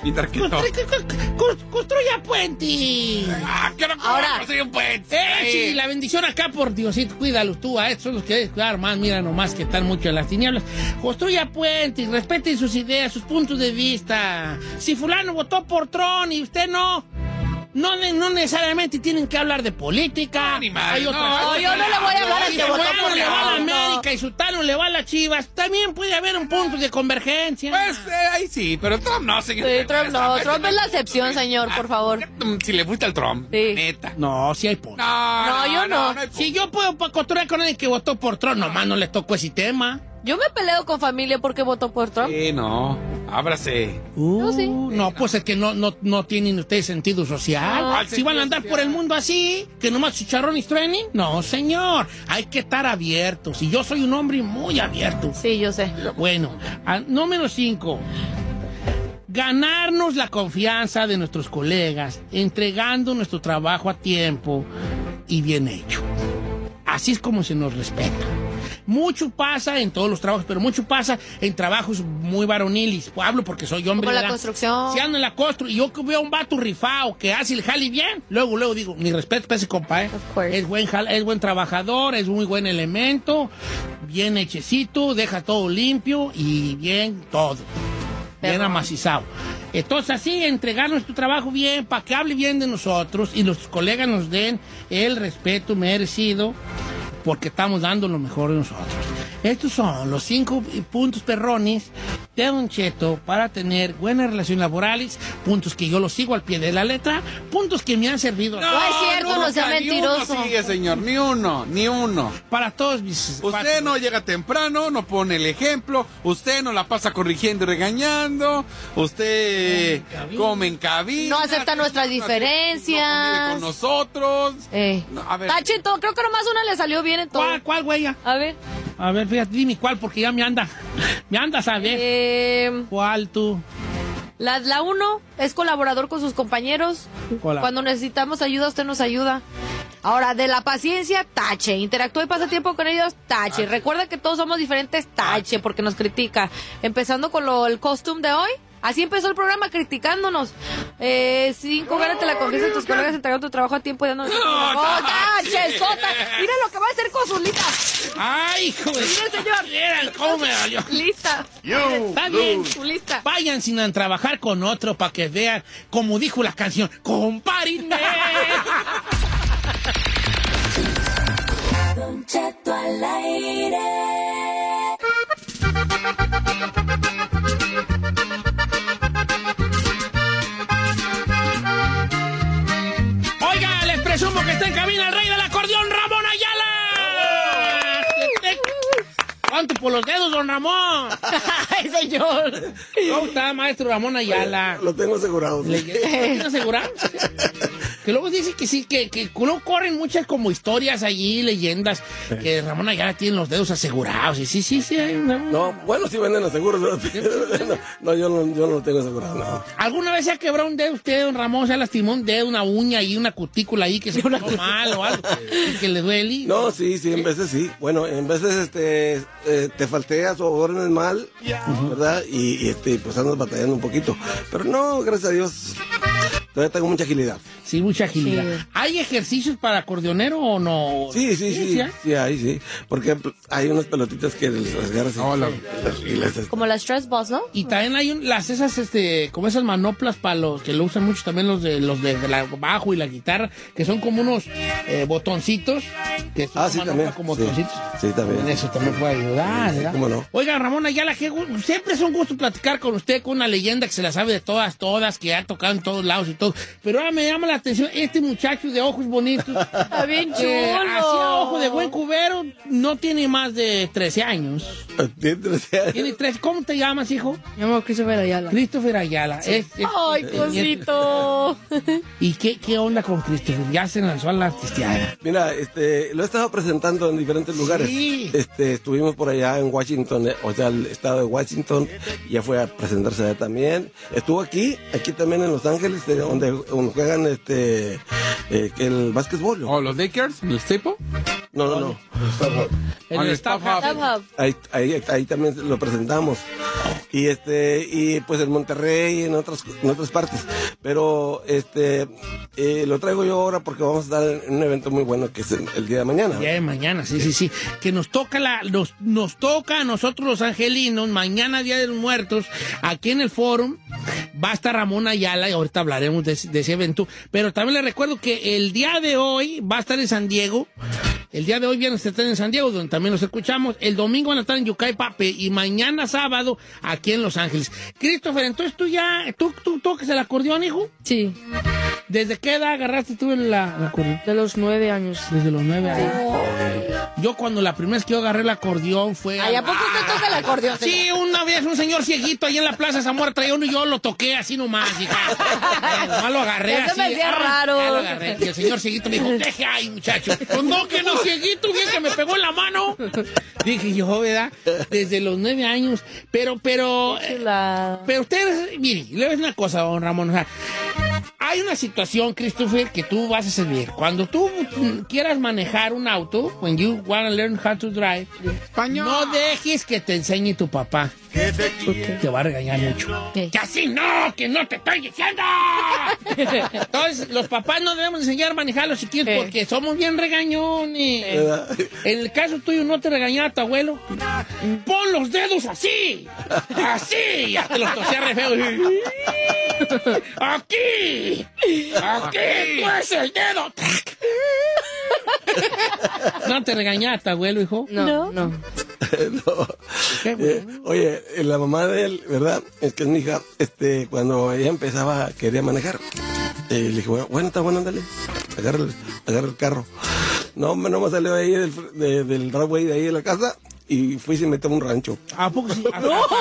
construya puentes. Ahora construye un puente. Y la bendición acá por Diosito, cuídalo tú, a estos son los que debes cuidar más, mira nomás que están mucho en las tinieblas. Construya puentes, respeten sus ideas, sus puntos de vista. Si fulano votó por Trump y usted no necesariamente tienen que hablar de política. Hay yo no le voy a hablar al que votó por le va a la América y Sultano le va a las Chivas. También puede haber un punto de convergencia. Pues ahí sí, pero Trump no, señor. Sí, Trump no. Trump es la excepción, señor, por favor. Si le gusta el Trump, neta. No, sí hay puntos. No, yo no. Si yo puedo costurar con alguien que votó por Trump, nomás no le tocó ese tema. Yo me peleo con familia porque votó por Trump. Sí, no. Ábrase. No, pues es que no tienen ustedes sentido social. Si van a andar por el mundo así, que nomás chicharrones truenen. No, señor. Hay que estar abiertos. Y yo soy un hombre muy abierto. Sí, yo sé. Bueno, número 5. Ganarnos la confianza de nuestros colegas, entregando nuestro trabajo a tiempo y bien hecho. Así es como se nos respeta. Mucho pasa en todos los trabajos, pero mucho pasa en trabajos muy varoniles. Hablo porque soy hombre. Como la ¿verdad? construcción. Si ando en la constru y yo veo a un vato rifado que hace el jale bien, luego digo, mi respeto para ese compa, es buen trabajador, es muy buen elemento, bien hechecito, deja todo limpio y bien todo. Bien amacizado. Entonces así, entregar nuestro trabajo bien, para que hable bien de nosotros y los colegas nos den el respeto merecido, porque estamos dando lo mejor de nosotros. Estos son los 5 puntos perrones de Don Cheto para tener buenas relaciones laborales, puntos que yo los sigo al pie de la letra, puntos que me han servido. No es cierto, no sea mentiroso. Ni uno sigue, señor, ni uno. Para todos mis... Usted no llega temprano, no pone el ejemplo, usted no la pasa corrigiendo y regañando, usted come en cabina. No acepta nuestras diferencias. No convive con nosotros. No, a ver. Cheto, creo que nomás una le salió bien en todo. ¿Cuál, güey? A ver, fíjate, dime cuál, porque ya me anda a saber. ¿Cuál tú? La 1 es colaborador con sus compañeros. Cuando necesitamos ayuda, usted nos ayuda. Ahora, de la paciencia, tache. Interactúa y pasa tiempo con ellos, tache. Recuerda que todos somos diferentes, tache, porque nos critica. Empezando con el costume de hoy. Así empezó el programa, criticándonos. 5, gánate la confianza de tus colegas entregando tu trabajo a tiempo y dándonos... ¡Tache, sota! Mira lo que va a hacer con sus listas. ¡Ay, hijo de... Mire, señor. ¿Cómo me valió? Lista. Está bien. Su lista. Vayan sin trabajar con otro para que vean, como dijo la canción, ¡compárenme! Don Cheto al aire. Oiga, les presumo que está en cabina el rey del acordeón, Ramón Ayala. ¿Cuánto por los dedos, don Ramón? ¡Ay, señor! ¿Cómo está, maestro Ramón Ayala? Lo tengo asegurado. ¿Lo tiene asegurado? Que luego dice que sí, que luego corren muchas como historias allí, leyendas, que Ramón Ayala tiene los dedos asegurados. Y sí. No, bueno, sí venden los seguros. No, yo no lo tengo asegurado. No. ¿Alguna vez se ha quebrado un dedo usted, don Ramón? ¿Se ha lastimado un dedo, una uña y una cutícula ahí que se puso mal o algo? Y que le duele. No, sí, en veces sí. Bueno, en veces te falteas o órdenes mal, ¿verdad? Y pues andas batallando un poquito. Pero no, gracias a Dios, todavía tengo mucha agilidad. Sí, mucha agilidad. Sí. ¿Hay ejercicios para acordeonero o no? Sí, hay, sí. Porque hay unas pelotitas que las agarras como las stress balls, ¿no? Y también hay como esas manoplas para los que lo usan mucho también los de la bajo y la guitarra, que son como unos botoncitos. Que son también. Como botoncitos. Sí, también. En eso también puede ayudar, ¿verdad? ¿Cómo no? Oiga, Ramón Ayala, siempre es un gusto platicar con usted, con una leyenda que se la sabe de todas, que ha tocado en todos lados y todo. Pero ahora me llama la atención este muchacho de ojos bonitos. Está bien chulo. Hacía ojo de buen cubero, no tiene más de 13 años. Tiene 13 años. Tiene 13. ¿Cómo te llamas, hijo? Me llamo Christopher Ayala. Christopher Ayala. Sí. Ay, cosito. ¿Y qué onda con Christopher? Ya se lanzó a la artisteada. Mira, lo he estado presentando en diferentes lugares. Sí. Estuvimos por allá en Washington, o sea, el estado de Washington, ya fue a presentarse allá también. Estuvo aquí también en Los Ángeles, donde juegan el básquetbol. ¿O los Lakers? ¿El Staple? No. El Staff Hub. Ahí también lo presentamos. Y pues en Monterrey y en otras partes. Pero lo traigo yo ahora porque vamos a estar en un evento muy bueno que es el día de mañana. El día de mañana, sí. Que nos toca nos toca a nosotros los angelinos, mañana Día de los Muertos, aquí en el Fórum. Va a estar Ramón Ayala y ahorita hablaremos de ese evento. Pero también les recuerdo que el día de hoy va a estar en San Diego. El día de hoy viernes están en San Diego, donde también los escuchamos. El domingo van a estar en Yucaipape y mañana sábado aquí en Los Ángeles. Christopher, entonces tú tocas el acordeón, hijo. Sí. ¿Desde qué edad agarraste tú el acordeón? De los 9 años. Desde los 9 años. Yo cuando la primera vez que yo agarré el acordeón fue... ¿Ay, a poco usted toca el acordeón? Sí, una vez un señor cieguito ahí en la Plaza Zamora traía uno y yo lo toqué así nomás, hija. Nomás lo agarré Ya se así. me hacía raro. Ya lo agarré. Y el señor cieguito me dijo, deje ahí, muchacho. Pues no, que no, cieguito, bien que me pegó en la mano. Dije yo, ¿verdad? Desde los 9 años. Pero ustedes, mire, le voy a decir una cosa, don Ramón, o sea, hay una situación, Christopher, que tú vas a servir. Cuando tú quieras manejar un auto, when you want to learn how to drive, no dejes que te enseñe tu papá. Te va a regañar mucho. Que así no, que no te estoy diciendo. Entonces, los papás no debemos enseñar a manejar a los chiquillos porque somos bien regañones. En el caso tuyo, ¿no te regañaba tu abuelo? Pon los dedos así. Así. Ya te los tosía re feo. Aquí. Aquí. Tú es el dedo. ¿No te regañaba tu abuelo, hijo? No. No. Oye, la mamá de él, ¿verdad? Es que es mi hija, cuando ella empezaba, quería manejar. Le dije, bueno, está bueno, ándale, agarra el carro. No, hombre, no me salió ahí del driveway de ahí de la casa. Y fui y se metió a un rancho. ¿A poco sí?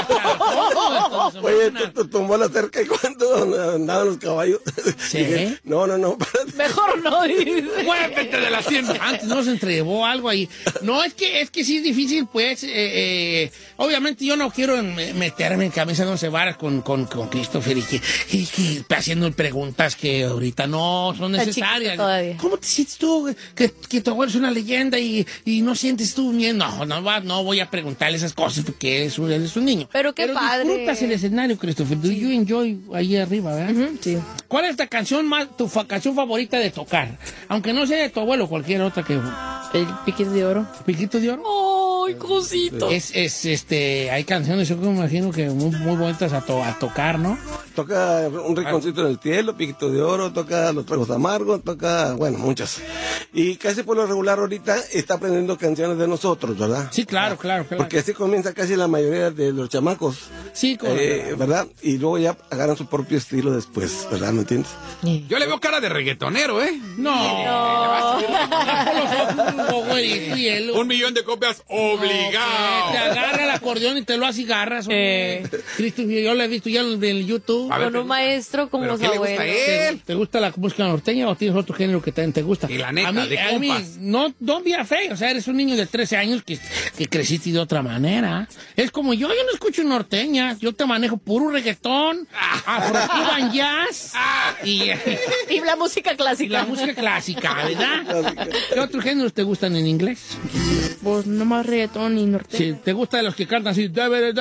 Oye, tumbó la cerca y cuando andaban los caballos. ¿Sí? Dije, no. Mejor no. Muévete de la hacienda. Antes no se entregó algo ahí. No, es que sí es difícil, pues. Obviamente yo no quiero meterme en camisa de once varas con Christopher y que haciendo preguntas que ahorita no son necesarias. ¿Cómo te sientes tú que tu abuelo es una leyenda y no sientes tú miedo? No voy a preguntarle esas cosas porque él es un niño. Pero qué padre. Disfrutas el escenario, Christopher. Do you enjoy ahí arriba, ¿verdad? Sí. ¿Cuál es tu canción canción favorita de tocar? Aunque no sea de tu abuelo, cualquier otra que... El Piquito de Oro. ¿Piquito de Oro? ¡Ay, cosito! Hay canciones, yo me imagino que muy bonitas a tocar, ¿no? Toca Un Rinconcito en el Cielo, Piquito de Oro, toca Los Tragos Amargos, toca, bueno, muchas. Y casi por lo regular ahorita está aprendiendo canciones de nosotros, ¿verdad? Sí, claro. Porque así comienza casi la mayoría de los chamacos. Sí, ¿verdad? Y luego ya agarran su propio estilo después, ¿verdad? ¿Me entiendes? Yo le veo cara de reggaetonero, ¿eh? No. 1 millón de copias obligado. Te agarra el acordeón y te lo hace y garras. Cristo, yo lo he visto ya en el YouTube. Con un maestro como su abuelo. ¿Te gusta la música norteña o tienes otro género que también te gusta? Y la neta, a mí no, don't be afraid. O sea, eres un niño de 13 años que creciste de otra manera. Es como yo no escucho norteña. Yo te manejo puro reggaetón, afro-cuban jazz y la música clásica. La música clásica, ¿verdad? ¿Qué otros géneros te gustan en inglés? Pues nomás reggaetón y norteña. Sí, ¿te gustan los que cantan así?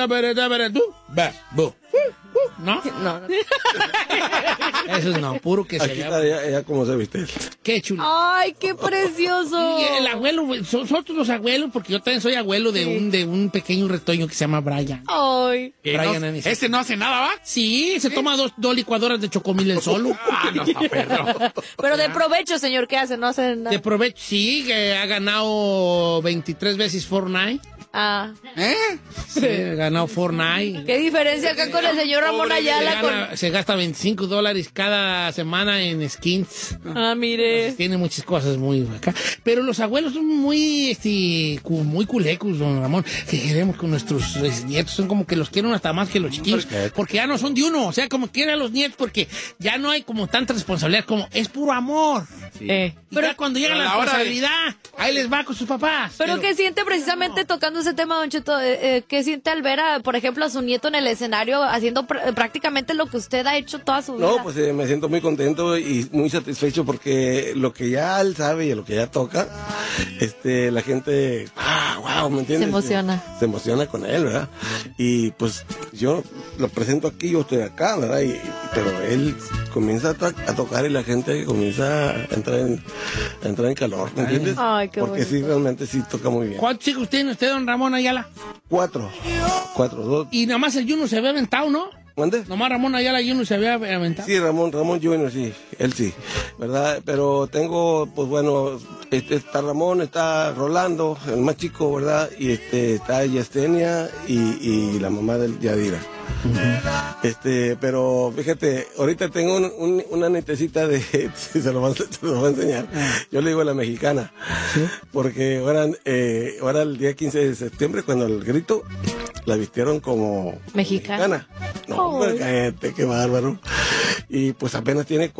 ¿No? No. Eso no, puro que aquí está ella como se viste. Qué chulo. Ay, qué precioso. Y el abuelo, nosotros los abuelos, porque yo también soy abuelo de un pequeño retoño que se llama Brian. Ay. Brian ¿Ese no hace nada, va? Sí, se toma dos licuadoras de chocomil el solo. No está perro. Pero de provecho, señor, ¿qué hace? No hace nada. De provecho, sí, que ha ganado 23 veces Fortnite. Sí, ha ganado Fortnite. ¿Qué diferencia acá con el señor Ramón Ayala? Se gasta $25 cada semana en skins. Mire. Tiene muchas cosas muy acá. Pero los abuelos son muy culecos, don Ramón. Que queremos con nuestros nietos. Son como que los quieren hasta más que los chiquillos. Porque ya no son de uno. O sea, como quieren a los nietos porque ya no hay como tanta responsabilidad. Como es puro amor. Sí. Pero cuando llega la responsabilidad, ahí les va con sus papás. Pero ¿qué siente precisamente tocando ese tema, Don Cheto? ¿Qué siente al ver, por ejemplo, a su nieto en el escenario haciendo prácticamente lo que usted ha hecho toda su vida? No, pues me siento muy contento y muy satisfecho porque lo que ya él sabe y lo que ya toca, la gente, wow, ¿me entiendes? Se emociona. Se emociona con él, ¿verdad? Y pues yo lo presento aquí, yo estoy acá, ¿verdad? Pero él comienza a tocar y la gente comienza a entrar en calor, ¿me entiendes? Ay, qué porque bonito. sí, realmente sí toca muy bien. ¿Cuántos chicos tiene usted, don Ramón Ayala? 4, 2. Y nada más el Juno se había aventado, ¿no? ¿Mande? Nomás Ramón Ayala Juno se había aventado. Sí, Ramón Jr., sí, él sí, ¿verdad? Pero tengo, pues bueno, está Ramón, está Rolando, el más chico, ¿verdad? Y está Yestenia y la mamá de Yadira. Pero fíjate, ahorita tengo una nietecita de, se lo voy a enseñar. Yo le digo a la mexicana, porque ahora el día 15 de septiembre, cuando el grito, la vistieron como mexicana. No, hombre, cállate, qué bárbaro. Y pues apenas tiene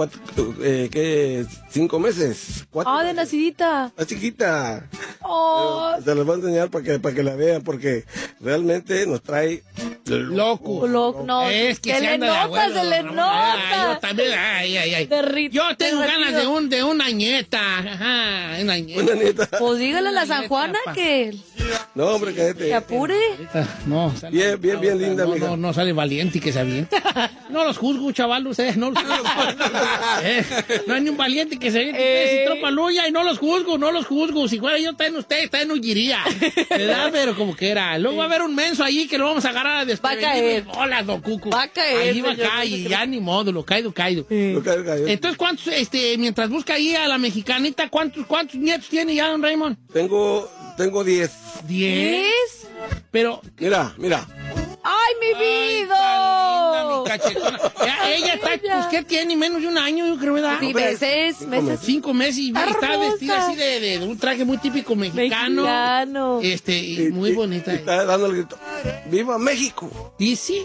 5 meses. 4 de nacidita. Está chiquita. Oh. Se los voy a enseñar para que la vean, porque realmente nos trae loco. No, es que se le nota, se le nota. Yo también, yo tengo ganas de una nieta. Ajá, una nieta. Pues dígale a la San Juana que... No, hombre, cállate. Que apure. No, bien linda, amiga. No sale valiente y que se aviente. No los juzgo, chaval, ustedes no los juzgo. No hay ni un valiente que se aviente sin tropa luya y no los juzgo. Si fuera yo, también huiría. ¿Verdad? Pero como que era. Luego va a haber un menso ahí que lo vamos a agarrar a despedir. Va a caer. Hola, don Cucu. Va a caer. Ahí va a caer y ya ni modo, lo caído. Entonces, ¿cuántos, mientras busca ahí a la mexicanita, cuántos nietos tiene ya, don Raymond? Tengo 10. ¿10? Pero... Mira. ¡Ay, mi vida! Linda, mi cachetona. Ella está, pues, ¿qué tiene? Menos de un año, yo creo, ¿verdad? Sí, meses. 5 meses y está vestida así de un traje muy típico mexicano. Y muy bonita. Está dando el grito. ¡Viva México! ¿Y sí?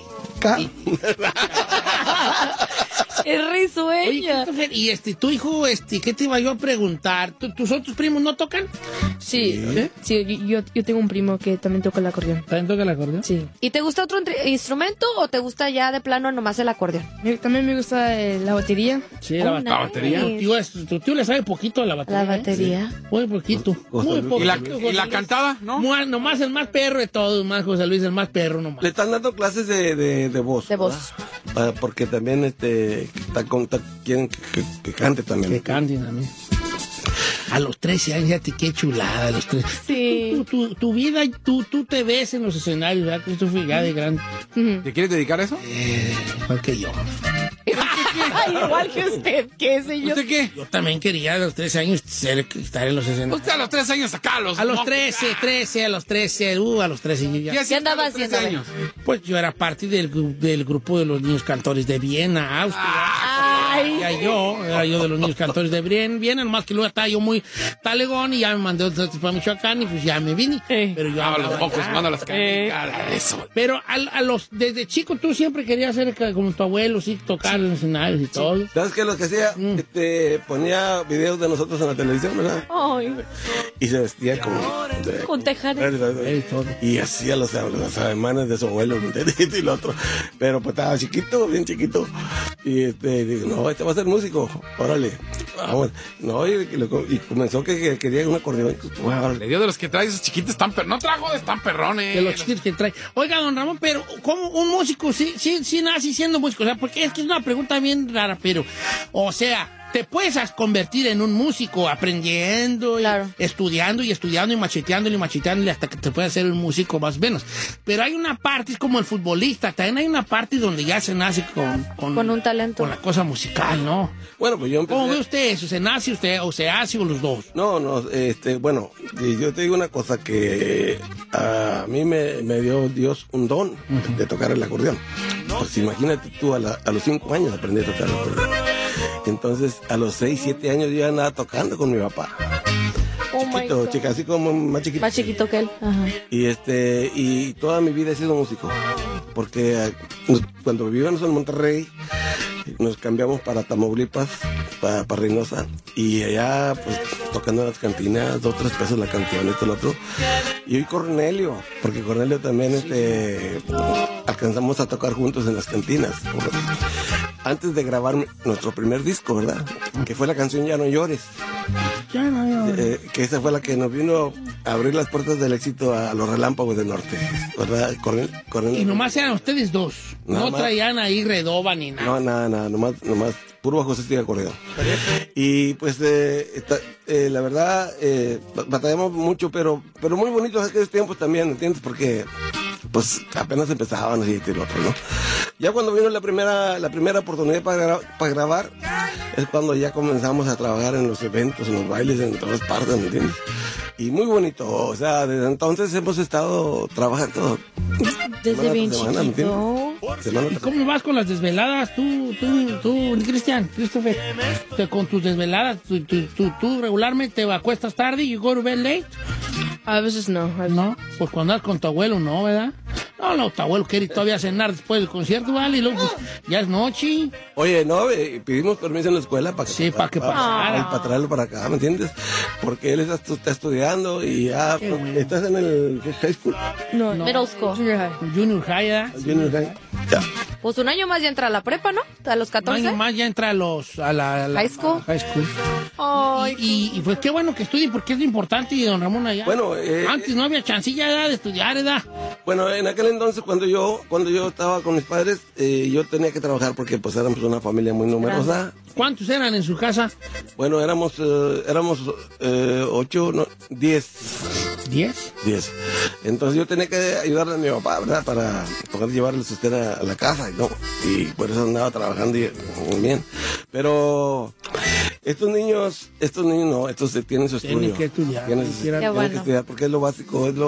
Es risueña. Oye, y tu hijo, ¿qué te iba yo a preguntar? ¿Tus otros primos no tocan? Sí, yo tengo un primo que también toca el acordeón. ¿También toca el acordeón? Sí. ¿Y te gusta otro instrumento o te gusta ya de plano nomás el acordeón? También me gusta la batería. Sí, la batería. Tu tío le sabe poquito a la batería. La batería. Muy poquito. Muy poquito. ¿Y la cantada? ¿No? Nomás el más perro de todos, más José Luis, el más perro nomás. Le están dando clases de voz. De voz. Porque también quieren que cante también. Que cante también. A los 13 años, fíjate qué chulada, a los 13. Sí. Tu vida, tú te ves en los escenarios, ¿verdad? Tú fui ya de grande. ¿Te quieres dedicar a eso? Igual que yo. Igual que usted, ¿qué sé yo? ¿Usted qué? Yo también quería a los 13 años estar en los escenarios. Usted a los 13 años acá, a los 13, a los 13 yo ya. ¿Qué andaba haciendo? Pues yo era parte del grupo de los niños cantores de Viena, Austria. Era yo de los niños cantores de Viena, nomás que luego estaba yo muy talegón y ya me mandé para Michoacán y pues ya me vine. Pero yo a los pocos mando las canicas, eso. Pero desde chico tú siempre querías ser como tu abuelo, sí, tocar en los escenarios y todo. ¿Sabes qué? Lo que hacía, ponía videos de nosotros en la televisión, ¿verdad? Ay. Y se vestía con tejanes. Y hacía los ademanes de su abuelo, y lo otro. Pero pues estaba chiquito, bien chiquito. Y digo, no, va a ser músico, órale, vamos. No, y comenzó que quería un acordeón. Le dio de los que trae esos chiquitos, no trajo de tan perrones. De los chiquitos que trae. Oiga, don Ramón, pero ¿cómo un músico sí nace siendo músico? O sea, porque es que es una pregunta bien rara, pero, o sea, te puedes convertir en un músico aprendiendo, claro, estudiando y macheteándole hasta que te puedas ser un músico más o menos. Pero hay una parte, es como el futbolista, también hay una parte donde ya se nace con un talento, con la cosa musical, ¿no? Bueno, pues yo empecé... ¿Cómo ve usted eso? ¿Se nace usted o se hace o los dos? No, bueno, yo te digo una cosa que a mí me dio Dios un don de tocar el acordeón. Pues imagínate tú, a los 5 años aprendí a tocar el acordeón. Entonces, a los 6, 7 años yo ya andaba tocando con mi papá. Chiquito, chica, así como más chiquito. Más chiquito que él. Ajá. Y toda mi vida he sido músico. Porque cuando vivíamos en Monterrey, nos cambiamos para Tamaulipas, para Reynosa. Y allá, pues, tocando en las cantinas, 2, 3 pesos la canción, esto, lo otro. Y hoy Cornelio, porque Cornelio también, alcanzamos a tocar juntos en las cantinas. Antes de grabar nuestro primer disco, ¿verdad? Que fue la canción Ya no llores. Ya no llores. Que esa fue la que nos vino a abrir las puertas del éxito a los Relámpagos del Norte, ¿verdad? Cornelio. Y nomás eran ustedes dos. No traían ahí redoba ni nada. No, nada, nomás puro bajo sexto y acordeón. Y pues la verdad batallamos mucho, pero muy bonitos aquellos tiempos también, ¿entiendes? Porque pues apenas empezaban así y lo otro, ¿no? Ya cuando vino la primera oportunidad para grabar, es cuando ya comenzamos a trabajar en los eventos, en los bailes, en todas partes, ¿me entiendes? Y muy bonito, o sea, desde entonces hemos estado trabajando. Desde bien chiquito. semana ¿Y cómo vas con las desveladas tú, Cristian, Christopher? Con tus desveladas, tú regularmente te acuestas tarde y you go to bed late. A veces no. No, pues cuando andas con tu abuelo no, ¿verdad? No, tu abuelo quiere todavía cenar después del concierto, ¿vale? Y luego pues, ya es noche. Oye, no, pedimos permiso en la escuela para que pasara. Para traerlo para acá, ¿me entiendes? Porque él está estudiando y ya estás en el high school. No, middle school. Junior high, ¿eh? Junior high. Ya. Pues un año más ya entra a la prepa, ¿no? A los 14. Un año más ya entra a la high school. High school. Ay, y pues qué bueno que estudien porque es importante, y don Ramón allá. Bueno, antes no había chancilla de estudiar, ¿verdad? Bueno, en aquel entonces cuando yo estaba con mis padres, yo tenía que trabajar porque pues éramos una familia muy numerosa. ¿Cuántos eran en su casa? Bueno, éramos 8, no, 10. ¿10? 10. Entonces yo tenía que ayudarle a mi papá, ¿verdad? Para poder llevarle el sustento a la casa, ¿no? Y por eso andaba trabajando muy bien. Pero estos niños no, estos tienen su estudio. Tienen que estudiar. Tienen que estudiar porque es lo básico, es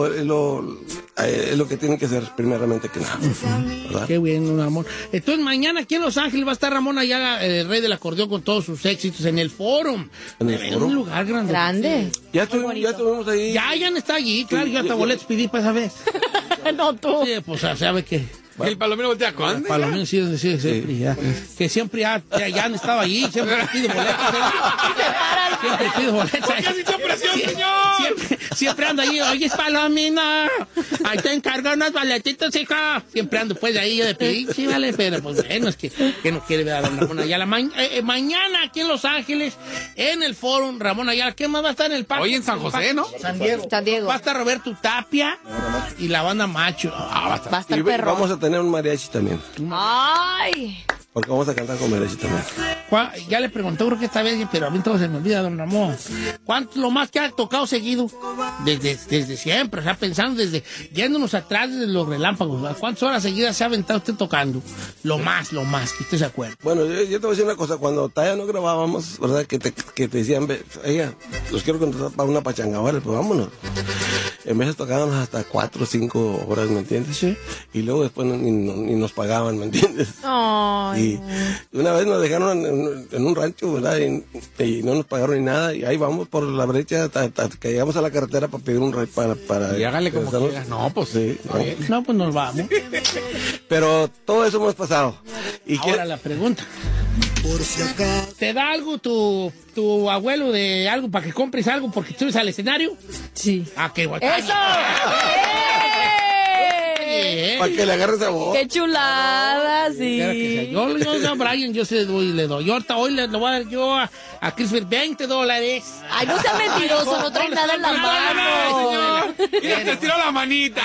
lo que tienen que hacer primeramente que nada. ¿Verdad? Qué bien, Ramón. Entonces mañana aquí en Los Ángeles va a estar Ramón Ayala, el rey del acordeón, con todos sus éxitos en el Forum. En un lugar grande. Ya estuvimos ahí. Ya está allí, claro. Yo hasta boletos pedí para esa vez. No, tú. Sí, pues sabe que... Bueno, ¿el Palomino voltea cuándo? El Palomino sí, siempre ya. Que siempre ya han estado allí, siempre pido boletos. Siempre pido boletos. ¿Por qué has hecho presión, señor? Siempre ando allí. Oye, Palomino, ahí te encargo unos boletitos, hija. Siempre ando pues ahí de pinche, ¿vale? Pero pues bueno, es que no quiere ver a don Ramón Ayala. Mañana aquí en Los Ángeles, en el Forum, Ramón Ayala. ¿Quién más va a estar en el parque? Hoy en San José, ¿no? San Diego. Va a estar Roberto Tapia y la banda Macho. Va a estar perro. Vamos a tener un mariachi también. Ay. Porque vamos a cantar con mariachi también. Ya le pregunté, creo que esta vez, pero a mí todo se me olvida, don Ramón. ¿Cuánto lo más que ha tocado seguido? Desde siempre, o sea, pensando yéndonos atrás desde los relámpagos, ¿verdad? ¿Cuántas horas seguidas se ha aventado usted tocando? Lo más, que usted se acuerda. Bueno, yo te voy a decir una cosa, cuando todavía no grabábamos, ¿verdad? Que te decían, oiga, los quiero contratar para una pachanga, vale, pues vámonos. En veces tocábamos hasta 4 o 5 horas, ¿me entiendes? Sí. Y luego después ni nos pagaban, ¿me entiendes? Ay. Y una vez nos dejaron en un rancho, ¿verdad? Y no nos pagaron ni nada. Y ahí vamos por la brecha hasta que llegamos a la carretera para pedir un ride para y hágale como quiera. No, pues sí. No, pues nos vamos. Pero todo eso hemos pasado. ¿Y ahora la pregunta. ¿Te da algo tu abuelo de algo para que compres algo porque tú eres al escenario? Sí. Ah, qué guay. ¡Eso! Para que le agarres a vos. ¡Qué chulada, sí! Yo a Brian, yo le doy. Yo ahorita hoy le voy a dar yo a Christopher $20. Ay, no sea mentiroso, no trae nada en la mano. Mira, te estiró la manita.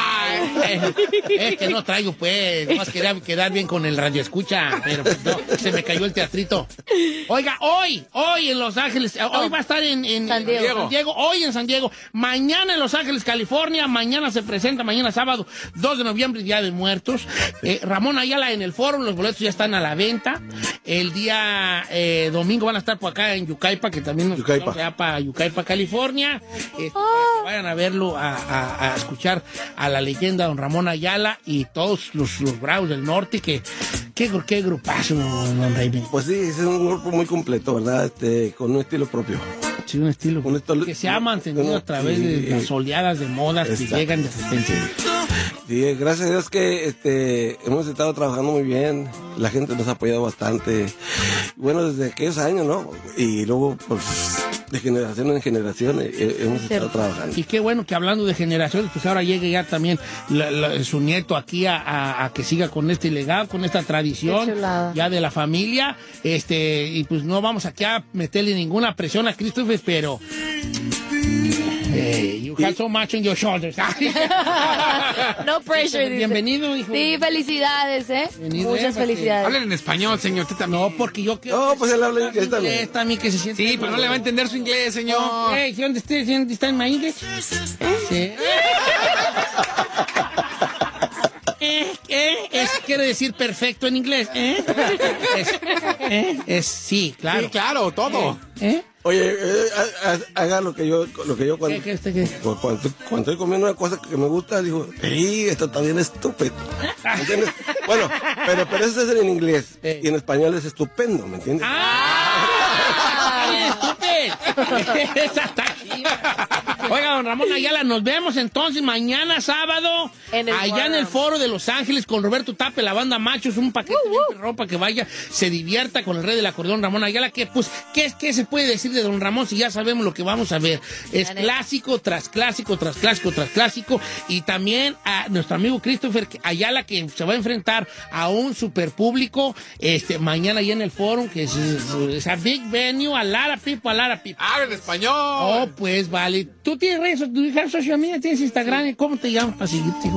Es que no traigo, pues. Nomás quería quedar bien con el radio escucha, pero pues no, se me cayó el teatrito. Oiga, hoy en Los Ángeles, hoy va a estar en San Diego, hoy en San Diego, mañana en Los Ángeles, California, mañana se presenta, mañana sábado, 2 de noviembre, Día de Muertos. Ramón Ayala en el Foro, los boletos ya están a la venta. El día domingo van a estar por acá en Yucaipa, que también nos vamos allá para Yucaipa, California. Para que vayan a verlo, a escuchar a la leyenda don Ramón Ayala y todos los bravos del norte, qué grupazo, don Raymond. Pues sí, es un grupo muy completo, ¿verdad? Con un estilo propio. Sí, un estilo que se ha mantenido a través de las oleadas de modas que llegan de repente. Sí, gracias a Dios que hemos estado trabajando muy bien, la gente nos ha apoyado bastante, bueno, desde aquellos años, ¿no? Y luego, pues, de generación en generación hemos estado trabajando. Y qué bueno que hablando de generaciones, pues ahora llegue ya también su nieto aquí a que siga con este legado, con esta tradición ya de la familia, y pues no vamos aquí a meterle ninguna presión a Christopher, pero you have so much on your shoulders. No pressure. Bienvenido, hijo. Sí, felicidades, Bienvenido, muchas felicidades. Hablen en español, señor. Usted también. No, porque yo quiero. No, pues él habla inglés también. También que se siente. Sí, pero no le va a entender su inglés, señor. No. Hey, ¿dónde está en my English? Sí. Quiere decir perfecto en inglés. Sí, claro. Sí, claro, todo. Oye, haga lo que yo cuando, ¿Qué? cuando estoy comiendo una cosa que me gusta, digo, ¡ey, esto también es estúpido! ¿Me entiendes? Bueno, pero eso es en inglés. Y en español es estupendo, ¿me entiendes? ¡Estúpido! Esa está chida. Oiga, don Ramón Ayala, nos vemos entonces mañana sábado allá en el Foro de Los Ángeles con Roberto Tape, la banda Machos, un paquete de ropa que vaya, se divierta con el rey del acordeón Ramón Ayala, que pues, ¿qué se puede decir de don Ramón si ya sabemos lo que vamos a ver? Es clásico tras clásico, tras clásico, tras clásico, y también a nuestro amigo Christopher Ayala, que se va a enfrentar a un super público mañana allá en el Foro, que es a big venue, a lot of people. ¡Habla en español! Oh, pues vale. ¿Tú tienes redes social media? ¿Tienes Instagram? ¿Cómo te llamas para seguirte?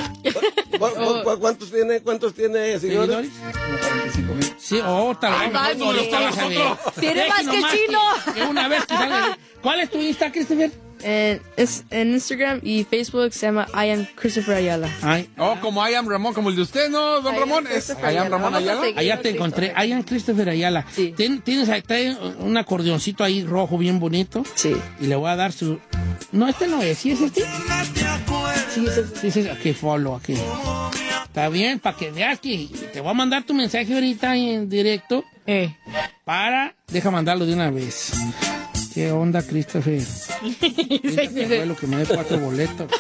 ¿Cuántos tiene, señores? 45,000. Sí, tal vez. Tiene más que Chino. Que una vez que sale. ¿Cuál es tu Insta, Christopher? Es en Instagram y Facebook se llama I am Christopher Ayala. Como I am Ramón, como el de usted, ¿no, don Ramón? Es I am Ramón Ayala. Allá te encontré. I am Christopher Ayala. Sí. Tienes un acordeoncito ahí rojo bien bonito. Sí. Y le voy a dar su... No, este no es. ¿Sí es este? Sí, es este. Sí, aquí, follow, aquí. Está bien, para que veas que te voy a mandar tu mensaje ahorita en directo. Deja mandarlo de una vez. ¿Qué onda, Christopher? Dile lo que me dé 4 boletos.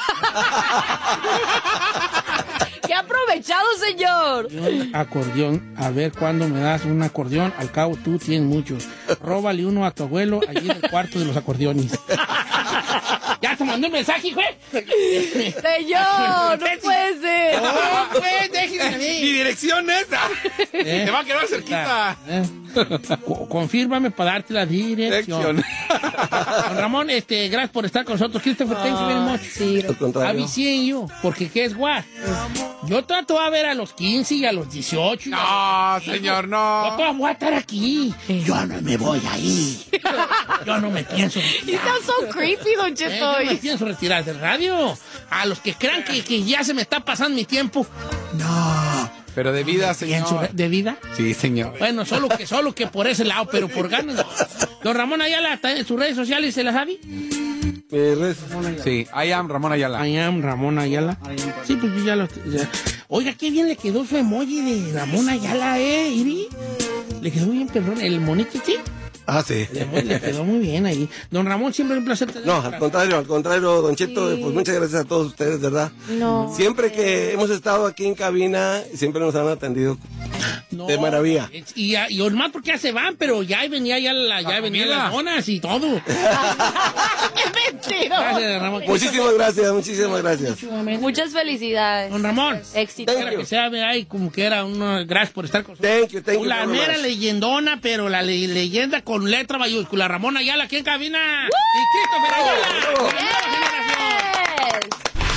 ¡Qué aprovechado, señor! Acordeón. A ver cuándo me das un acordeón. Al cabo, tú tienes muchos. Róbale uno a tu abuelo allí en el cuarto de los acordeones. ¡Ya te mandé un mensaje, güey! ¡Señor! ¡No puede ser! ¡No, pues! ¡Déjenme a mí! ¡Mi dirección es esa! ¡Te va a quedar cerquita! Confírmame para darte la dirección. Don Ramón, gracias por estar con nosotros. Christopher, thank you very much. Sí, contrario. A mí sí, yo. Porque, ¿qué es what? Yo trato a ver a los 15 y a los 18. No, señor, no. Yo voy a estar aquí. Yo no me voy a ir. Yo no me pienso retirar. You sound so creepy, Don Cheto. Yo no me pienso retirar del radio. A los que crean que ya se me está pasando mi tiempo. No. Pero de vida, señor. ¿De vida? Sí, señor. Bueno, solo que por ese lado, pero por ganas no. Don Ramón Ayala, ¿está en sus redes sociales? ¿Se las sabe? Sí, I am Ramón Ayala. I am Ramón Ayala. Sí, pues yo ya. Oiga, qué bien le quedó su emoji de Ramón Ayala, Iri. Le quedó bien, perdón, el monito, ¿sí? Sí. Le quedó muy bien ahí. Don Ramón, siempre un placer tenerlo. No, al contrario, don Cheto, pues muchas gracias a todos ustedes, ¿verdad? No. Siempre que hemos estado aquí en cabina, siempre nos han atendido de maravilla. Y más porque ya se van, pero ya venían las donas y todo. ¡Qué mentira! Gracias, don Ramón. Muchísimas gracias. Muchas felicidades. Don Ramón. Éxito. Que sea ahí como que era uno. Gracias por estar con nosotros. Thank you. La mera leyendona, pero la leyenda con letra mayúscula. Ramón Ayala aquí en cabina. Y Christopher Ayala. La nueva generación.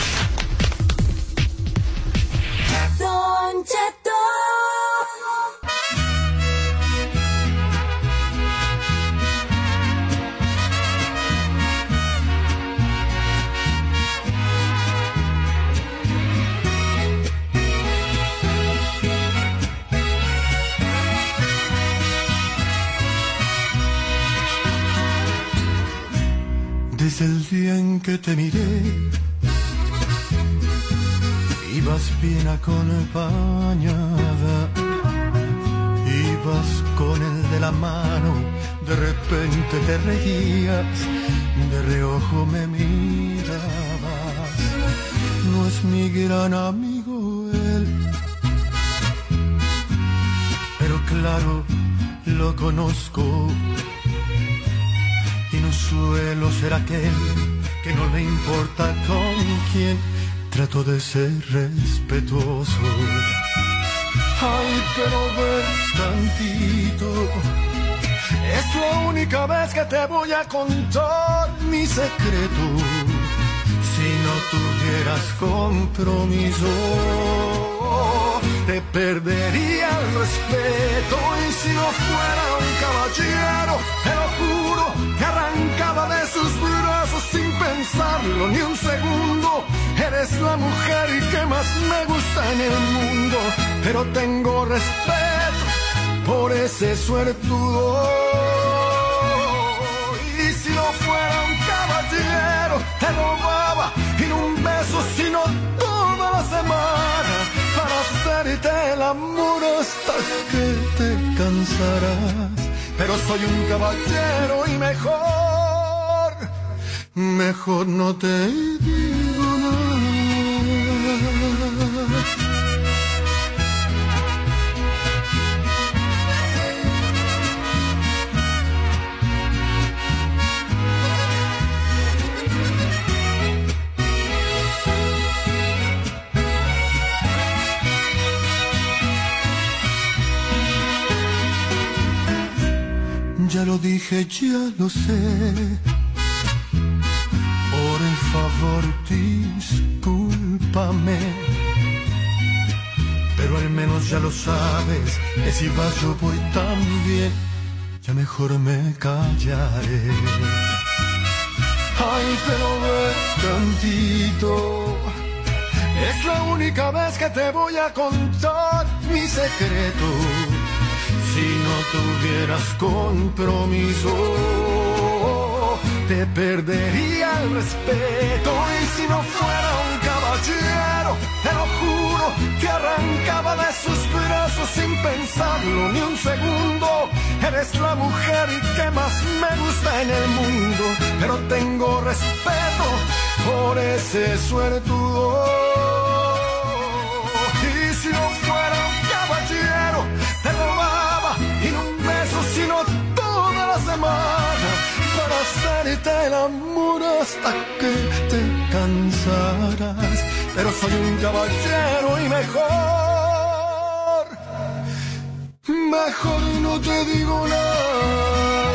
Don Cheto. Desde el día en que te miré, ibas bien acompañada, ibas con el de la mano, de repente te reías, de reojo me mirabas. No es mi gran amigo él, pero claro, lo conozco. Y no suelo ser aquel que no le importa con quién. Trato de ser respetuoso. Ay, pero ver tantito. Es la única vez que te voy a contar mi secreto. Si no tuvieras compromiso, te perdería el respeto. Y si no fuera un caballero, te lo juro, te arrancaba de sus brazos sin pensarlo ni un segundo. Eres la mujer que más me gusta en el mundo, pero tengo respeto por ese suertudo. un beso, sino toda la semana para hacerte el amor hasta que te cansarás. Pero soy un caballero y mejor no te digo nada. Ya lo dije, ya lo sé. Por el favor, discúlpame. Pero al menos ya lo sabes, que si vas yo voy también. Ya mejor me callaré. Ay, pero ve tantito. Es la única vez que te voy a contar mi secreto. Si no tuvieras compromiso, te perdería el respeto. Y si no fuera un caballero, te lo juro, te arrancaba de sus brazos sin pensarlo ni un segundo. Eres la mujer que más me gusta en el mundo, pero tengo respeto por ese suertudo. Y si no fuera un caballero, te robaba y no un beso, sino toda la semana para hacerte el amor hasta que te cansarás. Pero soy un caballero y mejor no te digo nada.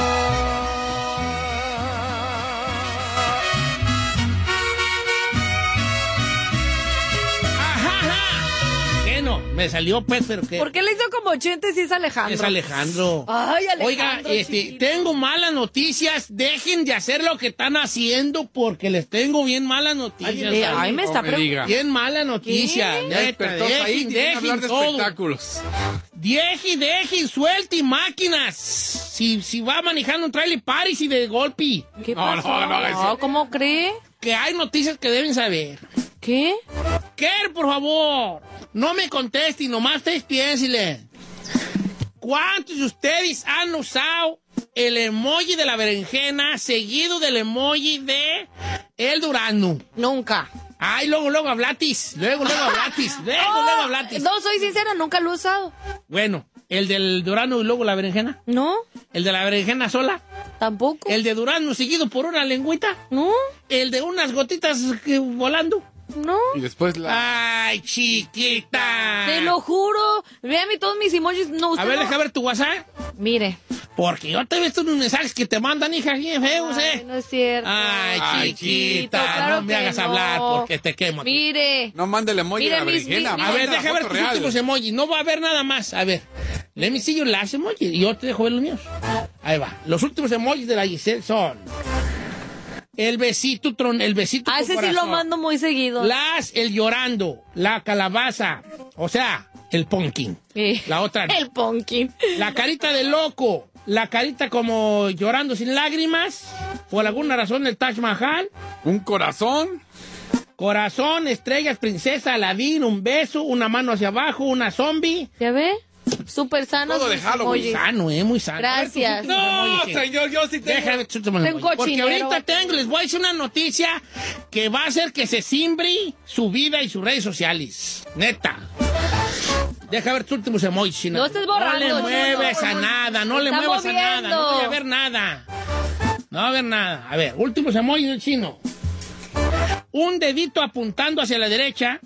Me salió pues, pero que... ¿Por qué le hizo como 80 si es Alejandro? Es Alejandro. Ay, Oiga, Alejandro, tengo malas noticias. Dejen de hacer lo que están haciendo porque les tengo bien malas noticias. Ay, me está preocupando. Bien mala noticia. Neta, dejen todo. Espectáculos. Dejen, suelte máquinas. Si va manejando un trailer, párese de golpe. ¿Qué pasó? No, ¿cómo cree? Que hay noticias que deben saber. ¿Qué? Kerr, por favor, no me contesten, nomás ustedes piénsenle. ¿Cuántos de ustedes han usado el emoji de la berenjena seguido del emoji de el durazno? Nunca. Ay, luego hablatis. Luego hablatis. No, soy sincera, nunca lo he usado. Bueno, ¿el del durazno y luego la berenjena? No. ¿El de la berenjena sola? Tampoco. ¿El de durazno seguido por una lengüita? No. ¿El de unas gotitas volando? No. Y después ¡Ay, chiquita! Te lo juro. Véame todos mis emojis. No, usted a ver, no. deja ver tu WhatsApp. Mire. Porque yo te he visto unos mensajes que te mandan, hija, bien feos, Ay, no es cierto. Ay, chiquita, claro no me hagas hablar porque te quemo. Mire. No mande el emoji de la berenjena. A ver, deja ver tus últimos emojis. No va a haber nada más. A ver, let me see your last emoji. Y yo te dejo ver los míos. Ahí va. Los últimos emojis de la Giselle son... El besito, el besito. Ah, ese sí lo mando muy seguido. El llorando, la calabaza, o sea, el pumpkin. Sí. La otra. El pumpkin. La carita de loco, la carita como llorando sin lágrimas, por alguna razón el Taj Mahal. Un corazón. Corazón, estrellas, princesa, Aladín, un beso, una mano hacia abajo, una zombie. ¿Ya ve? Súper sano. Todo de Halloween. Muy sano, muy sano. Gracias. No, señor, yo sí tengo. Déjame, porque ahorita les voy a decir una noticia que va a hacer que se simbre su vida y sus redes sociales. Neta. Deja ver tus últimos emojis, China. No estés borrando. No le mueves a nada, no le muevas a nada. No voy a ver nada. No va a ver nada. A ver, últimos emojis del chino. Un dedito apuntando hacia la derecha.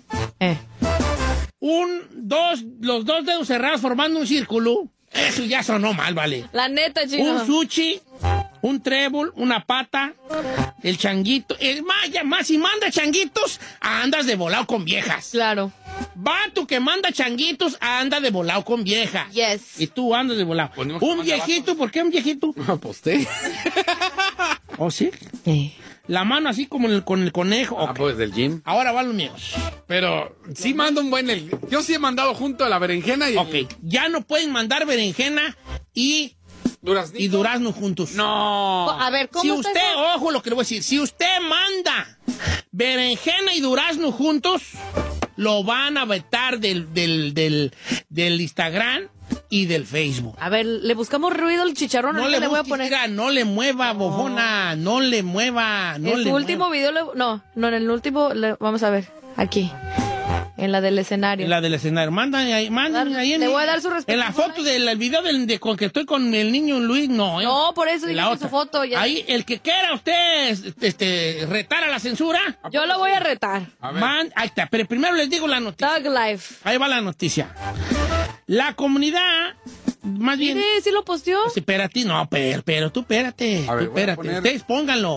Los dos dedos cerrados formando un círculo. Eso ya sonó mal, vale. La neta, chino. Un sushi, un trébol, una pata, el changuito. Si manda changuitos, andas de volado con viejas. Claro. Vato que manda changuitos, anda de volado con viejas. Yes. Y tú andas de volado. Un viejito, vatos. ¿Por qué un viejito? Aposté. ¿Oh, sí? Sí. La mano así como con el conejo. Ah, pues del gym. Ahora van los míos. Pero sí mando un buen... Yo sí he mandado junto a la berenjena y... Ok, ya no pueden mandar berenjena y durazno juntos. No. A ver, ¿cómo si está usted, eso? ojo lo que le voy a decir, si usted manda berenjena y durazno juntos, lo van a vetar del Instagram y del Facebook. A ver, le buscamos ruido al chicharrón. No le voy a poner. Mira, no le mueva, bofona. No le mueva. No en le su último video, no, en el último, vamos a ver, aquí. En la del escenario. En la del escenario. Mándame ahí. Le voy a dar su respeto. En la foto del video con que estoy con el niño Luis, no. No, por eso dije que su foto. Ya. Ahí, el que quiera usted retar a la censura. Yo lo voy a retar. Ahí está, pero primero les digo la noticia. Thug Life. Ahí va la noticia. La comunidad, más bien... Mire, ¿sí lo posteó? Sí, espérate, no, pero tú espérate. A ver, tú espérate. Ustedes pónganlo.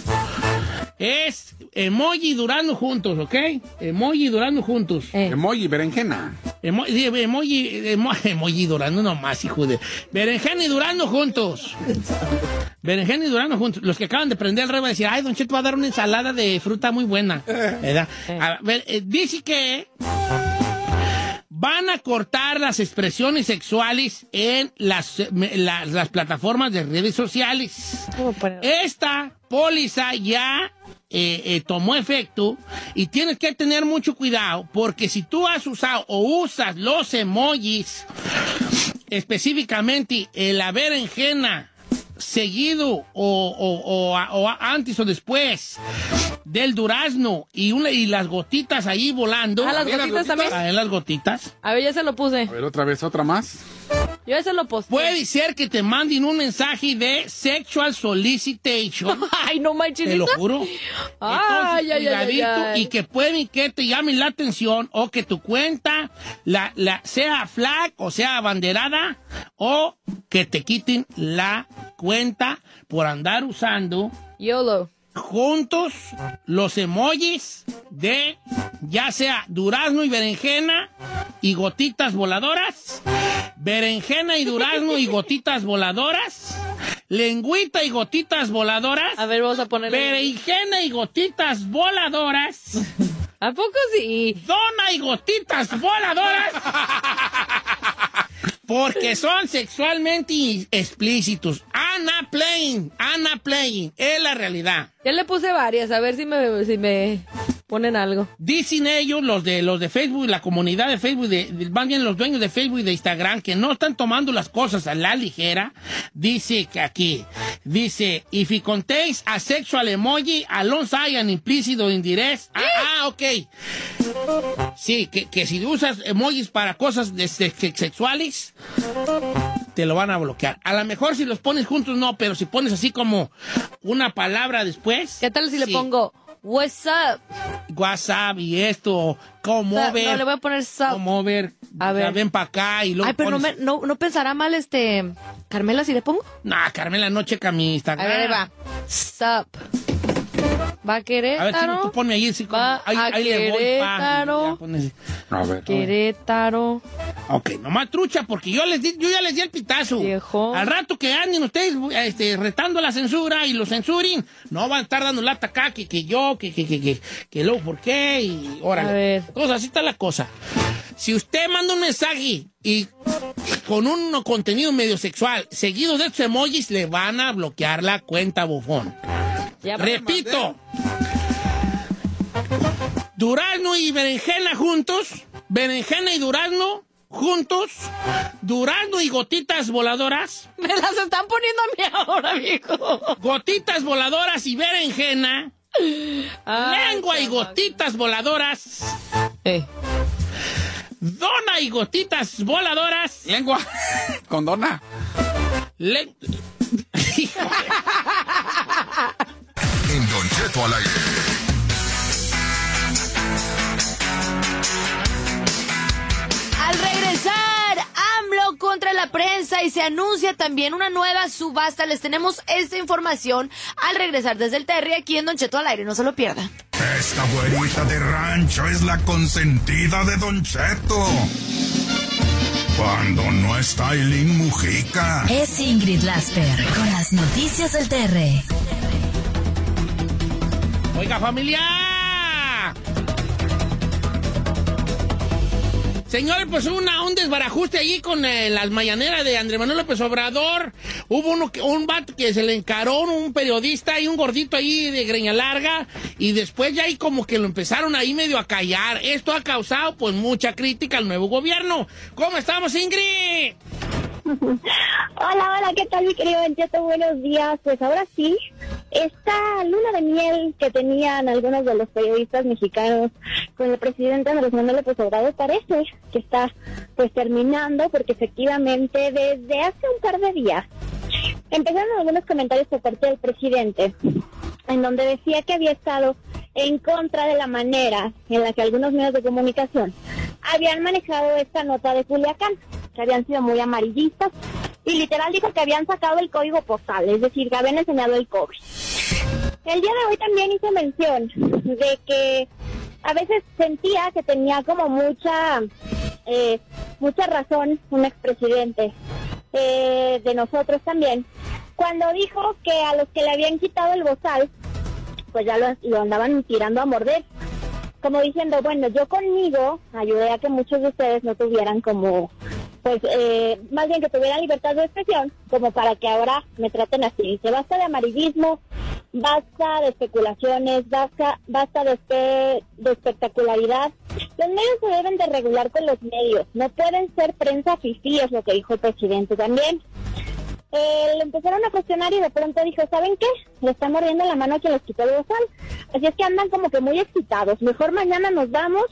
Es emoji y durazno juntos, ¿ok? Emoji y durazno juntos. Emoji, berenjena. Emoji y durazno nomás, hijo de... Berenjena y durazno juntos. Berenjena y durazno juntos. Los que acaban de prender el rey van a decir, ay, Don Cheto va a dar una ensalada de fruta muy buena. ¿Verdad? A ver, dice que van a cortar las expresiones sexuales en las plataformas de redes sociales. Esta póliza ya tomó efecto y tienes que tener mucho cuidado porque si tú has usado o usas los emojis, específicamente la berenjena, seguido o antes o después del durazno y las gotitas ahí volando. ¿Las gotitas también? En las gotitas. A ver, ya se lo puse. A ver, otra vez, otra más. Yo ya se lo posté. Puede ser que te manden un mensaje de sexual solicitation. Ay, no manches. Te lo juro. Ay, Entonces, y que pueden que te llamen la atención o que tu cuenta sea flag o sea abanderada o que te quiten la cuenta por andar usando YOLO juntos los emojis de ya sea durazno y berenjena y gotitas voladoras, berenjena y durazno y gotitas voladoras, lengüita y gotitas voladoras. A ver, vamos a ponerle berenjena y gotitas voladoras. ¿A poco sí? Dona y gotitas voladoras. Porque son sexualmente explícitos. Anna playing, es la realidad. Ya le puse varias, a ver si me ponen algo. Dicen ellos, los de Facebook, la comunidad de Facebook, más bien los dueños de Facebook y de Instagram, que no están tomando las cosas a la ligera. Dice que aquí, if it contains a sexual emoji alongside an implicit or indirect. Ok. Sí, que si usas emojis para cosas sexuales, te lo van a bloquear. A lo mejor si los pones juntos no, pero si pones así como una palabra después. ¿Qué tal si le pongo what's up? WhatsApp y esto, cómo ver. No, le voy a poner sup. Cómo ver. A ver. Ven para acá y luego. Ay, pero pones... no pensará mal Carmela si le pongo. Nah, Carmela no checa mi Instagram. A ver, va. Sup. Va a Querétaro. A ver, tú ponme ahí. Sí, va ahí le voy, Querétaro. A ver. Querétaro. Ok, nomás trucha, porque yo ya les di el pitazo. Viejo. Al rato que anden ustedes retando la censura y lo censuren, no van a estar dando lata acá, que yo, que luego, ¿por qué? Y órale. A ver. Entonces, así está la cosa. Si usted manda un mensaje y con un contenido medio sexual, seguido de estos emojis, le van a bloquear la cuenta, bofón. Repito, durazno y berenjena juntos, berenjena y durazno juntos, durazno y gotitas voladoras. Me las están poniendo a mí ahora, viejo. Gotitas voladoras y berenjena. Lengua y gotitas voladoras. Dona y gotitas voladoras. Lengua con dona. En Don Cheto al aire. Al regresar, AMLO contra la prensa y se anuncia también una nueva subasta. Les tenemos esta información al regresar desde el Terry aquí en Don Cheto al aire. No se lo pierdan. Esta güerita de rancho es la consentida de Don Cheto. Cuando no está Aileen Mujica. Es Ingrid Lasper con las noticias del TR. Oiga, familia. Señores, pues un desbarajuste allí con las mañaneras de Andrés Manuel López Obrador. Hubo un vato que se le encaró, un periodista y un gordito ahí de greña larga, y después ya ahí como que lo empezaron ahí medio a callar. Esto ha causado pues mucha crítica al nuevo gobierno. ¿Cómo estamos, Ingrid? Hola, ¿qué tal, mi querido Bencheto? Buenos días. Pues ahora sí, esta luna de miel que tenían algunos de los periodistas mexicanos con el presidente Andrés Manuel López Obrador parece que está pues terminando, porque efectivamente desde hace un par de días empezaron algunos comentarios por parte del presidente, en donde decía que había estado en contra de la manera en la que algunos medios de comunicación habían manejado esta nota de Culiacán, que habían sido muy amarillistas, y literal dijo que habían sacado el código postal, es decir, que habían enseñado el cobre. El día de hoy también hizo mención de que a veces sentía que tenía como mucha razón un expresidente de nosotros también, cuando dijo que a los que le habían quitado el bozal, pues ya lo andaban tirando a morder, como diciendo, bueno, yo conmigo ayudé a que muchos de ustedes no tuvieran como, pues, más bien que tuvieran libertad de expresión, como para que ahora me traten así. Dice, basta de amarillismo, basta de especulaciones, basta de espectacularidad. Los medios se deben de regular con los medios, no pueden ser prensa fifí, es lo que dijo el presidente también. Le empezaron a cuestionar y de pronto dijo, ¿saben qué? Le están mordiendo la mano a quien les quitó el bozal. Así es que andan como que muy excitados. Mejor mañana nos vemos,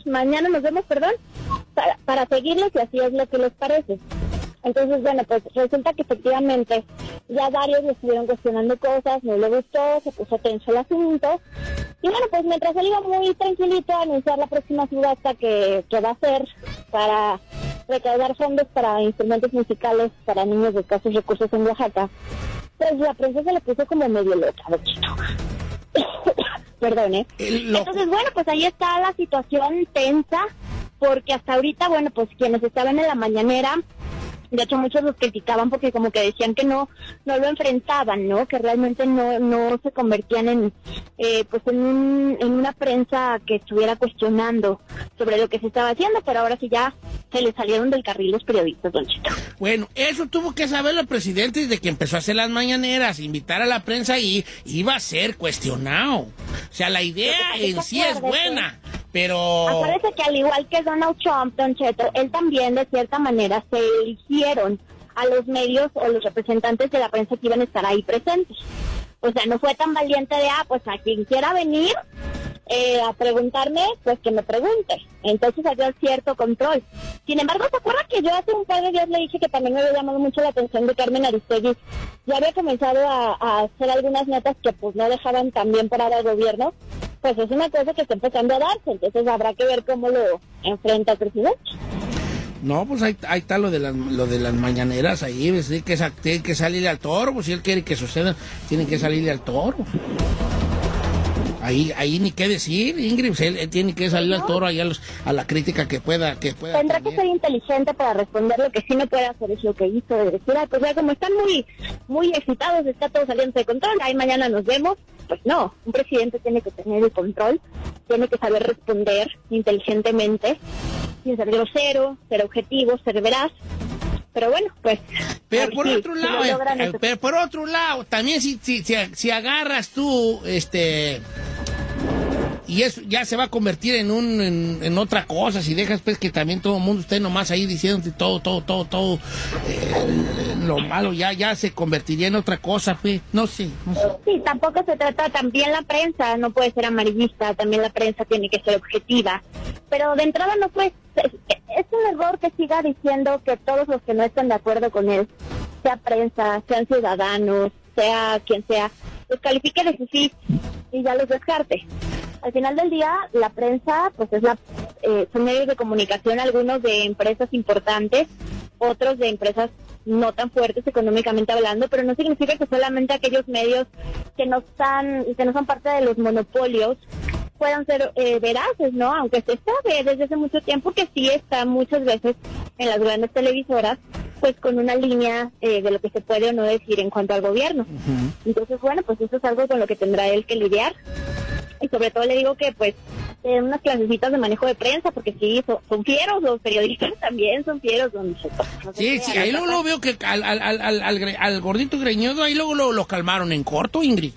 para seguirles, y así es lo que les parece. Entonces, bueno, pues resulta que efectivamente ya varios le estuvieron cuestionando cosas, no le gustó, se puso tenso el asunto. Y bueno, pues mientras él iba muy tranquilito a anunciar la próxima subasta que va a hacer para recaudar fondos para instrumentos musicales para niños de escasos recursos en Oaxaca, pues la prensa se le puso como medio loca, Bochito. Perdón, Entonces, bueno, pues ahí está la situación tensa, porque hasta ahorita, bueno, pues quienes estaban en la mañanera, de hecho muchos los criticaban porque como que decían que no lo enfrentaban, ¿no? Que realmente no se convertían en una prensa que estuviera cuestionando sobre lo que se estaba haciendo, pero ahora sí ya se le salieron del carril los periodistas, Don Chito. Bueno, eso tuvo que saberlo el presidente desde que empezó a hacer las mañaneras, invitar a la prensa, y iba a ser cuestionado. O sea, la idea en sí es buena, pero... Acuérdese que al igual que Donald Trump, Don Cheto, él también de cierta manera se eligieron a los medios o los representantes de la prensa que iban a estar ahí presentes. O sea, no fue tan valiente de, pues a quien quiera venir a preguntarme, pues que me pregunte. Entonces había cierto control. Sin embargo, ¿se acuerda que yo hace un par de días le dije que también me había llamado mucho la atención de Carmen Aristegui? Ya había comenzado a hacer algunas notas que pues no dejaban tan bien parado al gobierno. Pues es una cosa que está empezando a darse, entonces habrá que ver cómo lo enfrenta el presidente. No, pues ahí está lo de las mañaneras ahí, pues, tiene que salirle al toro, pues si él quiere que suceda, tiene que salirle al toro. Ahí ni qué decir, Ingrid, pues él tiene que salir al toro ahí a la crítica que pueda Tendrá tener. que ser inteligente para responder. Lo que sí no puede hacer es lo que hizo, de decir, pues ya como están muy excitados, está todo saliendo de control, ahí mañana nos vemos. Pues no, un presidente tiene que tener el control, tiene que saber responder inteligentemente, sin ser grosero, ser objetivo, ser veraz. Pero bueno, pues... Pero por otro lado, también si agarras tú, y eso ya se va a convertir en otra cosa, si dejas pues que también todo el mundo esté nomás ahí diciéndote todo, lo malo ya se convertiría en otra cosa, pues, no sé. Sí, tampoco se trata, también la prensa no puede ser amarillista, también la prensa tiene que ser objetiva, pero de entrada no puede, es un error que siga diciendo que todos los que no están de acuerdo con él, sea prensa, sean ciudadanos, sea quien sea, los califique de fifís y ya los descarte. Al final del día, la prensa, pues son medios de comunicación, algunos de empresas importantes, otros de empresas no tan fuertes económicamente hablando, pero no significa que solamente aquellos medios que no son parte de los monopolios puedan ser veraces, ¿no? Aunque se sabe desde hace mucho tiempo que sí está muchas veces en las grandes televisoras, pues con una línea de lo que se puede o no decir en cuanto al gobierno. Entonces, bueno, pues eso es algo con lo que tendrá él que lidiar. Y sobre todo le digo que, pues, unas clasecitas de manejo de prensa, porque sí, son fieros, los periodistas también son fieros. No sí, ahí luego veo que al gordito greñudo, ahí luego lo calmaron en corto, Ingrid.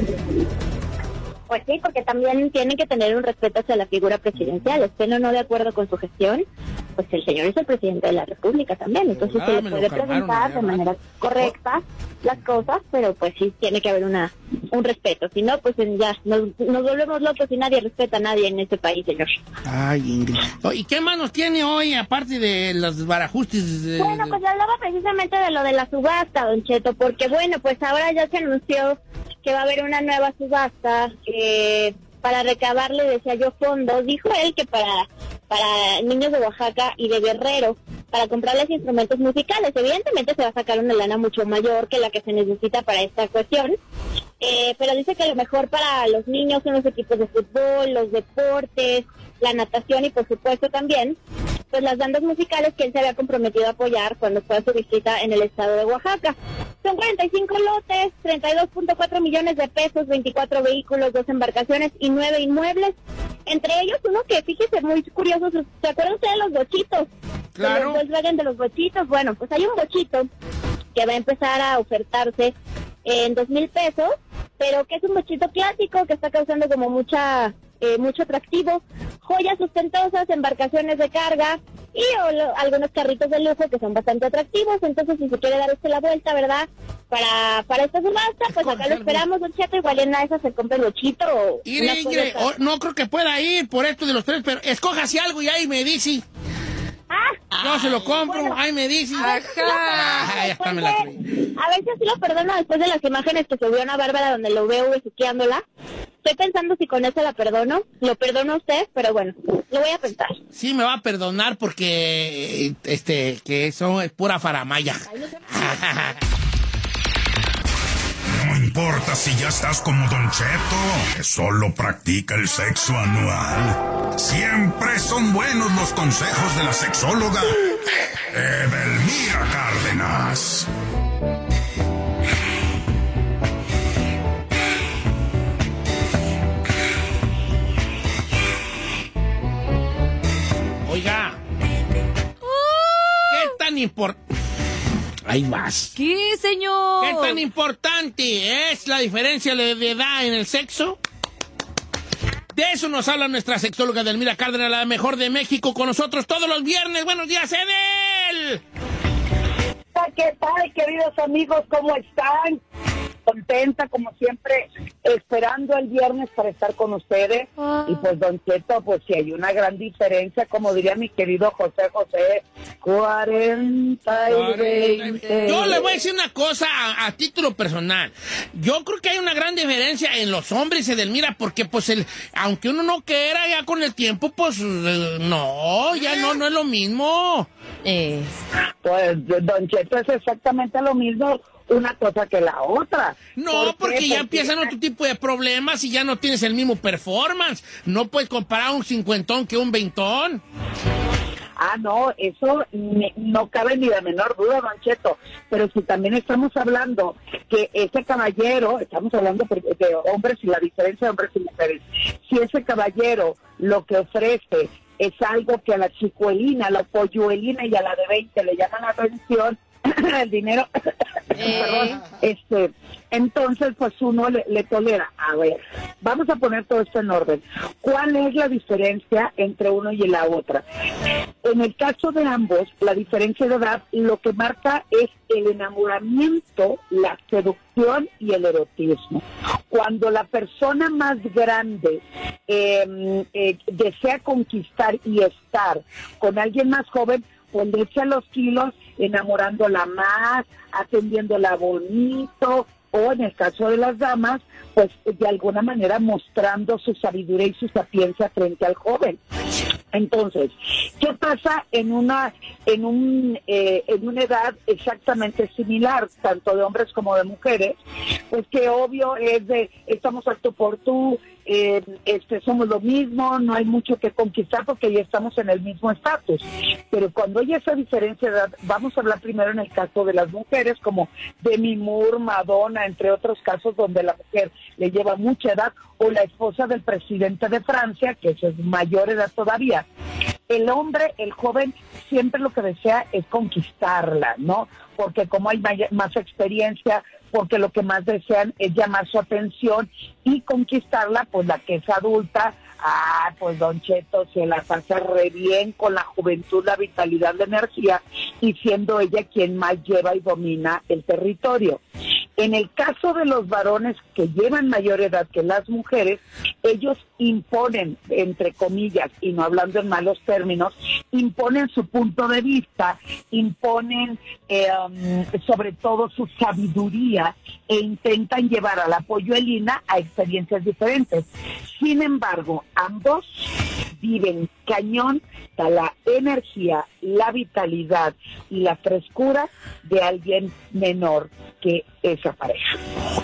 Pues sí, porque también tienen que tener un respeto hacia la figura presidencial. Estén o no de acuerdo con su gestión, pues el señor es el presidente de la República también. Entonces se le puede preguntar de manera correcta las cosas, pero pues sí tiene que haber un respeto. Si no, pues ya nos volvemos locos y nadie respeta a nadie en este país, señor. Ay, Ingrid. ¿Y qué más nos tiene hoy, aparte de los barajustes? Bueno, pues hablaba precisamente de lo de la subasta, Don Cheto, porque bueno, pues ahora ya se anunció que va a haber una nueva subasta para recabarle, decía yo, fondos. Dijo él que para niños de Oaxaca y de Guerrero, para comprarles instrumentos musicales. Evidentemente se va a sacar una lana mucho mayor que la que se necesita para esta cuestión, pero dice que lo mejor para los niños son los equipos de fútbol, los deportes, la natación y por supuesto también pues las bandas musicales que él se había comprometido a apoyar cuando fue a su visita en el estado de Oaxaca. Son 45 lotes, 32.4 millones de pesos, 24 vehículos, 2 embarcaciones y 9 inmuebles. Entre ellos uno que, fíjese, muy curioso, ¿se acuerdan ustedes de los bochitos? Claro. De los Volkswagen de los bochitos. Bueno, pues hay un bochito que va a empezar a ofertarse en 2,000 pesos, pero que es un bochito clásico que está causando como mucho atractivo, joyas ostentosas, embarcaciones de carga y algunos carritos de lujo que son bastante atractivos. Entonces, si se quiere dar usted la vuelta, ¿verdad? Para esta subasta, pues acá lo esperamos, Don Cheto. Igual en esa se compra el bochito o Ingrid, no creo que pueda ir por esto de los tres, pero escójase algo y ahí me dice. Yo se lo compro, bueno, ahí me dice. Ya está, me la creí. A ver si así lo perdono después de las imágenes que subió Ana Bárbara donde lo veo besuqueándola. Estoy pensando si con eso la perdono. Lo perdono a usted, pero bueno, lo voy a pensar. Sí, me va a perdonar porque que eso es pura faramaya. No importa si ya estás como Don Cheto, que solo practica el sexo anual. Siempre son buenos los consejos de la sexóloga Edelmira Cárdenas. Oiga, ¿qué tan importante? Ahí vas. ¿Qué, señor? ¿Qué tan importante es la diferencia de edad en el sexo? De eso nos habla nuestra sexóloga Edelmira Cárdenas, la mejor de México, con nosotros todos los viernes. ¡Buenos días, Edel! ¿Qué tal, queridos amigos? ¿Cómo están? Contenta, como siempre, esperando el viernes para estar con ustedes. Y pues, Don Cheto, pues si hay una gran diferencia, como diría mi querido José, 40 y 20. Yo le voy a decir una cosa a título personal. Yo creo que hay una gran diferencia en los hombres, Edelmira, porque pues aunque uno no quiera, ya con el tiempo, pues no es lo mismo. Pues, Don Cheto, es exactamente lo mismo una cosa que la otra. No, porque ya empiezan otro tipo de problemas y ya no tienes el mismo performance. No puedes comparar un 50 que un 20. No, eso no cabe ni de menor duda, Don Cheto. Pero si también estamos hablando que ese caballero, estamos hablando de hombres y la diferencia de hombres y mujeres, si ese caballero lo que ofrece es algo que a la chicuelina, a la polluelina y a la de 20 le llaman la atención, el dinero, perdón, entonces pues uno le tolera. A ver, vamos a poner todo esto en orden. ¿Cuál es la diferencia entre uno y la otra? En el caso de ambos, la diferencia de edad lo que marca es el enamoramiento, la seducción y el erotismo. Cuando la persona más grande desea conquistar y estar con alguien más joven, pues le echa los kilos enamorándola más, atendiéndola bonito, o en el caso de las damas, pues de alguna manera mostrando su sabiduría y su sapiencia frente al joven. Entonces, ¿qué pasa en una edad exactamente similar, tanto de hombres como de mujeres? Pues que obvio es de estamos al tú por tú, somos lo mismo, no hay mucho que conquistar porque ya estamos en el mismo estatus. Pero cuando hay esa diferencia de edad, vamos a hablar primero en el caso de las mujeres, como Demi Moore, Madonna, entre otros casos donde la mujer le lleva mucha edad, o la esposa del presidente de Francia, que es mayor edad todavía. El hombre, el joven, siempre lo que desea es conquistarla, ¿no? Porque como hay más experiencia, porque lo que más desean es llamar su atención y conquistarla, pues la que es adulta, pues Don Cheto se la pasa re bien con la juventud, la vitalidad, la energía, y siendo ella quien más lleva y domina el territorio. En el caso de los varones que llevan mayor edad que las mujeres, ellos imponen, entre comillas, y no hablando en malos términos, imponen su punto de vista, imponen sobre todo su sabiduría e intentan llevar a la polluelina a experiencias diferentes. Sin embargo, ambos viven cañón a la energía, la vitalidad y la frescura de alguien menor que esa pareja.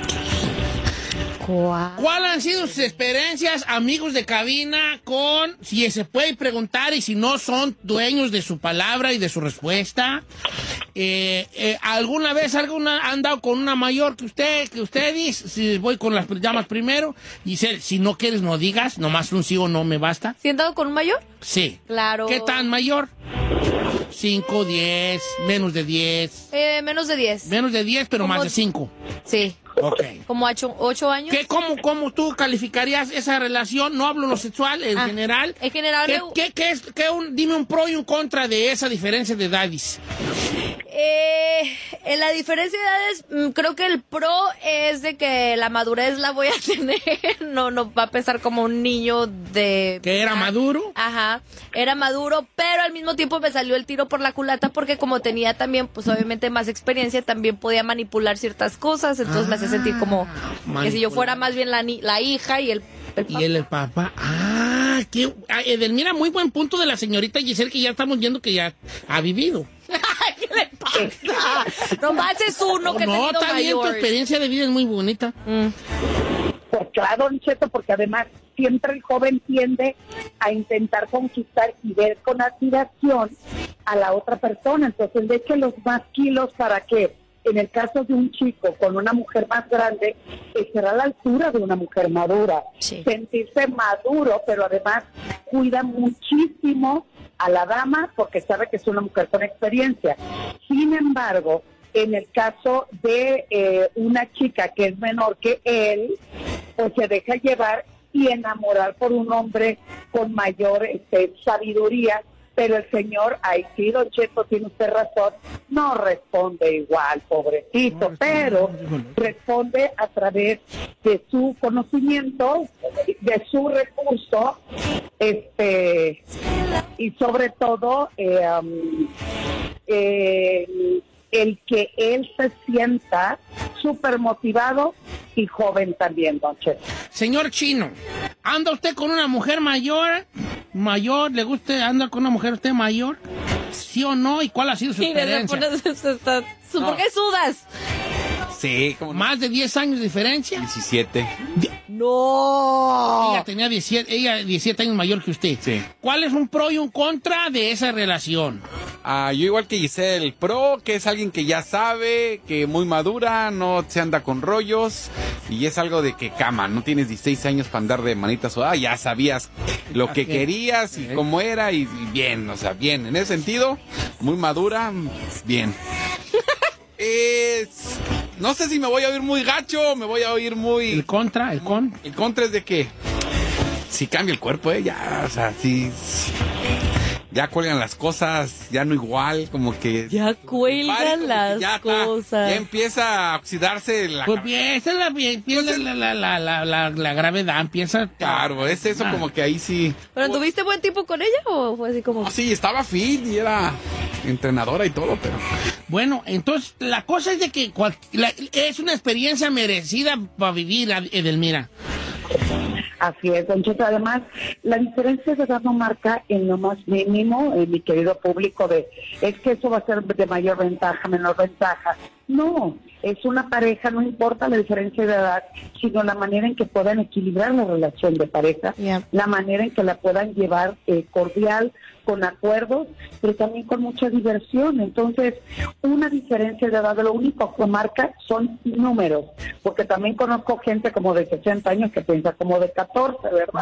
¿Cuáles han sido sus experiencias, amigos de cabina, con, si se puede preguntar y si no son dueños de su palabra y de su respuesta? ¿Alguna vez han dado con una mayor que ustedes? Si voy con las llamas primero, y si no quieres no digas, nomás un sí o no me basta. ¿Sí han dado con un mayor? Sí. Claro. ¿Qué tan mayor? 5, 10, menos de 10. Menos de 10. Menos de 10, pero más de 5. Sí. Ok. ¿Como 8 años? ¿Cómo tú calificarías esa relación? No hablo lo sexual, en general. En general. Dime un pro y un contra de esa diferencia de edades. En la diferencia de edades, creo que el pro es de que la madurez la voy a tener. No va a pensar como un niño de... ¿Que era maduro? Ajá, era maduro, pero al mismo tiempo me salió el tiro por la culata porque como tenía también, pues obviamente más experiencia, también podía manipular ciertas cosas, entonces me hace sentir como que si yo fuera más bien la hija y el papá. Y el papá. Edelmira, muy buen punto de la señorita Giselle, que ya estamos viendo que ya ha vivido. ¿Qué le pasa? Nomás es uno que no, está bien, tu experiencia de vida es muy bonita. Pues claro, Don Cheto, porque además siempre el joven tiende a intentar conquistar y ver con admiración a la otra persona. Entonces, de hecho, los más kilos, ¿para qué? En el caso de un chico con una mujer más grande, será a la altura de una mujer madura. Sí. Sentirse maduro, pero además cuida muchísimo a la dama porque sabe que es una mujer con experiencia. Sin embargo, en el caso de una chica que es menor que él, pues se deja llevar y enamorar por un hombre con mayor sabiduría. Pero el señor, ahí sí, Don Cheto, tiene usted razón, no responde igual, pobrecito, pero responde a través de su conocimiento, de su recurso, y sobre todo el que él se sienta súper motivado y joven también, Don Cheto. Señor Chino, ¿anda usted con una mujer mayor? ¿Le gusta andar con una mujer usted mayor? ¿Sí o no? ¿Y cuál ha sido su experiencia? ¿Por qué sudas? Sí, como ¿Más de 10 años de diferencia? 17. ¡No! Ella tenía 17 años mayor que usted. Sí. ¿Cuál es un pro y un contra de esa relación? Yo igual que Giselle, el pro, que es alguien que ya sabe, que muy madura, no se anda con rollos, y es algo de que cama, no tienes 16 años para andar de manitas o ya sabías lo que querías y cómo era, y bien, o sea, bien, en ese sentido, muy madura, bien. No sé si me voy a oír muy gacho, me voy a oír muy... ¿El contra? ¿El contra es de que si cambia el cuerpo, ya, o sea, sí... Ya cuelgan las cosas, ya no igual, como que... Ya cuelgan las cosas. Ya empieza a oxidarse la... Pues empieza la gravedad, empieza... Claro, es eso como que ahí sí... ¿Pero tuviste buen tiempo con ella o fue así como...? No, sí, estaba fit y era entrenadora y todo, pero... Bueno, entonces, la cosa es de que es una experiencia merecida para vivir, Edelmira. Así es, Don Cheto. Además, la diferencia de edad no marca en lo más mínimo, mi querido público, es que eso va a ser de mayor ventaja, menor ventaja. No, es una pareja, no importa la diferencia de edad, sino la manera en que puedan equilibrar la relación de pareja, la manera en que la puedan llevar cordial, con acuerdos, pero también con mucha diversión. Entonces, una diferencia de edad, lo único que marca son números, porque también conozco gente como de 60 años que piensa como de 14, ¿verdad?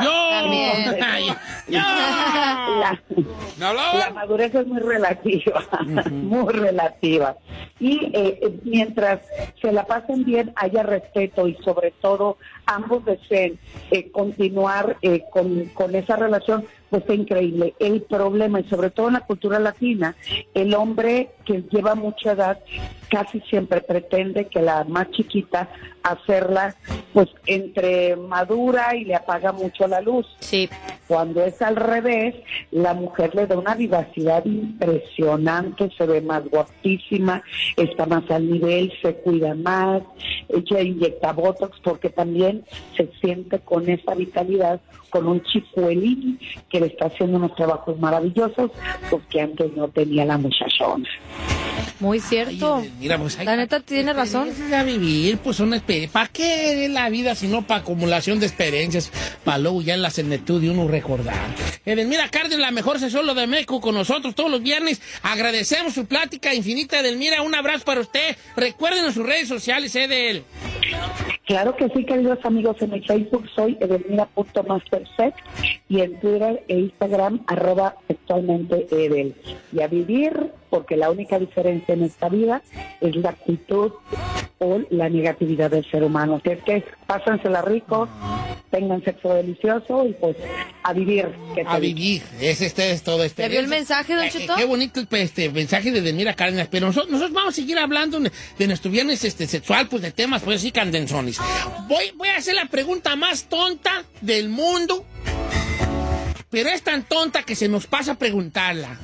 La madurez es muy relativa, muy relativa. Y mientras se la pasen bien, haya respeto y sobre todo ambos deseen continuar con esa relación, pues es increíble. El problema, y sobre todo en la cultura latina, el hombre que lleva mucha edad casi siempre pretende que la más chiquita hacerla pues entre madura y le apaga mucho la luz. Sí. Cuando es al revés, la mujer le da una vivacidad impresionante, se ve más guapísima, está más al nivel, se cuida más, ella inyecta botox porque también se siente con esa vitalidad, con un chicuelín que le está haciendo unos trabajos maravillosos, porque antes no tenía la muchachona. Muy cierto. Ay, mira, pues, la neta tiene razón. A vivir, pues una experiencia. ¿Para qué la vida si no para acumulación de experiencias? Para luego ya en la senectud de uno recordar. Edelmira Cárdenas, la mejor sexóloga de México, con nosotros todos los viernes. Agradecemos su plática infinita, Edelmira. Un abrazo para usted. Recuerden sus redes sociales, Edel. Claro que sí, queridos amigos. En el Facebook soy edelmira.mastersex y en Twitter e Instagram @sexualmente Edel. Y a vivir, porque la única diferencia en esta vida es la actitud o la negatividad del ser humano. Así es que pásensela rico, tengan sexo delicioso y pues a vivir. A vivir, es todo este. ¿Ya vio el mensaje, Don Cheto? Qué bonito este mensaje de Edelmira Cárdenas, pero nosotros vamos a seguir hablando de nuestro viernes sexual, pues de temas, pues así candenzones. Voy a hacer la pregunta más tonta del mundo, pero es tan tonta que se nos pasa preguntarla.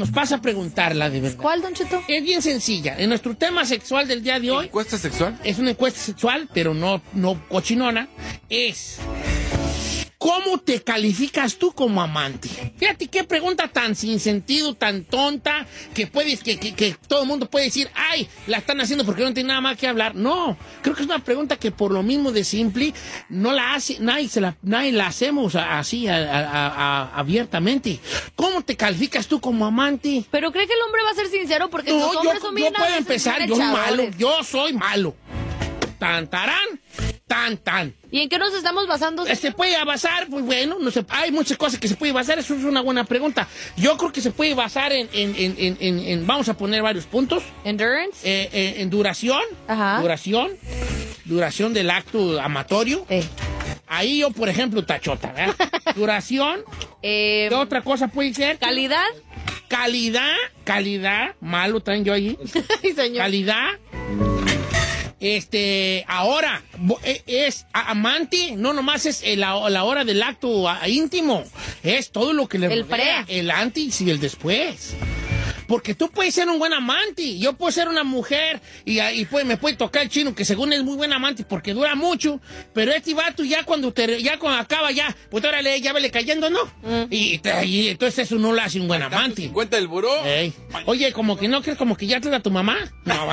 De verdad. ¿Cuál, Don Cheto? Es bien sencilla. En nuestro tema sexual del día de hoy. ¿Encuesta sexual? Es una encuesta sexual, pero no cochinona. Es: ¿cómo te calificas tú como amante? Fíjate qué pregunta tan sin sentido, tan tonta, que todo el mundo puede decir, ay, la están haciendo porque no tiene nada más que hablar. No, creo que es una pregunta que por lo mismo de simple no la hace, nadie la hacemos así abiertamente. ¿Cómo te calificas tú como amante? Pero ¿cree que el hombre va a ser sincero? Porque los hombres son bien yo puedo empezar, yo soy malo. Tan, tarán, tan. ¿Y en qué nos estamos basando? ¿Se puede basar? Pues bueno, no sé, hay muchas cosas que se puede basar, eso es una buena pregunta. Yo creo que se puede basar en vamos a poner varios puntos. ¿Endurance? En duración. Ajá. Duración del acto amatorio. Ahí yo, por ejemplo, tachota, ¿verdad? Duración. ¿Qué otra cosa puede ser? ¿Calidad? Calidad, malo traen yo allí. Sí, señor. Calidad. Ahora, es amante, no nomás es la hora del acto íntimo, es todo lo que le rodea, el antes y el después. Porque tú puedes ser un buen amante, yo puedo ser una mujer y me puede tocar el chino que según es muy buen amante porque dura mucho, pero este vato ya cuando acaba ya, pues órale, ya vele cayendo, ¿no? Y entonces eso no lo hace un buen amante. 50 del buró. Oye, como que no crees como que ya te da tu mamá. No.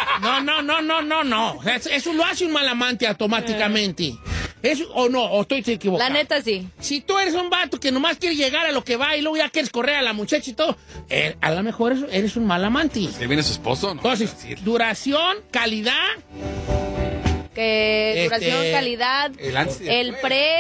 Eso lo hace un mal amante automáticamente. Eso, o estoy equivocado. La neta sí. Si tú eres un vato que nomás quiere llegar a lo que va y luego ya quieres correr a la muchacha y todo, a lo mejor eres un mal amante. Ahí viene su esposo, ¿no? Entonces, duración, calidad. Duración, calidad. El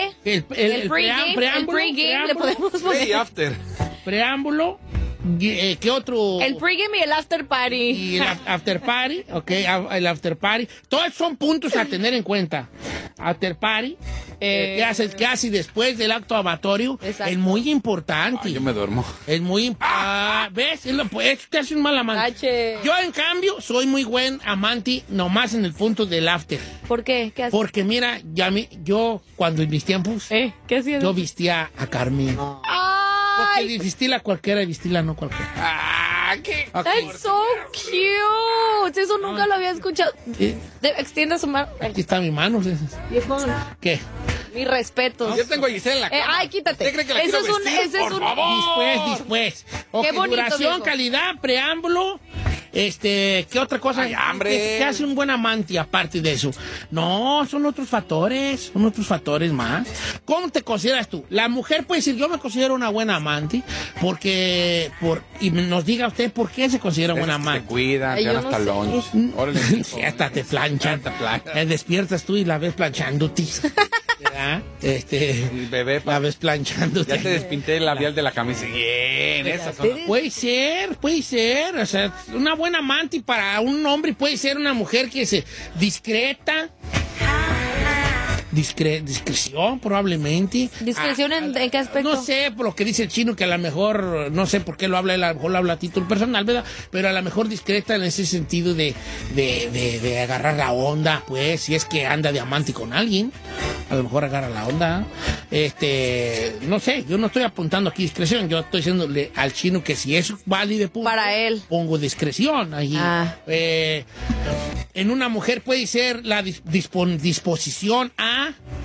pregame, le podemos poner. Pre y after. Preámbulo. ¿Qué otro? El pregame y el after party. Y el after party, el after party. Todos son puntos a tener en cuenta. After party, ¿qué haces después del acto amatorio? Es muy importante. Yo me duermo. Es muy ¿ves? Eso te hace un mal amante. Yo, en cambio, soy muy buen amante nomás en el punto del after. ¿Por qué? ¿Qué haces? Porque mira, yo cuando en mis tiempos, ¿qué hacías? yo vestía a Carmen. Porque vestirla cualquiera y vestirla no cualquiera. ¿Qué? That's so cute. Eso nunca lo había escuchado. Extienda su mano. Aquí está mi mano. ¿Qué? Mi respeto. Yo tengo a Giselle en la cama. Ay, quítate. ¿Usted cree que la quiero vestir? Por favor. Después. Okay, Qué bonito, duración, viejo. calidad, preámbulo. ¿Qué otra cosa? Ay, hambre. ¿Qué hace un buen amante aparte de eso? No, son otros factores más. ¿Cómo te consideras tú? La mujer puede decir, yo me considero una buena amante, y nos diga usted por qué se considera buena amante. Te cuida, te dan hasta lunch. Sí, hasta te planchan. Despiertas tú y la ves planchándote. ¿Verdad? Bebé, la ves planchándote. Ya te despinté el labial de la camisa. Bien, esas son. Puede ser. O sea, una buena amante para un hombre puede ser una mujer que se discreta. Discreción, probablemente. ¿Discreción en qué aspecto? No sé, por lo que dice el chino, que a lo mejor, no sé por qué lo habla, a lo mejor lo habla a título personal, ¿verdad? Pero a lo mejor discreta en ese sentido de agarrar la onda, pues, si es que anda de amante con alguien, a lo mejor agarra la onda. No sé, yo no estoy apuntando aquí discreción, yo estoy diciéndole al chino que si es válido, para él, pongo discreción ahí. En una mujer puede ser la disposición a...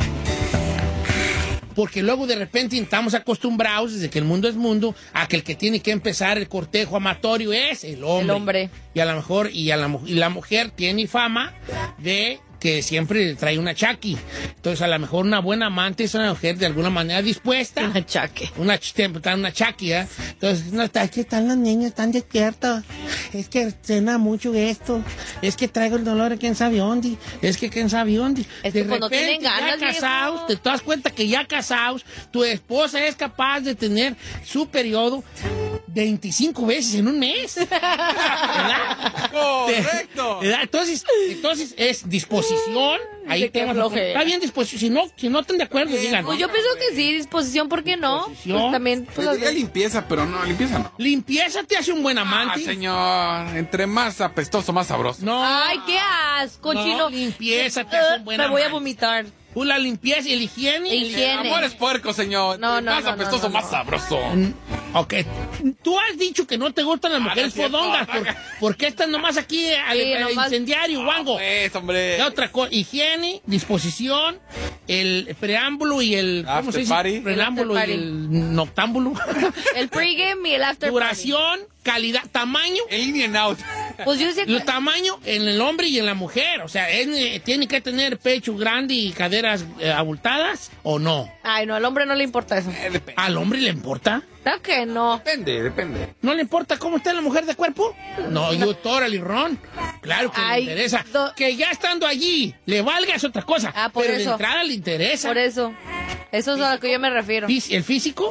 Porque luego de repente estamos acostumbrados, desde que el mundo es mundo, a que el que tiene que empezar el cortejo amatorio es el hombre. Y a lo mejor, y la mujer tiene fama de que siempre trae una chaki. Entonces, a lo mejor una buena amante es una mujer de alguna manera dispuesta. Una chaki. Una chaki, ¿eh? Entonces, no está, ¿qué tal las niñas? Están despiertas. Es que cena mucho esto. Es que traigo el dolor de quién sabe dónde. Es que quién sabe dónde. Es que cuando tienen ganas, ya casados, te das cuenta que ya casados, tu esposa es capaz de tener su periodo 25 veces en un mes. ¿Verdad? Correcto. ¿Verdad? Entonces es disposición. Ahí te está bien disposición. Si no están de acuerdo, digan. Pues yo pienso que sí, disposición, ¿por qué no? Pues también. Pues diga limpieza, pero no, limpieza no. Limpieza te hace un buen amante. Señor, entre más apestoso, más sabroso. No. Ay, qué asco, chino. Limpieza te hace un buen amante. Me voy a vomitar. La limpieza y el higiene. Amor es puerco, señor. Más apestoso, más sabroso. Ok. Tú has dicho que no te gustan las mujeres fodongas. ¿Por qué están nomás aquí al incendiario, guango? Pues, hombre. ¿Qué otra cosa? Higiene, disposición, el preámbulo y el... ¿Cómo se dice? Party. Preámbulo y el noctámbulo. El pregame y el after duración, calidad, tamaño. El in and out. Pues yo decía el tamaño en el hombre y en la mujer. O sea, ¿tiene que tener pecho grande y caderas abultadas o no? Ay, no, al hombre no le importa eso. ¿Al hombre le importa? Claro que no. Depende. ¿No le importa cómo está la mujer de cuerpo? No, yo, Tórale, Ron. Claro que le interesa. Que ya estando allí, le valga es otra cosa. Por pero eso. de entrada le interesa. Por eso. Eso es a lo que yo me refiero. ¿El físico?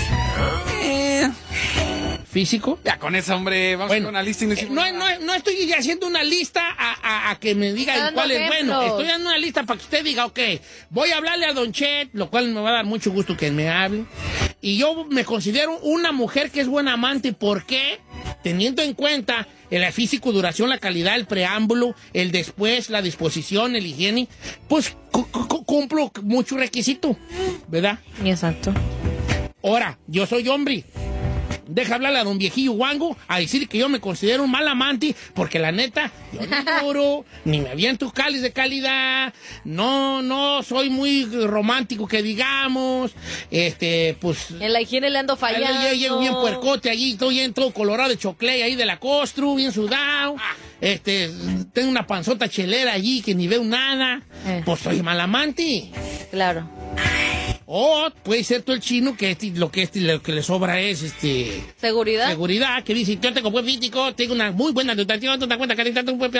¿Físico? Ya con eso, hombre, vamos a hacer una lista. No estoy haciendo una lista a que me diga cuál es bueno. Estoy dando una lista para que usted diga, ok, voy a hablarle a Don Chet, lo cual me va a dar mucho gusto que me hable. Y yo me considero una mujer que es buena amante. ¿Por qué? Teniendo en cuenta el físico, duración, la calidad, el preámbulo, el después, la disposición, el higiene, pues cumplo mucho requisito, ¿verdad? Exacto. Ahora, yo soy hombre. Deja hablarle a don viejillo guango a decir que yo me considero un mal amante, porque la neta, yo no lloro, ni me aviento cáliz de calidad, no soy muy romántico que digamos, pues... En la higiene le ando fallando. Yo llego bien puercote allí, estoy todo colorado de choclé ahí de la costru, bien sudado, tengo una panzota chelera allí que ni veo nada, pues soy mal amante. Claro. O puede ser tú el chino que lo que le sobra es seguridad. Seguridad, que dice, yo tengo buen físico, tengo una muy buena dotación, te das cuenta que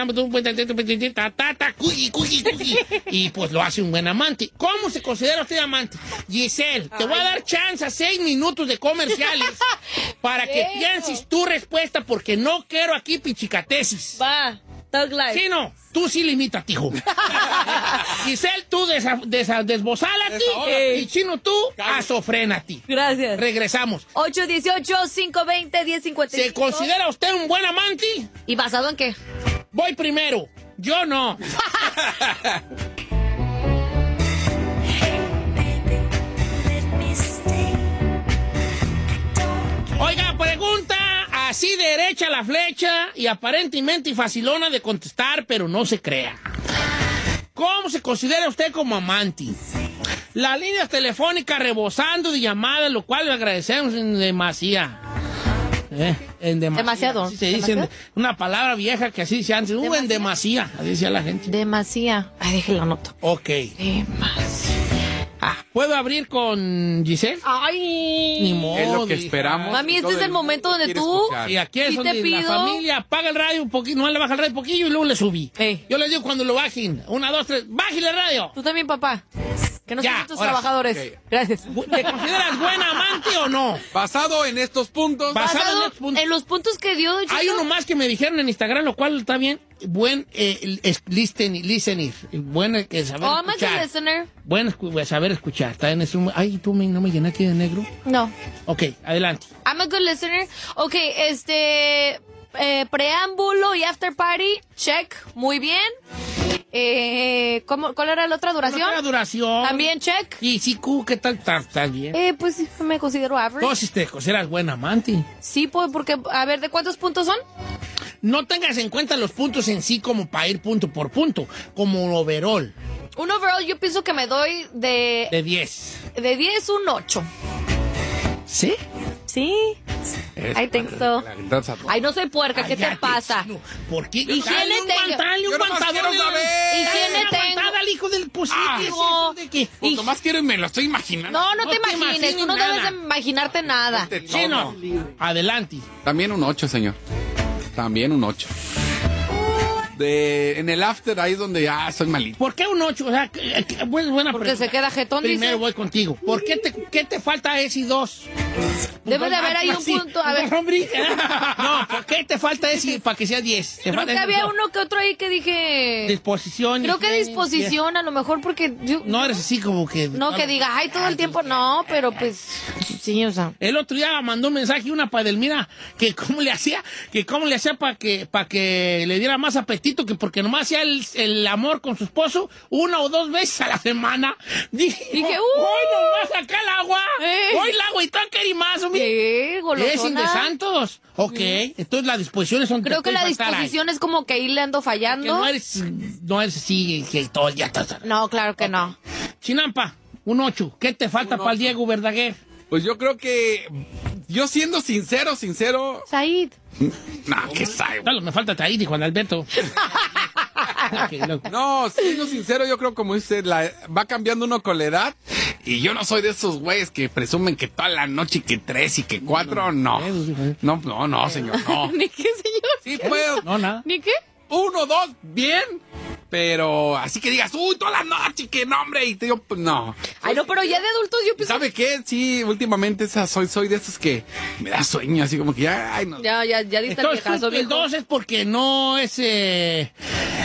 y pues lo hace un buen amante. ¿Cómo se considera usted amante? Giselle, te voy a dar chance a 6 minutos de comerciales para que pienses tu respuesta, porque no quiero aquí pichicatesis. Va. Chino, tú sí limítate, hijo. Giselle, tú desbozálate. Y Chino, tú azofrénate. Gracias. Regresamos. 818-520-1055. ¿Se considera usted un buen amante? ¿Y basado en qué? Voy primero. Yo no. Oiga, pregunta así derecha la flecha y aparentemente facilona de contestar, pero no se crea. ¿Cómo se considera usted como amante? Las líneas telefónicas rebosando de llamadas, lo cual le agradecemos demasiado. En Demasiado. Así se dice, una palabra vieja que así se antes. En demasía, así decía la gente. Demasía. Ay, déjelo anoto. Ok. ¿Puedo abrir con Giselle? Ay. Ni modo. Es lo que esperamos. Mami, este es el momento donde tú... Y aquí es sí donde te pido. la familia apaga el radio un poquito, no le baja el radio un poquillo y luego le subí. Yo les digo cuando lo bajen. 1, 2, 3, ¡bájale el radio! Tú también, papá. Que no sean tus ahora trabajadores. sí. Gracias. ¿Te consideras buena amante o no? Basado en estos puntos. Basado en los puntos que dio... Hay uno más que me dijeron en Instagram, lo cual está bien. Buen listener. Buen saber I'm a good escuchar. listener. Buen saber escuchar. Está en eso. Ay, ¿tú no me llenaste de negro? No. Ok, adelante. I'm a good listener. Ok, preámbulo y after party, check, muy bien. ¿Cuál era la otra duración? La duración. También check. Y sí, ¿qué tal? ¿Estás bien? Pues sí, me considero average. Entonces te consideras buena amante. Sí, pues, porque, a ver, ¿de cuántos puntos son? No tengas en cuenta los puntos en sí como para ir punto por punto, como un overall. Un overall yo pienso que me doy de 10. De 10, un 8. ¿Sí? Sí. I think so. Ay, no soy puerca, ¿qué te pasa? ¿Por qué? Higiene tengo. Dale un guantador. Higiene tengo. Al hijo del positivo. Pues nomás quiero y me lo estoy imaginando. No te imagines. Tú no debes de imaginarte nada. Sí, no. Adelante. También un 8, señor. También un 8. En el after, ahí es donde soy malito. ¿Por qué un 8? O sea, buena porque se queda jetón, Primero dice. voy contigo. ¿Por qué te falta ese y 2? Debe de haber ahí un punto. A ver. No, ¿por qué te falta ese para que sea 10? Creo que había uno que otro ahí que dije... Disposición. Creo que disposición, a lo mejor porque... No eres así como que... No, que diga, ay, todo el tiempo. No, pero pues... Sí, o sea... El otro día mandó un mensaje una para Edelmira que cómo le hacía para que le diera más apetito, que porque nomás hacía el amor con su esposo 1 o 2 veces a la semana. Dije, hoy nomás acá el agua. Hoy el agua y tú querí más. Es de santos. Ok, entonces las disposiciones son... Creo que la disposición es como que ahí le ando fallando. No eres así, que todo ya está. No, claro que no. Chinampa, un 8. ¿Qué te falta para el Diego Verdaguer? Pues yo creo que... Yo siendo sincero... Said. No, que Said. No, me falta Said y Juan Alberto. No, siendo sincero, yo creo como dice, va cambiando uno con la edad. Y yo no soy de esos güeyes que presumen que toda la noche y que 3 y que 4, no. No, señor, no. ¿Ni qué, señor? Sí puedo. No, nada. ¿Ni qué? 1, 2, bien. Pero así que digas, toda la noche, qué nombre, y te digo, pues no. Ay, no, pero ya de adultos yo pienso... ¿Sabe qué? Sí, últimamente soy de esos que me da sueño, así como que ya, ay, no. Ya diste el viejazo, el 2 es porque no es... Es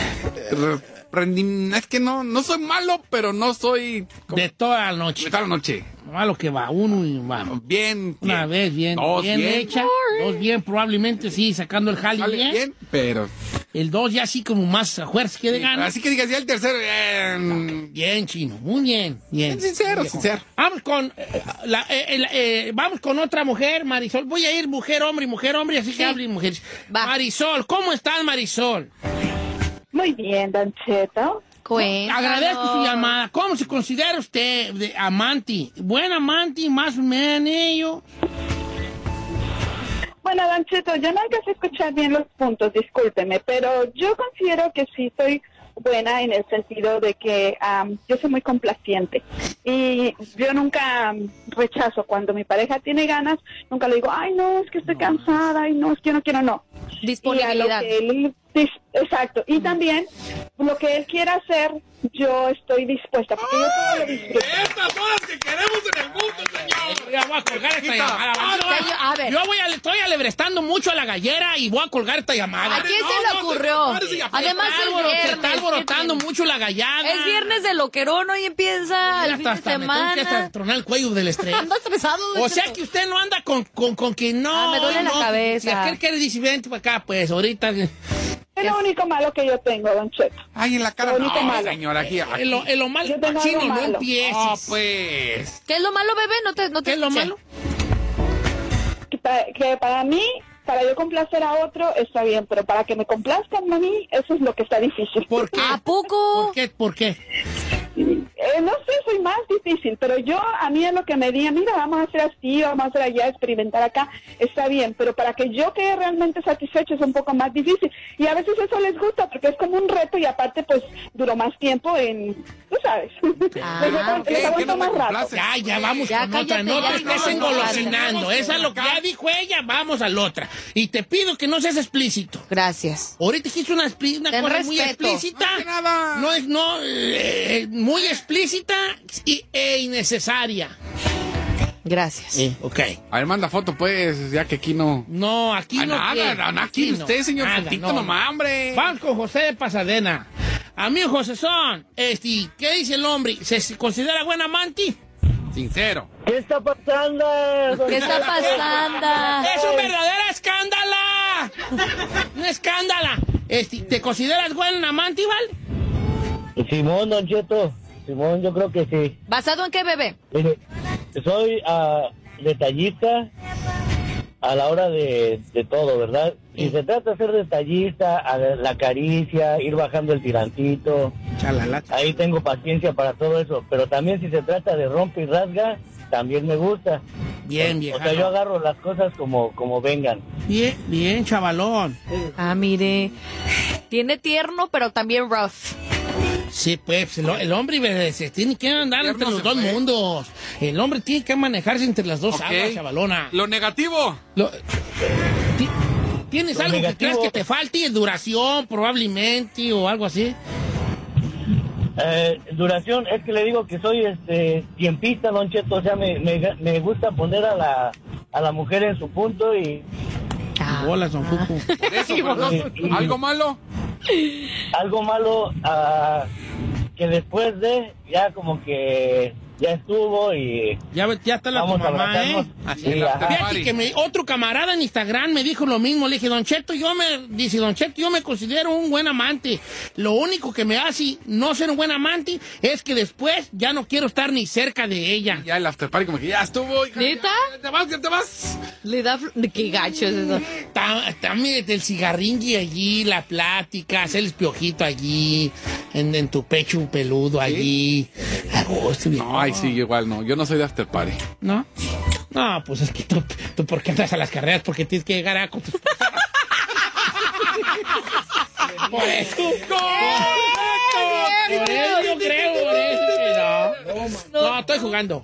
que no soy malo, pero no soy... De toda la noche. De toda la noche. Malo que va, uno y va. Bien. Una vez, bien. 2 bien hecha. 2 bien, probablemente sí, sacando el jale bien. Bien, pero... El 2 ya así como más a fuerza que de ganas. Así que digas, ya el tercero... Bien, chino, muy bien. Sincero. Vamos con vamos con otra mujer, Marisol. Voy a ir mujer, hombre, así que hablen mujeres. Marisol, ¿cómo estás, Marisol? Muy bien, Don Cheto. Agradezco su llamada. ¿Cómo se considera usted de amante? ¿Buen amante, más o menos? Bueno, Don Cheto, yo no alcancé a escuchar bien los puntos, discúlpeme, pero yo considero que sí soy buena en el sentido de que yo soy muy complaciente y yo nunca rechazo cuando mi pareja tiene ganas, nunca le digo, ay, no, es que estoy cansada, ay, no, es que yo no quiero, no. Disponibilidad. Exacto, y también lo que él quiera hacer, yo estoy dispuesta, porque yo todo lo disfruto. Estas son las que queremos en el mundo, señor. Ya voy a colgar esta llamada. Yo estoy alebrestando mucho a la gallera y voy a colgar esta llamada. ¿A quién se le ocurrió? Además, se está alborotando mucho la gallada. Es viernes de loquerón, hoy empieza el fin de semana. Me tengo que tronar el cuello del estrés. Ando estresado. O sea que usted no anda con que no. Me duele la cabeza. Si aquel quiere decir, vente para acá, pues ahorita... Es lo único malo que yo tengo, Don Cheto. Ay, en la cara no, señora. Aquí. En lo malo, chino, no empieces. No, pues. ¿Qué es lo malo, bebé? No te ¿Qué es lo malo? Que para mí, para yo complacer a otro, está bien, pero para que me complazcan a mí, eso es lo que está difícil. ¿Por qué? ¿A poco? ¿Por qué? No sé, soy más difícil, pero a mí es lo que me digan, mira, vamos a hacer así, vamos a hacer allá, experimentar acá, está bien, pero para que yo quede realmente satisfecho es un poco más difícil, y a veces eso les gusta porque es como un reto y aparte pues duró más tiempo tú sabes, les aguanto más rato. Ya vamos con otra, no te estés engolosinando, esa es lo que ya dijo ella, vamos a la otra, y te pido que no seas explícito. Gracias. Ahorita dijiste una cosa muy explícita, muy explícita e innecesaria. Gracias. Ok. A ver, manda foto, pues, ya que aquí no... No, aquí no. Aquí usted, señor, fotito nomás, hombre. Vamos con José de Pasadena. Amigo José ¿qué dice el hombre? ¿Se considera buen amante? Sincero. ¿Qué está pasando? ¿Qué está pasando? ¡Es un verdadero escándalo! ¡Una escándala! ¿Te consideras buen amante, Val? Simón, Don Cheto. Simón, yo creo que sí. ¿Basado en qué, bebé? Soy detallista a la hora de todo, ¿verdad? Si se trata de ser detallista, la caricia, ir bajando el tirantito, ahí tengo paciencia para todo eso. Pero también si se trata de rompe y rasga, también me gusta. Bien, bien. O sea, yo agarro las cosas como vengan. Bien, chavalón. Mire, tiene tierno, pero también rough. Sí, pues, el hombre se tiene que andar entre los dos mundos. El hombre tiene que manejarse entre las dos aguas, chavalona. Lo negativo. ¿Tienes algo que creas que te falte? ¿Duración, probablemente, o algo así? Duración, es que le digo que soy tiempista, Don Cheto. O sea, me gusta poner a la mujer en su punto y... Bolas, don Cucu. ¿Algo malo? Algo malo, que después de, ya como que ya estuvo y... Ya está la tu mamá, ¿eh? Así fíjate que otro camarada en Instagram me dijo lo mismo. Le dije, Don Cheto, yo me considero un buen amante. Lo único que me hace no ser un buen amante es que después ya no quiero estar ni cerca de ella. Ya el after party como que ya estuvo. ¿Neta? Ya te vas. Le da... Qué gacho es eso. También el cigarringue allí, la plática, hacer el piojito allí, en tu pecho peludo allí. No, ay, sí, igual no. Yo no soy de after party. ¿No? No, pues es que tú ¿por qué entras a las carreras? Porque tienes que llegar a... Por eso. Yo creo, No, estoy jugando.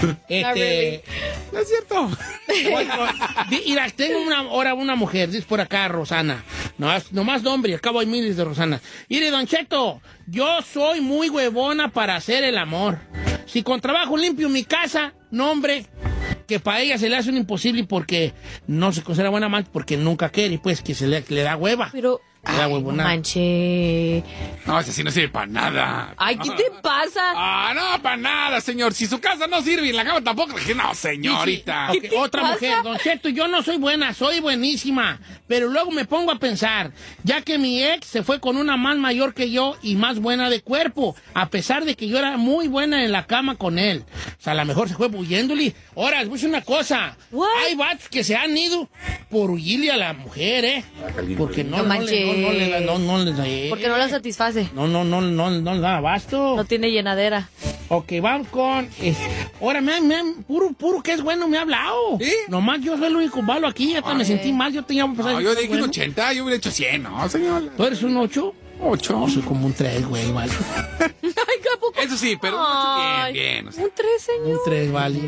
No es cierto. Mira, tengo una mujer, dice por acá, Rosana. Nomás nombre, acabo hay miles de Rosanas. Mire, Don Cheto, yo soy muy huevona para hacer el amor. Si con trabajo limpio mi casa, no, hombre, que para ella se le hace un imposible porque no se considera buena amante porque nunca quiere, pues que le da hueva. Pero... No manche. No, ese sí no sirve para nada. Ay, ¿qué te pasa? No, para nada, señor. Si su casa no sirve y la cama tampoco. No, señorita. Sí. Okay, otra pasa? Mujer, Don Cheto, yo no soy buena, soy buenísima. Pero luego me pongo a pensar, ya que mi ex se fue con una más mayor que yo y más buena de cuerpo, a pesar de que yo era muy buena en la cama con él. O sea, a lo mejor se fue huyéndole. Ahora, les voy a decir una cosa. What? Hay vatos que se han ido por huirle a la mujer, porque no le porque no la satisface. No le da abasto. No tiene llenadera. Ok, vamos con... ahora, puro que es bueno me ha hablado. ¿Sí? Nomás yo soy el único malo aquí. Hasta me sentí mal. Yo tenía que pasar... No, yo dije un 80, yo hubiera hecho 100, ¿no, señor? ¿Tú eres un 8? 8. No, soy como un 3, güey, vale. Ay, ¿qué poco? Eso sí, pero un 8 bien. O sea. Un 3, señor. Un 3, vale.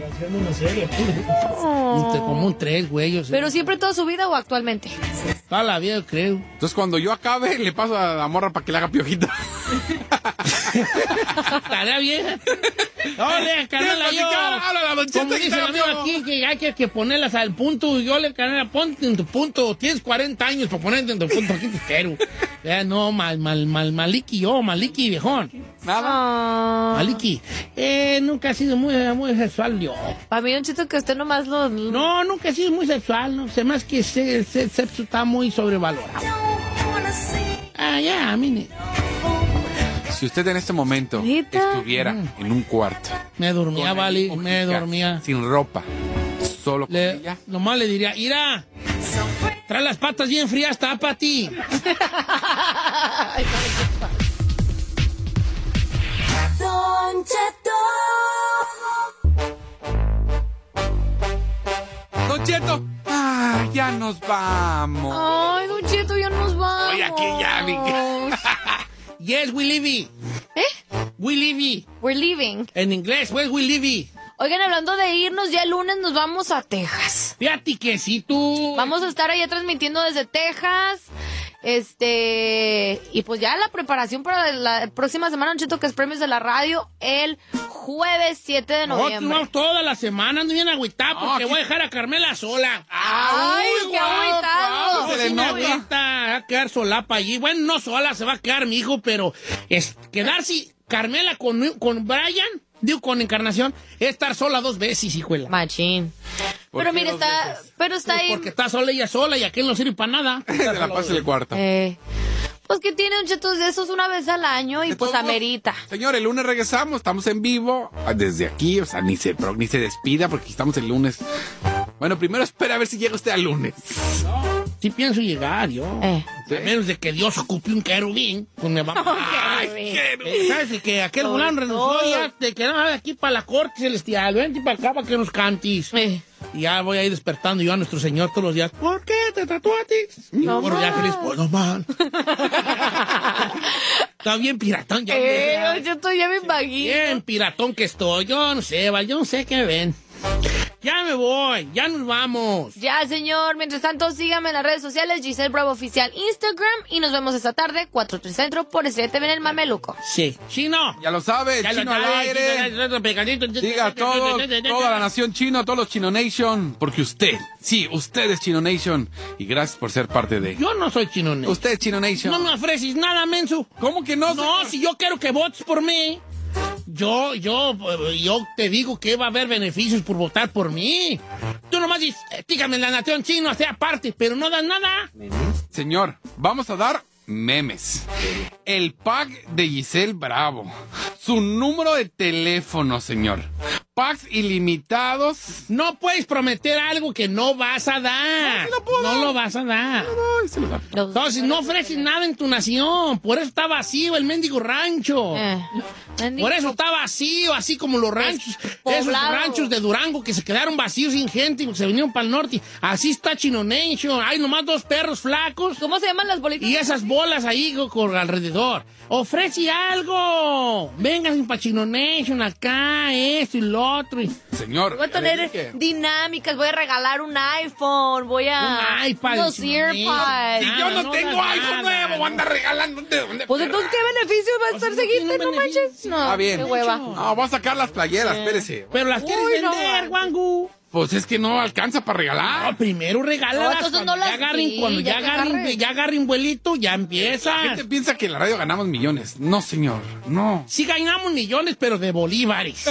Como un 3, güey. O sea. ¿Pero siempre toda su vida o actualmente? Toda la vida, yo creo. Entonces, cuando yo acabe, le paso a la morra para que le haga piojito. ¿Estará bien? No, le canela yo. Como dice el amigo aquí, que hay que ponerlas al punto. Yo le canela, ponte en tu punto. Tienes 40 años para ponerte en tu punto. Aquí te espero. No, maliki viejón. Nada. Maliki. Nunca he sido muy sexual yo. Para mí, Don Cheto, que usted nomás lo... No, nunca he sido muy sexual, ¿no? Se me hace que el sexo está muy sobrevalorado. Ya, mire. Si usted en este momento estuviera en un cuarto. Me dormía, vale, me dormía. Sin ropa. Solo con ella. Nomás le diría, ira, trae las patas bien frías, tápate. Don Cheto. nos vamos. Ay, Don Cheto, ya nos vamos. Oye, aquí ya, Yes, we leave. We leave. We're leaving. En inglés, pues, we leave. Oigan, hablando de irnos, ya el lunes nos vamos a Texas. Fíjate que sí, tú. Vamos a estar allá transmitiendo desde Texas. Y pues ya la preparación para la próxima semana, Don Cheto, que es Premios de la Radio, el jueves 7 de noviembre. No, toda la semana ando bien agüitado porque voy a dejar a Carmela sola. ¡Ay, qué agüitado! Se le va a quedar solapa allí. Bueno, no sola, se va a quedar mi hijo, pero quedarse Carmela con Brian, digo, con Encarnación, es estar sola 2 veces, hijuela. Machín. Pero mire, está ahí. Porque está sola ella sola y aquel no sirve para nada. De la paz del cuarto. Pues que tiene un cheto de esos una vez al año y pues amerita. Señor, el lunes regresamos, estamos en vivo desde aquí, o sea, ni se despida porque estamos el lunes. Bueno, primero espera a ver si llega usted al lunes. Sí pienso llegar yo. A menos de que Dios ocupe un querubín con mi mamá. Ay, ¿sabes? Que aquel fulano renunció ya te quedamos aquí para la corte celestial. Vente para acá para que nos cantes. Y ya voy a ir despertando yo a nuestro Señor todos los días. ¿Por qué te tatuaste? No, por ya feliz, pues no man. Está bien piratón. Yo estoy ya me imagino. Bien piratón que estoy. Yo no sé, yo no sé qué ven. Ya me voy, ya nos vamos. Ya, señor. Mientras tanto, síganme en las redes sociales, Giselle Bravo Oficial Instagram. Y nos vemos esta tarde, 4-3 Centro, por Estrella TV en el Mameluco. Sí. Chino. Ya lo sabe, Chino al aire. Siga toda la nación chino, todos los Chino Nation. Porque usted es Chino Nation. Y gracias por ser parte de... Yo no soy Chino Nation. Usted es Chino Nation. No me ofreces nada, menso. ¿Cómo que no? No, si yo quiero que votes por mí... Yo te digo que va a haber beneficios por votar por mí. Tú nomás dices, dígame, la nación chino hace aparte, pero no das nada. Señor, vamos a dar memes. El pack de Giselle Bravo. Su número de teléfono, señor. Packs ilimitados. No puedes prometer algo que no vas a dar. No lo vas a dar. Entonces no ofreces nada en tu nación. Por eso está vacío el mendigo rancho. Por eso está vacío, así como los ranchos. Esos ranchos de Durango que se quedaron vacíos sin gente y se vinieron para el norte. Así está Chino Nation. Hay nomás 2 perros flacos. ¿Cómo se llaman las bolitas? Y esas bolas ahí alrededor. Ofrece algo. Vengan para Chino Nation acá, esto y lo otro. Señor. Voy a tener dinámicas, voy a regalar un iPhone, voy a... Un iPad. Unos AirPods. Si yo no tengo iPhone nuevo, anda regalando. Pues entonces, ¿qué beneficio va a estar seguirte? No manches. No, está bien. Qué hueva. No, vamos a sacar las playeras, espérese. Pero las quieres vender, Wangu. Pues es que no alcanza para regalar. No, primero regálalas. Cuando ya agarren vuelito, ya empieza. La gente piensa que en la radio ganamos millones. No, señor, no. Sí ganamos millones, pero de bolívares.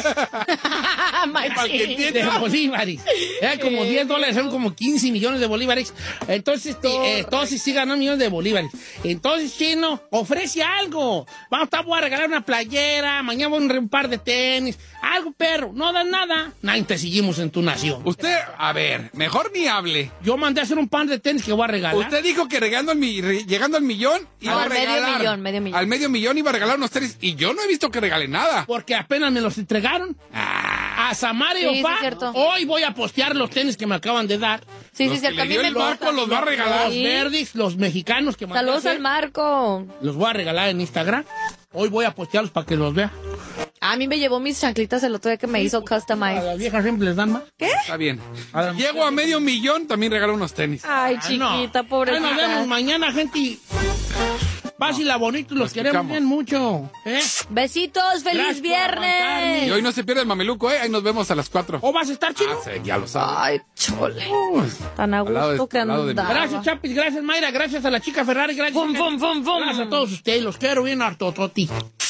De bolívares. Como $10, son como 15 millones de bolívares. Entonces sí ganamos millones de bolívares. Entonces, Chino, ofrece algo. Voy a regalar una playera, mañana voy a un par de tenis. Algo, perro. No dan nada. Nadie te seguimos en tu nación. Usted, a ver, mejor ni hable. Yo mandé a hacer un par de tenis que voy a regalar. Usted dijo que llegando al millón iba a regalar. Medio millón. Al medio millón iba a regalar unos tenis y yo no he visto que regale nada. Porque apenas me los entregaron. A Samara y Opa. Hoy voy a postear los tenis que me acaban de dar. Sí, cierto. A mí me Marco los va a regalar. Los verdes, los mexicanos que mandé. Saludos al Marco. Los voy a regalar en Instagram. Hoy voy a postearlos para que los vea. A mí me llevó mis chanclitas el otro día que me hizo customize. A las viejas siempre les dan más. ¿Qué? Está bien. Llego a medio millón, también regalo unos tenis. Ay, chiquita, pobrecita. Nos vemos mañana, gente. Pásila bonito, los queremos bien mucho. Besitos, feliz viernes. Y hoy no se pierde el mameluco, Ahí nos vemos a las 4. ¿O vas a estar, Chino? Sí, ya lo sabes. Ay, chole. Tan a gusto que andaba. Gracias, Chapis, gracias, Mayra, gracias a la chica Ferrari, gracias. Gracias a todos ustedes, los quiero bien hartototi.